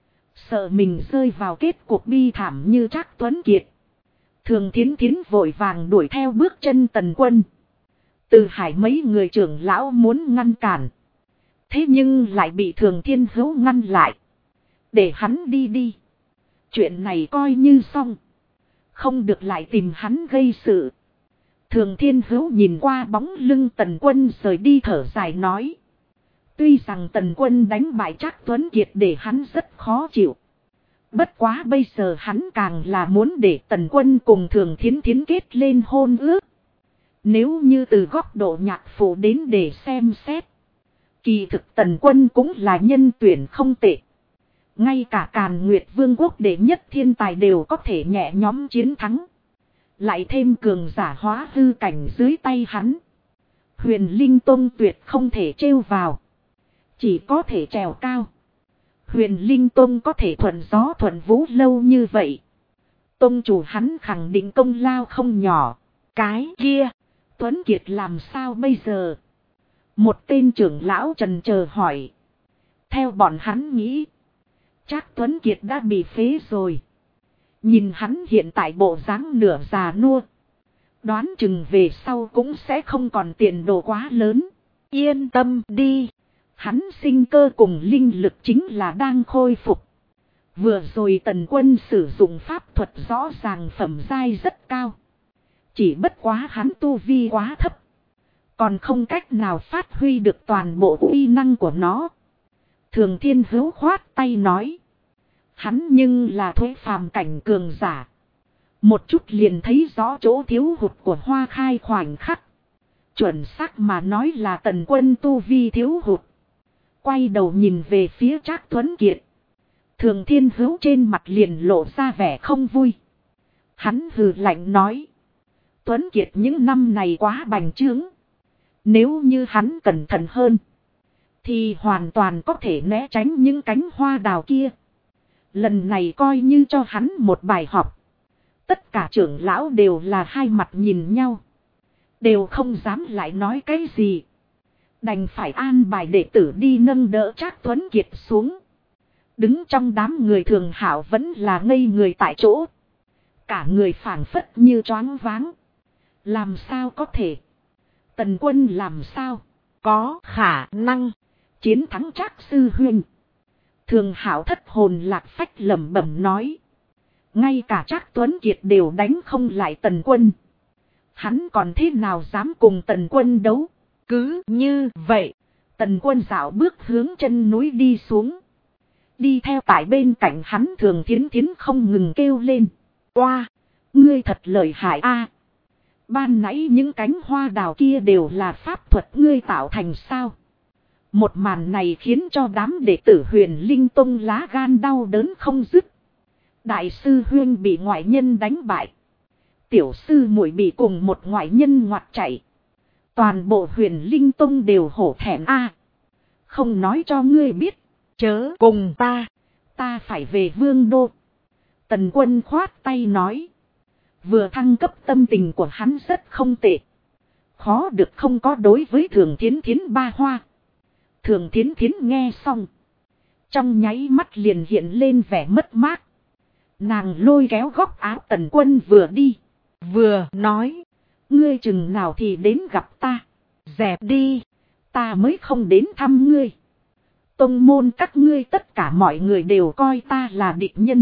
Sợ mình rơi vào kết cuộc bi thảm như Trác Tuấn Kiệt. Thường Thiến Thiến vội vàng đuổi theo bước chân Tần Quân. Từ Hải mấy người trưởng lão muốn ngăn cản. Thế nhưng lại bị Thường Thiên Hữu ngăn lại. Để hắn đi đi. Chuyện này coi như xong. Không được lại tìm hắn gây sự. Thường Thiên Hữu nhìn qua bóng lưng Tần Quân rời đi thở dài nói. Tuy rằng Tần Quân đánh bại Trác Tuấn Kiệt để hắn rất khó chịu. Bất quá bây giờ hắn càng là muốn để Tần Quân cùng Thường Thiến Thiến kết lên hôn ước. Nếu như từ góc độ nhạc phụ đến để xem xét. Kỳ thực Tần Quân cũng là nhân tuyển không tệ. Ngay cả Càn Nguyệt Vương quốc đệ nhất thiên tài đều có thể nhẹ nhõm chiến thắng. Lại thêm cường giả hóa hư cảnh dưới tay hắn. Huyền Linh Tông tuyệt không thể trêu vào. Chỉ có thể trèo cao. Huyền Linh Tông có thể thuận gió thuận vũ lâu như vậy. Tông chủ hắn khẳng định công lao không nhỏ. Cái kia, Tuấn Kiệt làm sao bây giờ? Một tên trưởng lão trần chờ hỏi. Theo bọn hắn nghĩ. Trác Tuấn Kiệt đã bị phế rồi. Nhìn hắn hiện tại bộ dáng nửa già nua. Đoán chừng về sau cũng sẽ không còn tiền đồ quá lớn. Yên tâm đi. Hắn sinh cơ cùng linh lực chính là đang khôi phục. Vừa rồi Tần Quân sử dụng pháp thuật rõ ràng phẩm giai rất cao. Chỉ bất quá hắn tu vi quá thấp. Còn không cách nào phát huy được toàn bộ uy năng của nó. Thường Thiên Hữu khoát tay nói. Hắn nhưng là thuế phàm cảnh cường giả. Một chút liền thấy rõ chỗ thiếu hụt của Hoa Khai khoảnh khắc. Chuẩn xác mà nói là Tần Quân tu vi thiếu hụt. Quay đầu nhìn về phía Trác Tuấn Kiệt. Thường Thiên Hữu trên mặt liền lộ ra vẻ không vui. Hắn hừ lạnh nói. Tuấn Kiệt những năm này quá bành trướng. Nếu như hắn cẩn thận hơn. Thì hoàn toàn có thể né tránh những cánh hoa đào kia. Lần này coi như cho hắn một bài học. Tất cả trưởng lão đều là hai mặt nhìn nhau. Đều không dám lại nói cái gì. Đành phải an bài đệ tử đi nâng đỡ Trác Tuấn Kiệt xuống. Đứng trong đám người Thường Hạo vẫn là ngây người tại chỗ. Cả người phảng phất như choáng váng. Làm sao có thể? Tần Quân làm sao? Có khả năng chiến thắng Trác sư huynh. Thường Hạo thất hồn lạc phách lẩm bẩm nói. Ngay cả Trác Tuấn Kiệt đều đánh không lại Tần Quân. Hắn còn thế nào dám cùng Tần Quân đấu? Cứ như vậy, Tần Quân dạo bước hướng chân núi đi xuống. Đi theo tại bên cạnh hắn Thường Thiến Thiến không ngừng kêu lên. Oa, ngươi thật lợi hại a! Ban nãy những cánh hoa đào kia đều là pháp thuật ngươi tạo thành sao? Một màn này khiến cho đám đệ tử Huyền Linh Tông lá gan đau đớn không dứt. Đại sư huynh bị ngoại nhân đánh bại. Tiểu sư muội bị cùng một ngoại nhân ngoặt chạy. Toàn bộ Huyền Linh Tông đều hổ thẹn a. Không nói cho ngươi biết. Chớ cùng ta. Ta phải về Vương Đô. Tần Quân khoát tay nói. Vừa thăng cấp tâm tình của hắn rất không tệ. Khó được không có đối với Thường Thiến Thiến ba hoa. Thường Thiến Thiến nghe xong. Trong nháy mắt liền hiện lên vẻ mất mát. Nàng lôi kéo góc áo Tần Quân vừa đi. Vừa nói. Ngươi chừng nào thì đến gặp ta. Dẹp đi. Ta mới không đến thăm ngươi. Tông môn các ngươi tất cả mọi người đều coi ta là địch nhân.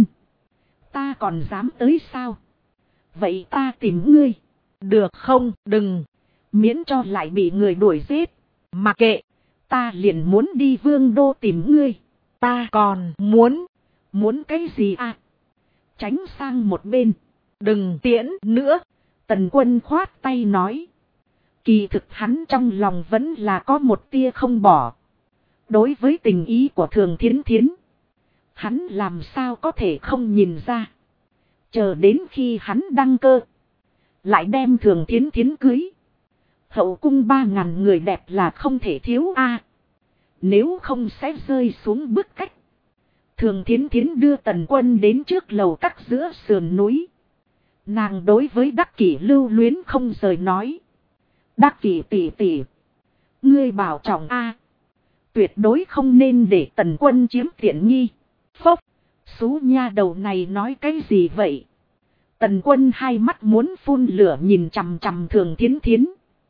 Ta còn dám tới sao? Vậy ta tìm ngươi. Được không? Đừng. Miễn cho lại bị người đuổi giết. Mặc kệ. Ta liền muốn đi Vương Đô tìm ngươi. Ta còn muốn. Muốn cái gì à? Tránh sang một bên. Đừng tiễn nữa. Tần Quân khoát tay nói. Kỳ thực hắn trong lòng vẫn là có một tia không bỏ. Đối với tình ý của Thường Thiến Thiến. Hắn làm sao có thể không nhìn ra. Chờ đến khi hắn đăng cơ. Lại đem Thường Thiến Thiến cưới. Hậu cung 3.000 người đẹp là không thể thiếu a. Nếu không sẽ rơi xuống bức cách. Thường Thiến Thiến đưa Tần Quân đến trước lầu các giữa sườn núi. Nàng đối với Đắc Kỷ lưu luyến không rời nói. Đắc Kỷ tỷ tỷ. Ngươi bảo trọng a. Tuyệt đối không nên để Tần Quân chiếm tiện nghi. Phốc. Xú nha đầu này nói cái gì vậy? Tần Quân hai mắt muốn phun lửa nhìn chằm chằm Thường Thiến Thiến.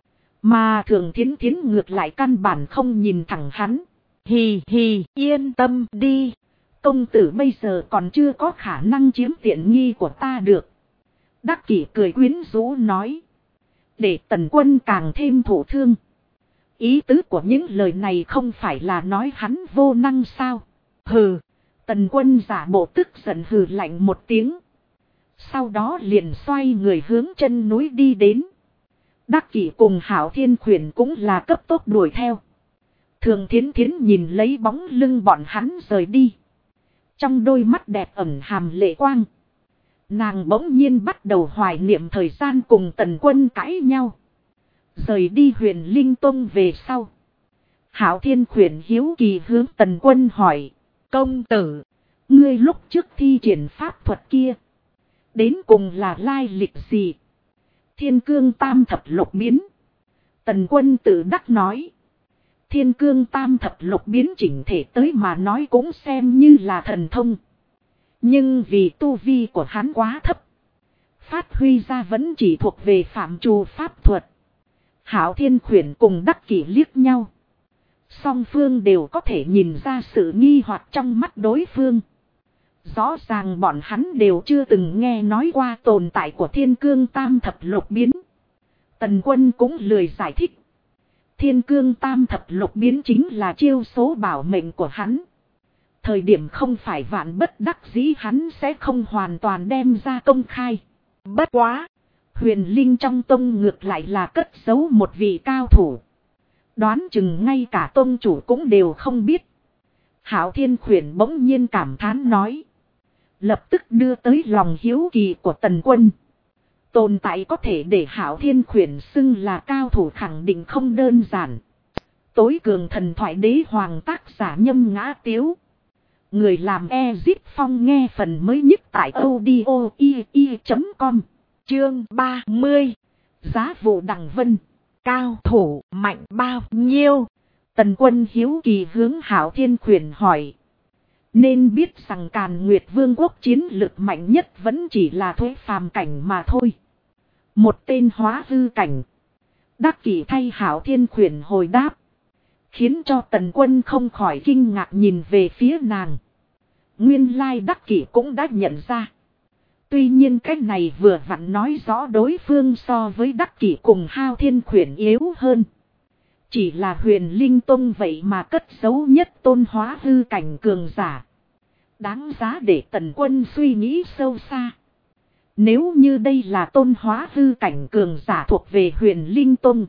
Mà Thường Thiến Thiến ngược lại căn bản không nhìn thẳng hắn. Hì hì, yên tâm đi. Công tử bây giờ còn chưa có khả năng chiếm tiện nghi của ta được. Đắc Kỷ cười quyến rũ nói. Để Tần Quân càng thêm thổ thương. Ý tứ của những lời này không phải là nói hắn vô năng sao. Hừ. Tần Quân giả bộ tức giận hừ lạnh một tiếng. Sau đó liền xoay người hướng chân núi đi đến. Đắc Kỷ cùng Hạo Thiên Khuyển cũng là cấp tốc đuổi theo. Thường Thiến Thiến nhìn lấy bóng lưng bọn hắn rời đi. Trong đôi mắt đẹp ẩn hàm lệ quang. Nàng bỗng nhiên bắt đầu hoài niệm thời gian cùng Tần Quân cãi nhau. Rời đi Huyền Linh Tông về sau. Hạo Thiên Khuyển hiếu kỳ hướng Tần Quân hỏi. Công tử, ngươi lúc trước thi triển pháp thuật kia. Đến cùng là lai lịch gì? Thiên cương tam thập lục biến. Tần Quân tự đắc nói. Thiên cương tam thập lục biến chỉnh thể tới mà nói cũng xem như là thần thông. Nhưng vì tu vi của hắn quá thấp. Phát huy ra vẫn chỉ thuộc về phạm trù pháp thuật. Hạo Thiên Khuyển cùng Đắc Kỷ liếc nhau. Song phương đều có thể nhìn ra sự nghi hoặc trong mắt đối phương. Rõ ràng bọn hắn đều chưa từng nghe nói qua tồn tại của thiên cương tam thập lục biến. Tần Quân cũng lười giải thích. Thiên cương tam thập lục biến chính là chiêu số bảo mệnh của hắn. Thời điểm không phải vạn bất đắc dĩ hắn sẽ không hoàn toàn đem ra công khai. Bất quá. Huyền Linh trong tông ngược lại là cất giấu một vị cao thủ. Đoán chừng ngay cả tông chủ cũng đều không biết. Hạo Thiên Khuyển bỗng nhiên cảm thán nói. Lập tức đưa tới lòng hiếu kỳ của Tần Quân. Tồn tại có thể để Hạo Thiên Khuyển xưng là cao thủ khẳng định không đơn giản. Tối cường thần thoại đế hoàng tác giả Nhâm Ngã Tiếu. Người làm Ezip Phong nghe phần mới nhất tại audio.com. Chương 30. Giá vụ Đằng Vân. Cao thủ mạnh bao nhiêu? Tần Quân hiếu kỳ hướng Hạo Thiên Khuyển hỏi. Nên biết rằng Càn Nguyệt Vương quốc chiến lực mạnh nhất vẫn chỉ là Thuế phàm cảnh mà thôi. Một tên hóa hư cảnh. Đắc Kỷ thay Hạo Thiên Khuyển hồi đáp. Khiến cho Tần Quân không khỏi kinh ngạc nhìn về phía nàng. Nguyên lai Đắc Kỷ cũng đã nhận ra. Tuy nhiên cái này vừa vặn nói rõ đối phương so với Đắc Kỷ cùng Hạo Thiên Khuyển yếu hơn. Chỉ là Huyền Linh Tông vậy mà cất giấu nhất tôn hóa hư cảnh cường giả. Đáng giá để Tần Quân suy nghĩ sâu xa. Nếu như đây là tôn hóa hư cảnh cường giả thuộc về Huyền Linh Tông.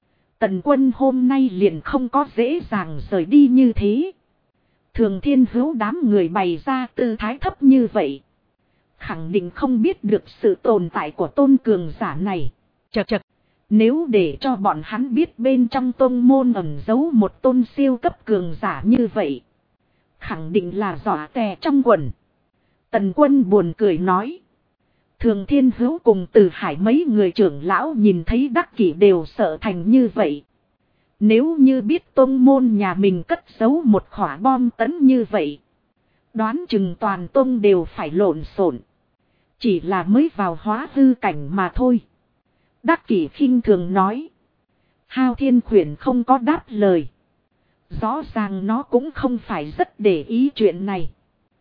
Tần Quân hôm nay liền không có dễ dàng rời đi như thế. Thường Thiên Hữu đám người bày ra tư thái thấp như vậy. Khẳng định không biết được sự tồn tại của tôn cường giả này. Chậc chậc. Nếu để cho bọn hắn biết bên trong tông môn ẩn giấu một tôn siêu cấp cường giả như vậy. Khẳng định là dọa tè trong quần. Tần Quân buồn cười nói. Thường Thiên Hữu cùng Từ Hải mấy người trưởng lão nhìn thấy Đắc Kỷ đều sợ thành như vậy. Nếu như biết tông môn nhà mình cất giấu một khỏa bom tấn như vậy. Đoán chừng toàn tông đều phải lộn xộn. Chỉ là mới vào hóa hư cảnh mà thôi. Đắc Kỷ khinh thường nói. Hạo Thiên Khuyển không có đáp lời. Rõ ràng nó cũng không phải rất để ý chuyện này.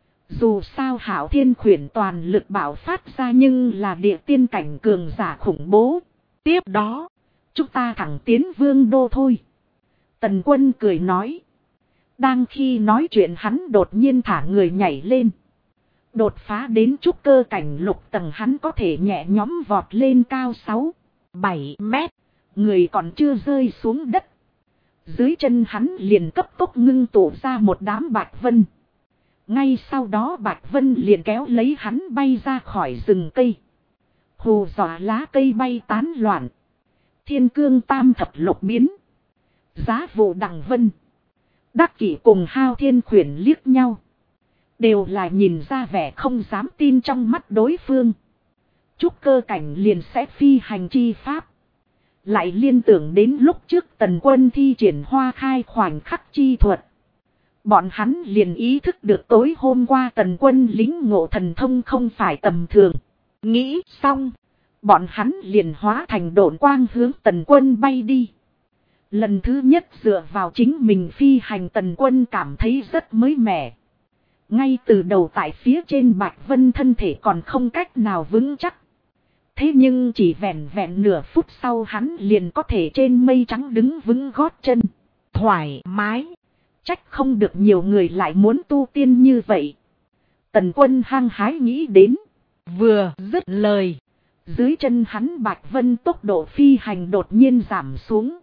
Dù sao Hạo Thiên Khuyển toàn lực bạo phát ra nhưng là địa tiên cảnh cường giả khủng bố. Tiếp đó, chúng ta thẳng tiến vương đô thôi. Tần Quân cười nói. Đang khi nói chuyện hắn đột nhiên thả người nhảy lên. Đột phá đến trúc cơ cảnh lục tầng hắn có thể nhẹ nhõm vọt lên cao 6-7 mét. Người còn chưa rơi xuống đất. Dưới chân hắn liền cấp tốc ngưng tụ ra một đám bạch vân. Ngay sau đó Bạch Vân liền kéo lấy hắn bay ra khỏi rừng cây. Hù dọa lá cây bay tán loạn. Thiên cương tam thập lục biến. Giá vụ đằng vân. Đắc Kỷ cùng Hao Thiên Khuyển liếc nhau. Đều là nhìn ra vẻ không dám tin trong mắt đối phương. Trúc cơ cảnh liền sẽ phi hành chi pháp. Lại liên tưởng đến lúc trước Tần Quân thi triển hoa khai khoảnh khắc chi thuật. Bọn hắn liền ý thức được tối hôm qua Tần Quân lính ngộ thần thông không phải tầm thường. Nghĩ xong, bọn hắn liền hóa thành độn quang hướng Tần Quân bay đi. Lần thứ nhất dựa vào chính mình phi hành Tần Quân cảm thấy rất mới mẻ. Ngay từ đầu tại phía trên Bạch Vân thân thể còn không cách nào vững chắc. Thế nhưng chỉ vẹn vẹn nửa phút sau hắn liền có thể trên mây trắng đứng vững gót chân. Thoải mái. Trách không được nhiều người lại muốn tu tiên như vậy. Tần Quân hăng hái nghĩ đến. Vừa dứt lời. Dưới chân hắn Bạch Vân tốc độ phi hành đột nhiên giảm xuống.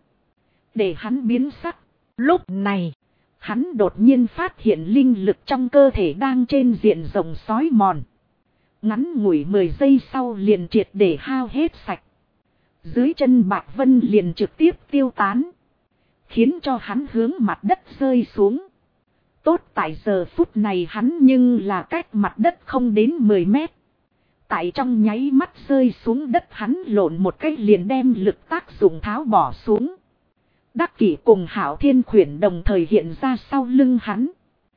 Để hắn biến sắc. Lúc này, hắn đột nhiên phát hiện linh lực trong cơ thể đang trên diện rộng xói mòn. Ngắn ngủi 10 giây sau liền triệt để hao hết sạch. Dưới chân Bạch Vân liền trực tiếp tiêu tán. Khiến cho hắn hướng mặt đất rơi xuống. Tốt tại giờ phút này hắn nhưng là cách mặt đất không đến 10 mét. Tại trong nháy mắt rơi xuống đất hắn lộn một cái liền đem lực tác dụng tháo bỏ xuống. Đắc Kỷ cùng Hạo Thiên Khuyển đồng thời hiện ra sau lưng hắn.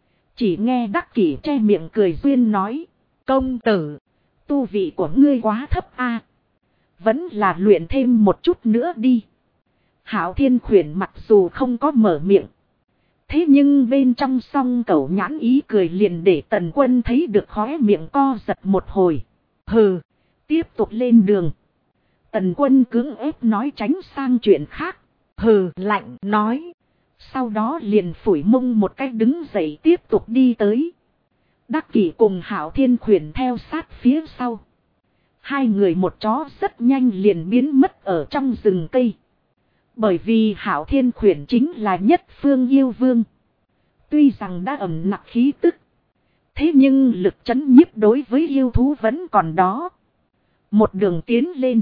Chỉ nghe Đắc Kỷ che miệng cười duyên nói. Công tử, tu vị của ngươi quá thấp a, vẫn là luyện thêm một chút nữa đi. Hạo Thiên Khuyển mặc dù không có mở miệng. Thế nhưng bên trong song cẩu nhãn ý cười liền để Tần Quân thấy được khóe miệng co giật một hồi. Hừ, tiếp tục lên đường. Tần Quân cưỡng ép nói tránh sang chuyện khác. Hừ lạnh nói. Sau đó liền phủi mông một cách đứng dậy tiếp tục đi tới. Đắc Kỷ cùng Hạo Thiên Khuyển theo sát phía sau. Hai người một chó rất nhanh liền biến mất ở trong rừng cây. Bởi vì Hạo Thiên Khuyển chính là nhất phương yêu vương. Tuy rằng đã ẩn nặc khí tức. Thế nhưng lực trấn nhiếp đối với yêu thú vẫn còn đó. Một đường tiến lên.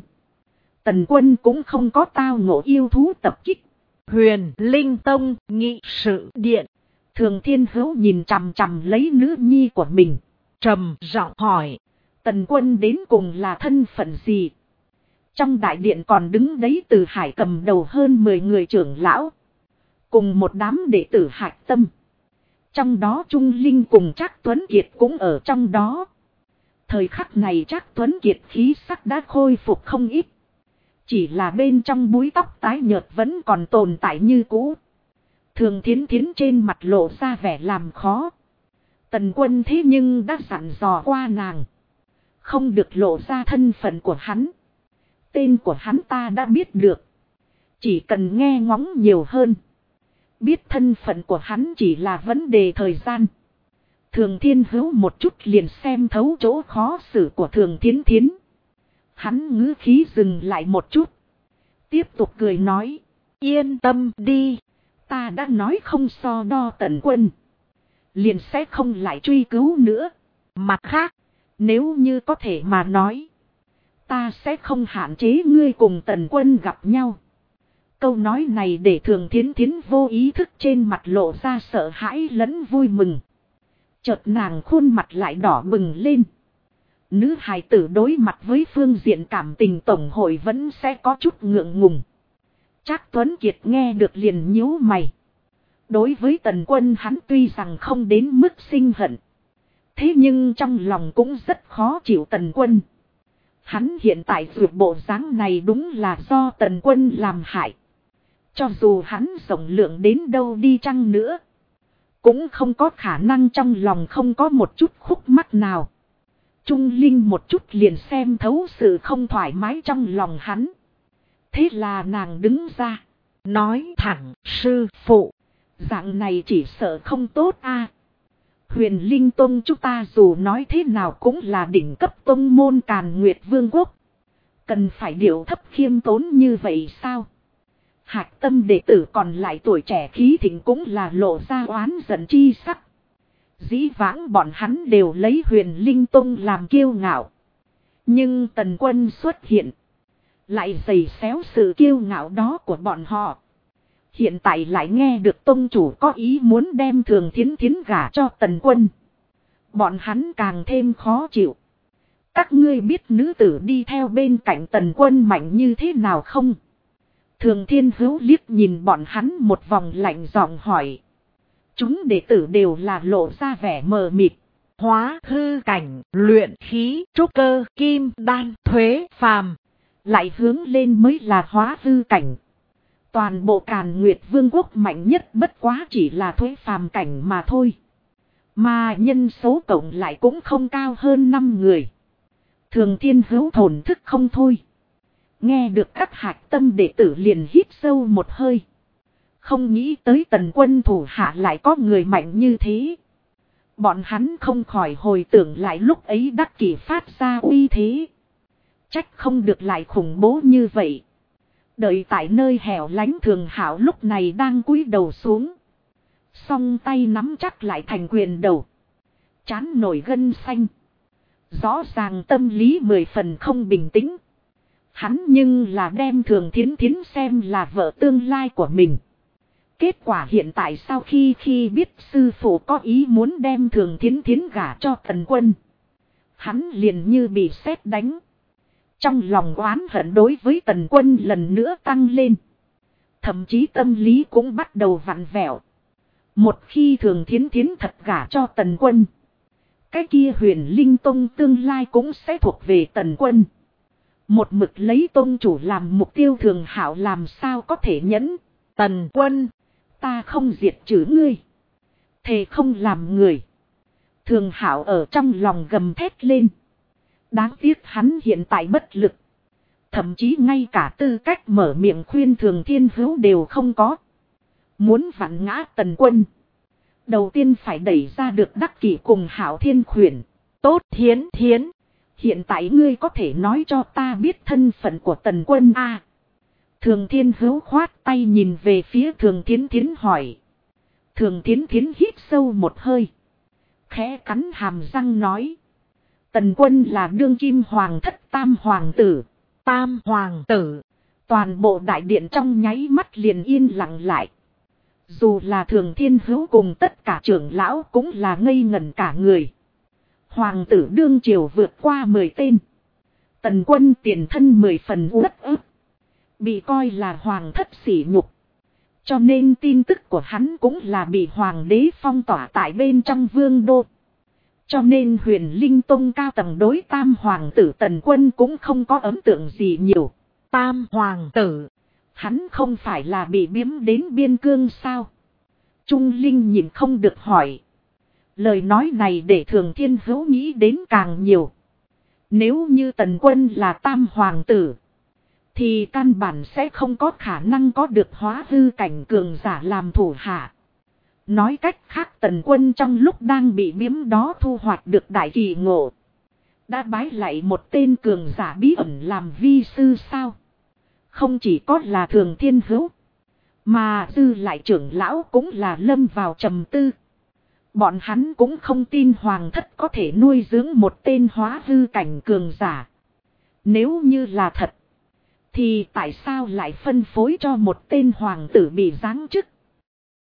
Tần Quân cũng không có tao ngộ yêu thú tập kích. Huyền Linh Tông nghị sự điện. Thường Thiên Hữu nhìn chằm chằm lấy nữ nhi của mình. Trầm giọng hỏi. Tần Quân đến cùng là thân phận gì? Trong đại điện còn đứng đấy Từ Hải cầm đầu hơn 10 người trưởng lão. Cùng một đám đệ tử Hạch Tâm. Trong đó Trung Linh cùng Trác Tuấn Kiệt cũng ở trong đó. Thời khắc này Trác Tuấn Kiệt khí sắc đã khôi phục không ít. Chỉ là bên trong búi tóc tái nhợt vẫn còn tồn tại như cũ. Thường Thiến Thiến trên mặt lộ ra vẻ làm khó. Tần Quân thế nhưng đã dặn dò qua nàng. Không được lộ ra thân phận của hắn. Tên của hắn ta đã biết được. Chỉ cần nghe ngóng nhiều hơn. Biết thân phận của hắn chỉ là vấn đề thời gian. Thường Thiên Hữu một chút liền xem thấu chỗ khó xử của Thường Thiến Thiến. Hắn ngữ khí dừng lại một chút. Tiếp tục cười nói. Yên tâm đi. Ta đã nói không so đo Tần Quân. Liền sẽ không lại truy cứu nữa. Mặt khác. Nếu như có thể mà nói. Ta sẽ không hạn chế ngươi cùng Tần Quân gặp nhau. Câu nói này để Thường Thiến Thiến vô ý thức trên mặt lộ ra sợ hãi lẫn vui mừng. Chợt nàng khuôn mặt lại đỏ bừng lên. Nữ hài tử đối mặt với phương diện cảm tình tổng hội vẫn sẽ có chút ngượng ngùng. Trác Tuấn Kiệt nghe được liền nhíu mày. Đối với Tần Quân hắn tuy rằng không đến mức sinh hận. Thế nhưng trong lòng cũng rất khó chịu Tần Quân. Hắn hiện tại vượt bộ dáng này đúng là do Tần Quân làm hại. Cho dù hắn rộng lượng đến đâu đi chăng nữa. Cũng không có khả năng trong lòng không có một chút khúc mắc nào. Trung Linh một chút liền xem thấu sự không thoải mái trong lòng hắn. Thế là nàng đứng ra. Nói thẳng sư phụ. Dạng này chỉ sợ không tốt a. Huyền Linh Tông chúng ta dù nói thế nào cũng là đỉnh cấp tông môn Càn Nguyệt Vương quốc. Cần phải điệu thấp khiêm tốn như vậy sao? Hạch Tâm đệ tử còn lại tuổi trẻ khí thịnh cũng là lộ ra oán giận chi sắc. Dĩ vãng bọn hắn đều lấy Huyền Linh Tông làm kiêu ngạo. Nhưng Tần Quân xuất hiện, lại giày xéo sự kiêu ngạo đó của bọn họ. Hiện tại lại nghe được tông chủ có ý muốn đem Thường Thiến Thiến gả cho Tần Quân. Bọn hắn càng thêm khó chịu. Các ngươi biết nữ tử đi theo bên cạnh Tần Quân mạnh như thế nào không? Thường Thiên Hữu liếc nhìn bọn hắn một vòng lạnh giọng hỏi. Chúng đệ tử đều là lộ ra vẻ mờ mịt. Hóa hư cảnh, luyện khí, trúc cơ, kim, đan, thuế, phàm. Lại hướng lên mới là hóa hư cảnh. Toàn bộ Càn Nguyệt Vương quốc mạnh nhất bất quá chỉ là thuế phàm cảnh mà thôi. Mà nhân số cộng lại cũng không cao hơn 5 người. Thường Thiên Hữu thổn thức không thôi. Nghe được các hạch tâm đệ tử liền hít sâu một hơi. Không nghĩ tới Tần Quân thủ hạ lại có người mạnh như thế. Bọn hắn không khỏi hồi tưởng lại lúc ấy Đắc Kỷ phát ra uy thế. Trách không được lại khủng bố như vậy. Đợi tại nơi hẻo lánh Thường Hảo lúc này đang cúi đầu xuống. Song tay nắm chắc lại thành quyền đầu. Trán nổi gân xanh. Rõ ràng tâm lý 10 phần không bình tĩnh. Hắn nhưng là đem Thường Thiến Thiến xem là vợ tương lai của mình. Kết quả hiện tại sau khi biết sư phụ có ý muốn đem Thường Thiến Thiến gả cho Tần Quân. Hắn liền như bị sét đánh. Trong lòng oán hận đối với Tần Quân lần nữa tăng lên. Thậm chí tâm lý cũng bắt đầu vặn vẹo. Một khi Thường Thiến Thiến thật gả cho Tần Quân, cái kia Huyền Linh Tông tương lai cũng sẽ thuộc về Tần Quân. Một mực lấy tông chủ làm mục tiêu Thường Hảo làm sao có thể nhẫn. Tần Quân, ta không diệt trừ ngươi, thề không làm người. Thường Hảo ở trong lòng gầm thét lên. Đáng tiếc hắn hiện tại bất lực. Thậm chí ngay cả tư cách mở miệng khuyên Thường Thiên Hữu đều không có. Muốn vặn ngã Tần Quân, đầu tiên phải đẩy ra được Đắc Kỷ cùng Hảo Thiên khuyển. Tốt Thiến Thiến, hiện tại ngươi có thể nói cho ta biết thân phận của Tần Quân a? Thường Thiên Hữu khoát tay nhìn về phía Thường Thiến Thiến hỏi. Thường Thiến Thiến hít sâu một hơi, khẽ cắn hàm răng nói. Tần Quân là đương kim hoàng thất tam hoàng tử. Tam hoàng tử. Toàn bộ đại điện trong nháy mắt liền yên lặng lại. Dù là Thường Thiên Hữu cùng tất cả trưởng lão cũng là ngây ngẩn cả người. Hoàng tử đương triều vượt qua 10 tên. Tần Quân tiền thân 10 phần uất ức. Bị coi là hoàng thất sỉ nhục. Cho nên tin tức của hắn cũng là bị hoàng đế phong tỏa tại bên trong vương đô. Cho nên Huyền Linh Tông cao tầng đối tam hoàng tử Tần Quân cũng không có ấn tượng gì nhiều. Tam hoàng tử, hắn không phải là bị biếm đến biên cương sao? Trung Linh nhìn không được hỏi. Lời nói này để Thường Thiên Hữu nghĩ đến càng nhiều. Nếu như Tần Quân là tam hoàng tử, thì căn bản sẽ không có khả năng có được hóa hư cảnh cường giả làm thủ hạ. Nói cách khác Tần Quân trong lúc đang bị biếm đó thu hoạch được đại kỳ ngộ. Đã bái lại một tên cường giả bí ẩn làm vi sư sao? Không chỉ có là Thường Thiên Hữu, mà dư lại trưởng lão cũng là lâm vào trầm tư. Bọn hắn cũng không tin hoàng thất có thể nuôi dưỡng một tên hóa hư cảnh cường giả. Nếu như là thật, thì tại sao lại phân phối cho một tên hoàng tử bị giáng chức?